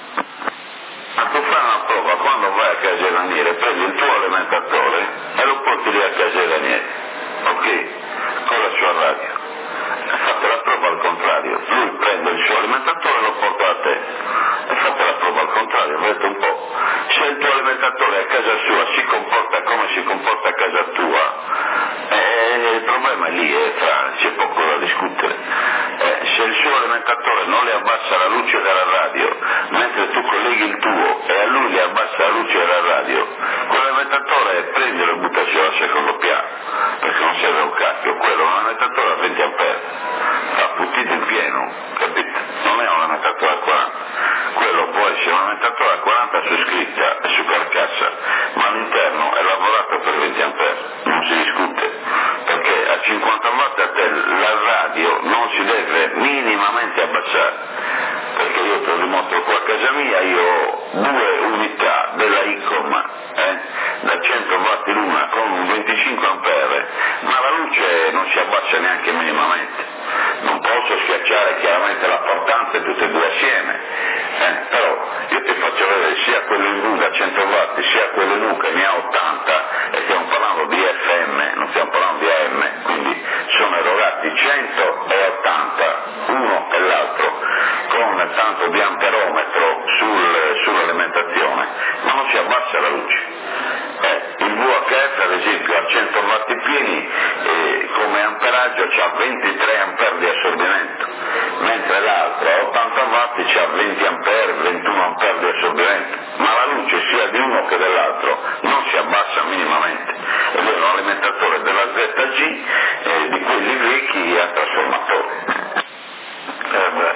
Ma tu fai una prova, quando vai a casa Daniele, prendi il tuo alimentatore e lo porti lì a casa Daniele, ok? Con la sua radio. Fate la prova al contrario, lui prende il suo alimentatore e lo porta a te. E fate la prova al contrario, vedete un po'. Se il tuo alimentatore a casa sua si comporta come si comporta a casa tua, eh, il problema è lì, eh, fra, c'è poco da discutere. Eh, se il suo alimentatore non le abbassa la luce della radio, mentre tu colleghi il tuo e a lui le abbassa la luce della radio, quell'alimentatore prendilo e buttacelo al secondo piano, perché non serve un cacchio, quello è un alimentatore a venti ampere, fa puttito in pieno, capito? Non è un alimentatore a quaranta, quello può essere un alimentatore a quaranta su scritta e su carcassa, ma all'interno è lavorato per venti ampere, non si discute, perché a cinquanta watt a te la radio non si deve minimamente abbassare, perché io te lo dimostro qua a casa mia, io ho due unità della ICOM eh, da cento watt l'una con venticinque ampere, ma la luce non si abbassa neanche minimamente, non posso schiacciare chiaramente la portante tutte e due assieme, eh, però io ti faccio vedere sia quello in V da cento watt sia quello in U che ne ha ottanta, e stiamo parlando di F M, non stiamo parlando di A M, quindi sono erogati cento e ottanta uno e l'altro con tanto di amperometro sul, sull'alimentazione, ma non si abbassa la luce. Eh, il V H F ad esempio a cento watt pieni eh, come amperaggio c'ha ventitré ampere di assorbimento, mentre l'altro a ottanta watt c'ha venti ampere, ventuno ampere di assorbimento, ma la luce sia di uno che dell'altro non si abbassa minimamente, ed è un alimentatore della Z G eh, di quelli vecchi a trasformatore. Eh beh.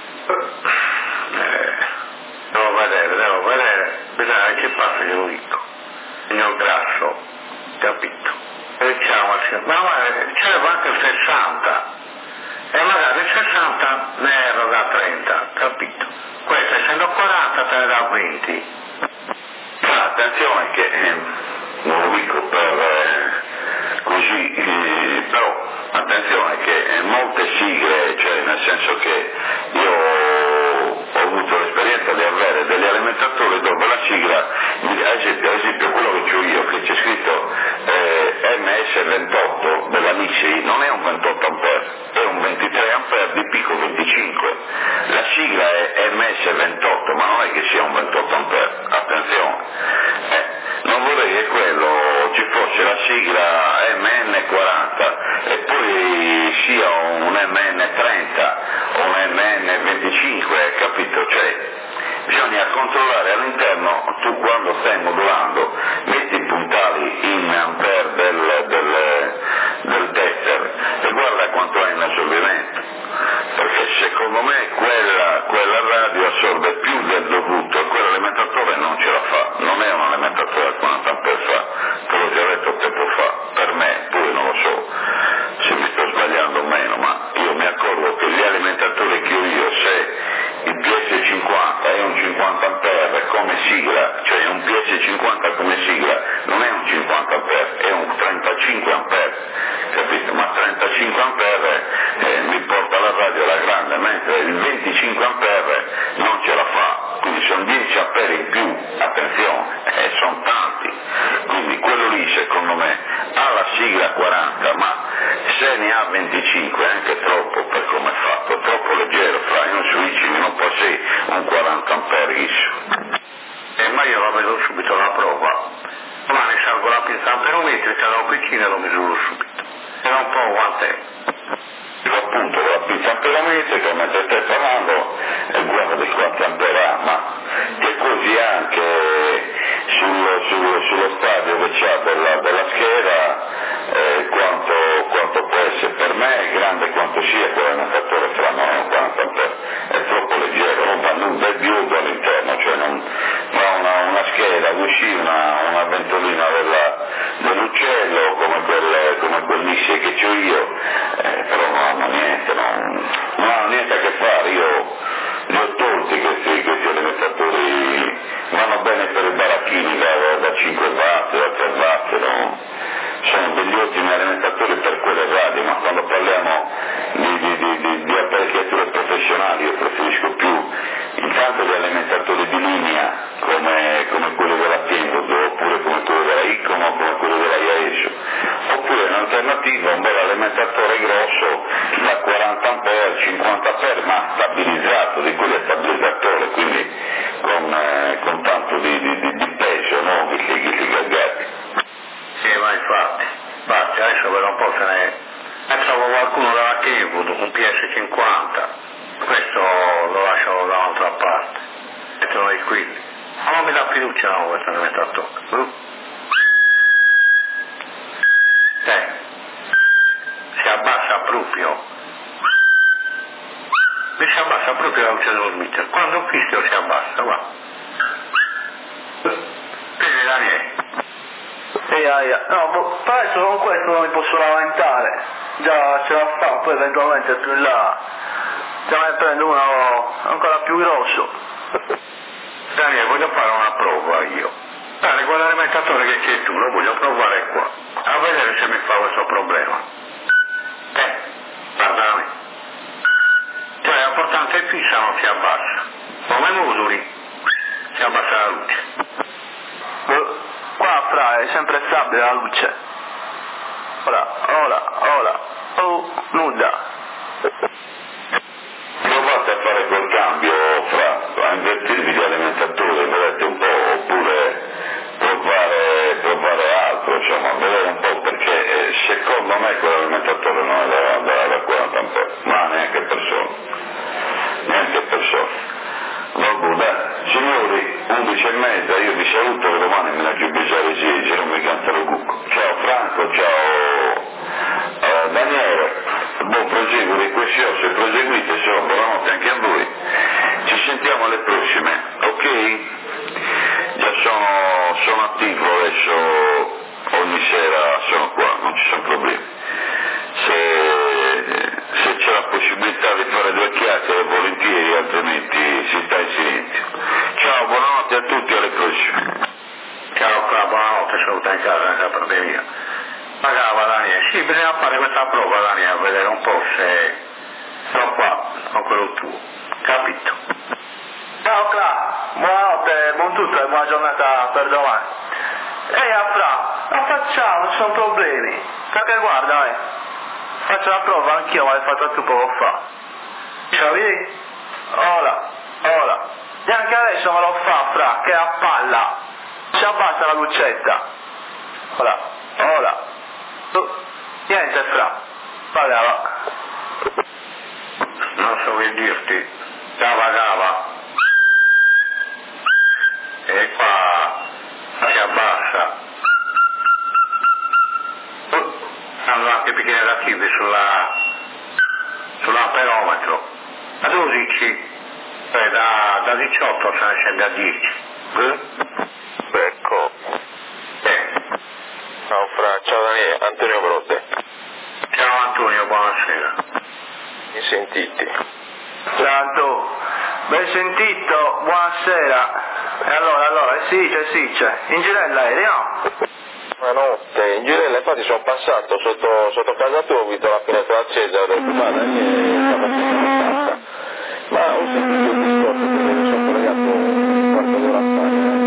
Eh, devo vedere, devo vedere, bisogna che passa glielo dico, signor Grasso, capito? E diciamo, ma c'era anche il sessanta, e magari il sessanta ne eroga trenta, capito? Questo essendo quaranta te ne dà venti. Ma attenzione che, eh, non lo dico per eh, così, eh, però attenzione che eh, molte sigle, cioè nel senso che io ho avuto l'esperienza di avere degli alimentatori dove la sigla, ad esempio, ad esempio quello che ho io, che c'è scritto eh, M S ventotto della Nixie, non è un ventotto ampere, è un ventitré ampere di picco venticinque, la sigla è M S ventotto, ma non è che sia un ventotto ampere, attenzione, eh, non vorrei che quello ci fosse la sigla M N quaranta e poi sia un M N trenta o un M N venticinque, capito? Cioè, bisogna controllare all'interno, tu quando stai modulando metti i puntali in ampere del, del, del tester e guarda quanto è in assorbimento, perché secondo me quella, quella radio assorbe più del dovuto e quell'alimentatore non ce la fa, non è un alimentatore a quaranta ampere fa, te l'ho già detto tempo fa, per me, poi non lo so se mi sto sbagliando o meno, ma io mi accorgo che gli alimentatori che ho io, se il P S cinquanta è un cinquanta ampere come sigla, cioè un P S cinquanta come sigla non è un cinquanta ampere, è un trentacinque ampere, capito? Ma trentacinque ampere eh, mi porta la radio alla grande, mentre il venticinque ampere non ce la fa, quindi sono dieci ampere in più, attenzione, eh, sono tanti, quindi quello lì secondo me ha la sigla quaranta, ma se ne ha venticinque è anche troppo per come è fatto, troppo leggero, fra io su Icimi non può essere un quaranta ampere issue. E ma io la vedo subito la prova, domani salgo la pinza amperometrica da un piccino e lo misuro subito, e un po' quant'è. Appunto la pinza amperometrica mentre stai parlando e guarda di quanti ampere ha, ma che così anche sul, sul, sullo stadio che c'ha della, della scheda eh, quanto, quanto può essere, per me è grande quanto sia quell'alimentatore, fra non è un quaranta ampere, è troppo leggero, non va un bel biodo all'interno, cioè non fa una, una scheda, uscì una, una ventolina della, dell'uccello come quel, come quel missile che ho io, eh, però non hanno niente, non, non hanno niente a che fare, io li ho tolti questi, questi alimentatori, vanno bene per i baracchini da, da cinque watt, da tre watt, no? Sono degli ottimi alimentatori per quelle radio, ma quando parliamo di, di, di, di, di apparecchiature professionali io preferisco più intanto gli alimentatori di linea come, come quello della Tengodo, oppure come quello della Icom o come quello della Iaeso, oppure in alternativa un bel alimentatore grosso da quaranta ampere, cinquanta ampere, ma stabilizzato, di quelli a stabilizzatore, quindi con, eh, con tanto di, di, di, di peso, no? Che si gaggati. Sì, ma infatti, infatti adesso vedo un po' se ne... E trovo qualcuno dalla Kenwood, un P S cinquanta, fiducia con questo alimentatore. Uh. Eh, si abbassa proprio. Mi si abbassa proprio la luce dello smitter. Quando ho visto si abbassa, guarda. Bene Daniele. Ehi, aia, no, per adesso con questo non mi posso lamentare, già ce la fa, poi eventualmente più in là, già ne prendo uno ancora più grosso. Daniele, voglio fare una prova io. Dai, quell'alimentatore che c'è tu, lo voglio provare qua, a vedere se mi fa questo problema. Eh, guardami. Cioè, l'importante è fissa, non si abbassa. Come musoli, si abbassa la luce. Qua fra è sempre stabile la luce. Ora, ora, ora, oh, nuda. Provate a fare quel cambio fra, a invertirvi di alimentatore, vedete un po', oppure provare, provare altro, insomma, vedere un po', perché eh, secondo me quell'alimentatore non è da, da, da quaranta ampere, ma neanche persone, neanche persone. Vabbè, dai, signori, undici e mezza, io vi saluto, che domani mi lascio bisare Gigi, non mi canta lo cucco. Ciao Franco, ciao eh, Daniele, buon proseguo di questi ossi, proseguite, insomma, buonanotte anche a voi. Ci sentiamo alle prossime, ok? Già sono, sono attivo adesso, ogni sera sono qua, non ci sono problemi. Se, se c'è la possibilità di fare due chiacchiere volentieri, altrimenti si sta in silenzio. Ciao, buonanotte a tutti, alle prossime. Ciao, qua, buonanotte, saluta in casa, senza pandemia. Pagava Daniele, sì, bisogna fare questa prova Daniele, a vedere un po' se sto qua con quello tuo, capito? Ciao Cla, buonanotte, buon tutto e buona giornata per domani. Ehi Afra, la facciamo, non ci sono problemi. Perché guarda, eh, faccio la prova anch'io, ma l'hai fatta tu poco fa. Ciao, vedi? Ora, ora. E anche adesso me lo fa, Fra, che a palla. Si abbassa la lucetta. Ora, ora. Tu, niente, Fra. Vabbè, va. Non so che dirti, cava cava. E qua si abbassa. Hanno anche piccoli relativi sulla sull'amperometro. A dodici, cioè da, da diciotto se ne scende a dieci. Eh? Ecco. Eh. Ciao Fra, ciao Daniele, Antonio Brode. Ciao Antonio, buonasera. Mi sentite? Ciao, ben sentito, buonasera. E allora, allora, sì, c'è, sì, c'è. In girella eri, no? Buonanotte, in girella infatti sono passato sotto, sotto casa tua, ho visto la finestra accesa, ho detto ma Daniele sta facendo la casa. Ma ho sentito il discorso perché mi sono collegato un quarto d'ora fa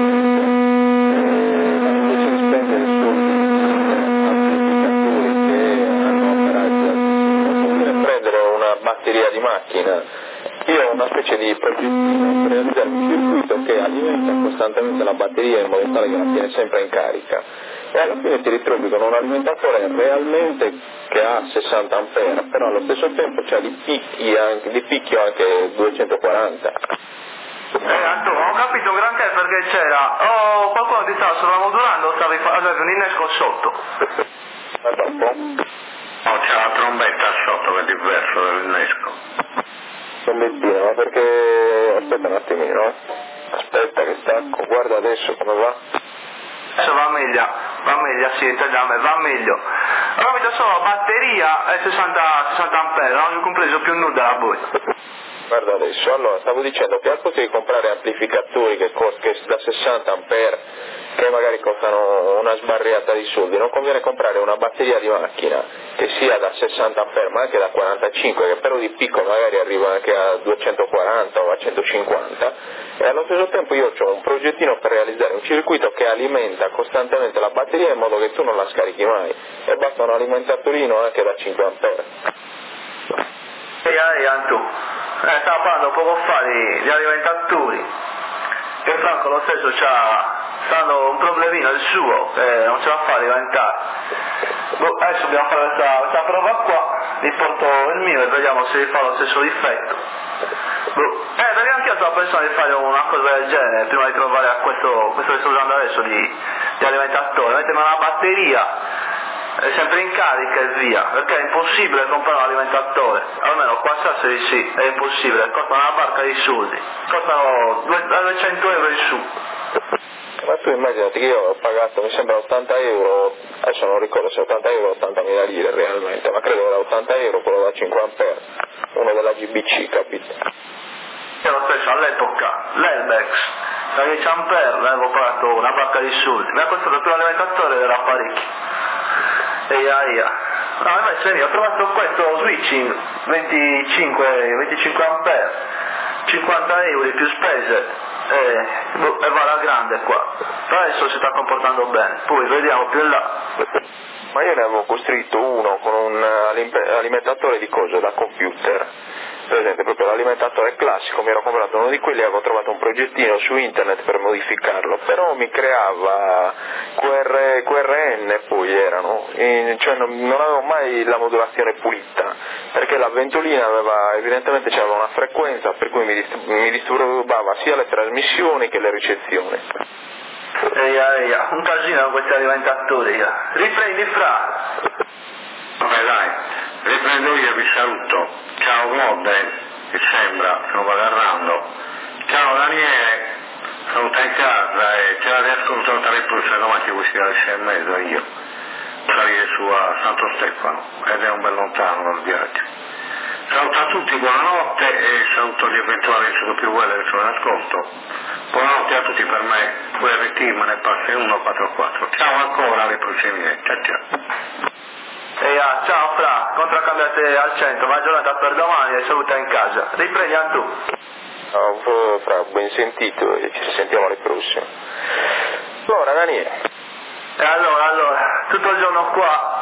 e invece di spendere soldi amplificatori che hanno operato, non conviene prendere una batteria di macchina. Io ho una specie di progettino per realizzare un circuito che alimenta costantemente la batteria in modo tale che la tiene sempre in carica e alla fine ti ritrovi con un alimentatore realmente che ha sessanta ampere, però allo stesso tempo c'ha di, picchi anche, di picchio anche duecentoquaranta. Eh, Antonio, ho capito granché perché c'era, oh, qualcuno ti stava sovramodulando o stavi facendo un innesco sotto? Guarda un po'. Oh, c'è la trombetta sotto che è diverso dall'innesco. Trombettina, ma perché... aspetta un attimino, eh. Aspetta che stacco, guarda adesso come va. Adesso va meglio, va meglio, sì, intendiamo, va meglio. Ho capito solo, batteria è sessanta, sessanta ampere, non ho compreso più nulla da voi. Guarda adesso, allora stavo dicendo che al posto di comprare amplificatori che, cost- che da sessanta ampere, che magari costano una sbarriata di soldi, non conviene comprare una batteria di macchina che sia da sessanta ampere ma anche da quarantacinque, che però di picco magari arriva anche a duecentoquaranta o a centocinquanta, e allo stesso tempo io ho un progettino per realizzare un circuito che alimenta costantemente la batteria in modo che tu non la scarichi mai, e basta un alimentatorino anche da cinque ampere. Ehi, ehi, Antu, eh, stavo parlando poco fa di, di alimentatori, che Franco lo stesso c'ha, stanno un problemino il suo, che non ce la fa a diventare. Boh, adesso dobbiamo fare questa, questa prova qua, mi porto il mio e vediamo se fa lo stesso difetto. Boh. Eh, perché anche io stavo pensando di fare una cosa del genere, prima di trovare a questo, questo che sto usando adesso di, di alimentatore, mettermi una batteria, è sempre in carica e via, perché è impossibile comprare un alimentatore, almeno qua a Sassari sì, è impossibile, costano una barca di soldi, costano duecento euro in su. Ma tu immaginati che io ho pagato, mi sembra ottanta euro, adesso non ricordo se ottantamila euro o ottantamila lire realmente, ma credo era ottanta euro quello da cinque ampere, uno della G B C, capito? Io lo stesso all'epoca, l'Elbex, da dieci ampere, l'avevo pagato una barca di soldi, mi ha costato più l'alimentatore della parecchio. E ia ia. No, invece io ho trovato questo switching, venticinque ampere, cinquanta euro più spese, e, e va alla grande qua. Per adesso si sta comportando bene, poi vediamo più in là. Ma io ne avevo costruito uno con un alimentatore di cose da computer, per esempio proprio l'alimentatore classico, mi ero comprato uno di quelli e avevo trovato un progettino su internet per modificarlo, però mi creava Q R, Q R N poi erano, e, cioè non, non avevo mai la modulazione pulita, perché la ventolina aveva, evidentemente c'aveva una frequenza per cui mi, dist- mi disturbava sia le trasmissioni che le ricezioni. Eia eia, un casino con questi alimentatori, riprendi fra. Vabbè dai, riprendo io, vi saluto. Ciao Claude, che sembra, sono agarrando. Ciao Daniele, saluta in casa e ce la riascolto saltare il plus, domani che vuoi sia alle sei e mezza io. Salire su a Santo Stefano, ed è un bel lontano dal viaggio. Saluto a tutti, buonanotte e saluto gli eventuali sono più quelli che sono in ascolto. Buonanotte a tutti per me, V R T me ne passa uno quattro quattro. Ciao ancora, alle prossime, ciao ciao. Ehi, ah, ciao Fra, contraccambiate al centro, buona giornata per domani e saluta in casa. Riprendi anche tu. Oh, Fra, ben sentito e ci sentiamo alle prossime. Allora Daniele. E allora, allora, tutto il giorno qua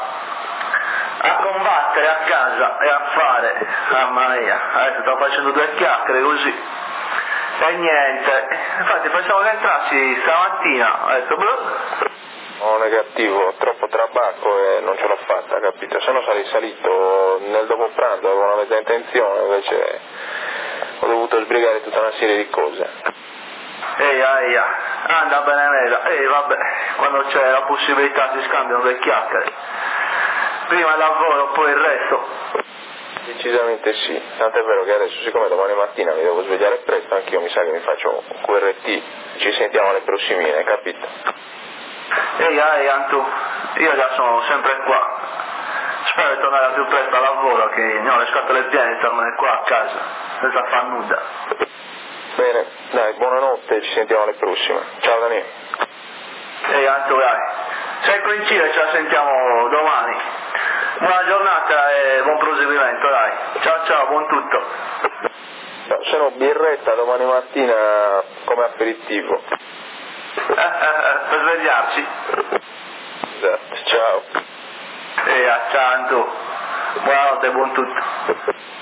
a combattere a casa e a fare, mamma mia, adesso sto facendo due chiacchiere così. E niente, infatti pensavo che entrassi stamattina, ho detto bluh. No, negativo, troppo trabacco e non ce l'ho fatta, capito? Se no sarei salito nel dopo pranzo, avevo una mezza intenzione, invece ho dovuto sbrigare tutta una serie di cose. Ehi, aia, anda bene mela, ehi vabbè, quando c'è la possibilità si scambiano due chiacchiere. Prima il lavoro, poi il resto. Decisamente sì, tant'è vero che adesso siccome domani mattina mi devo svegliare presto, anch'io mi sa che mi faccio un Q R T, ci sentiamo alle prossimine, capito? Ehi, ehi Antu, io già sono sempre qua, spero di tornare al più presto al lavoro che ne ho le scatole piene di tornare qua a casa, senza far nulla. Bene, dai, buonanotte, ci sentiamo alle prossime, ciao Daniele. Ehi Antu, dai, se coincide ce la sentiamo domani, buona giornata e buon proseguimento, dai, ciao ciao, buon tutto. No, se no birretta domani mattina come aperitivo. Eh, eh, eh, per svegliarci. Esatto, ciao. E a ciao Antu, buonanotte e buon tutto.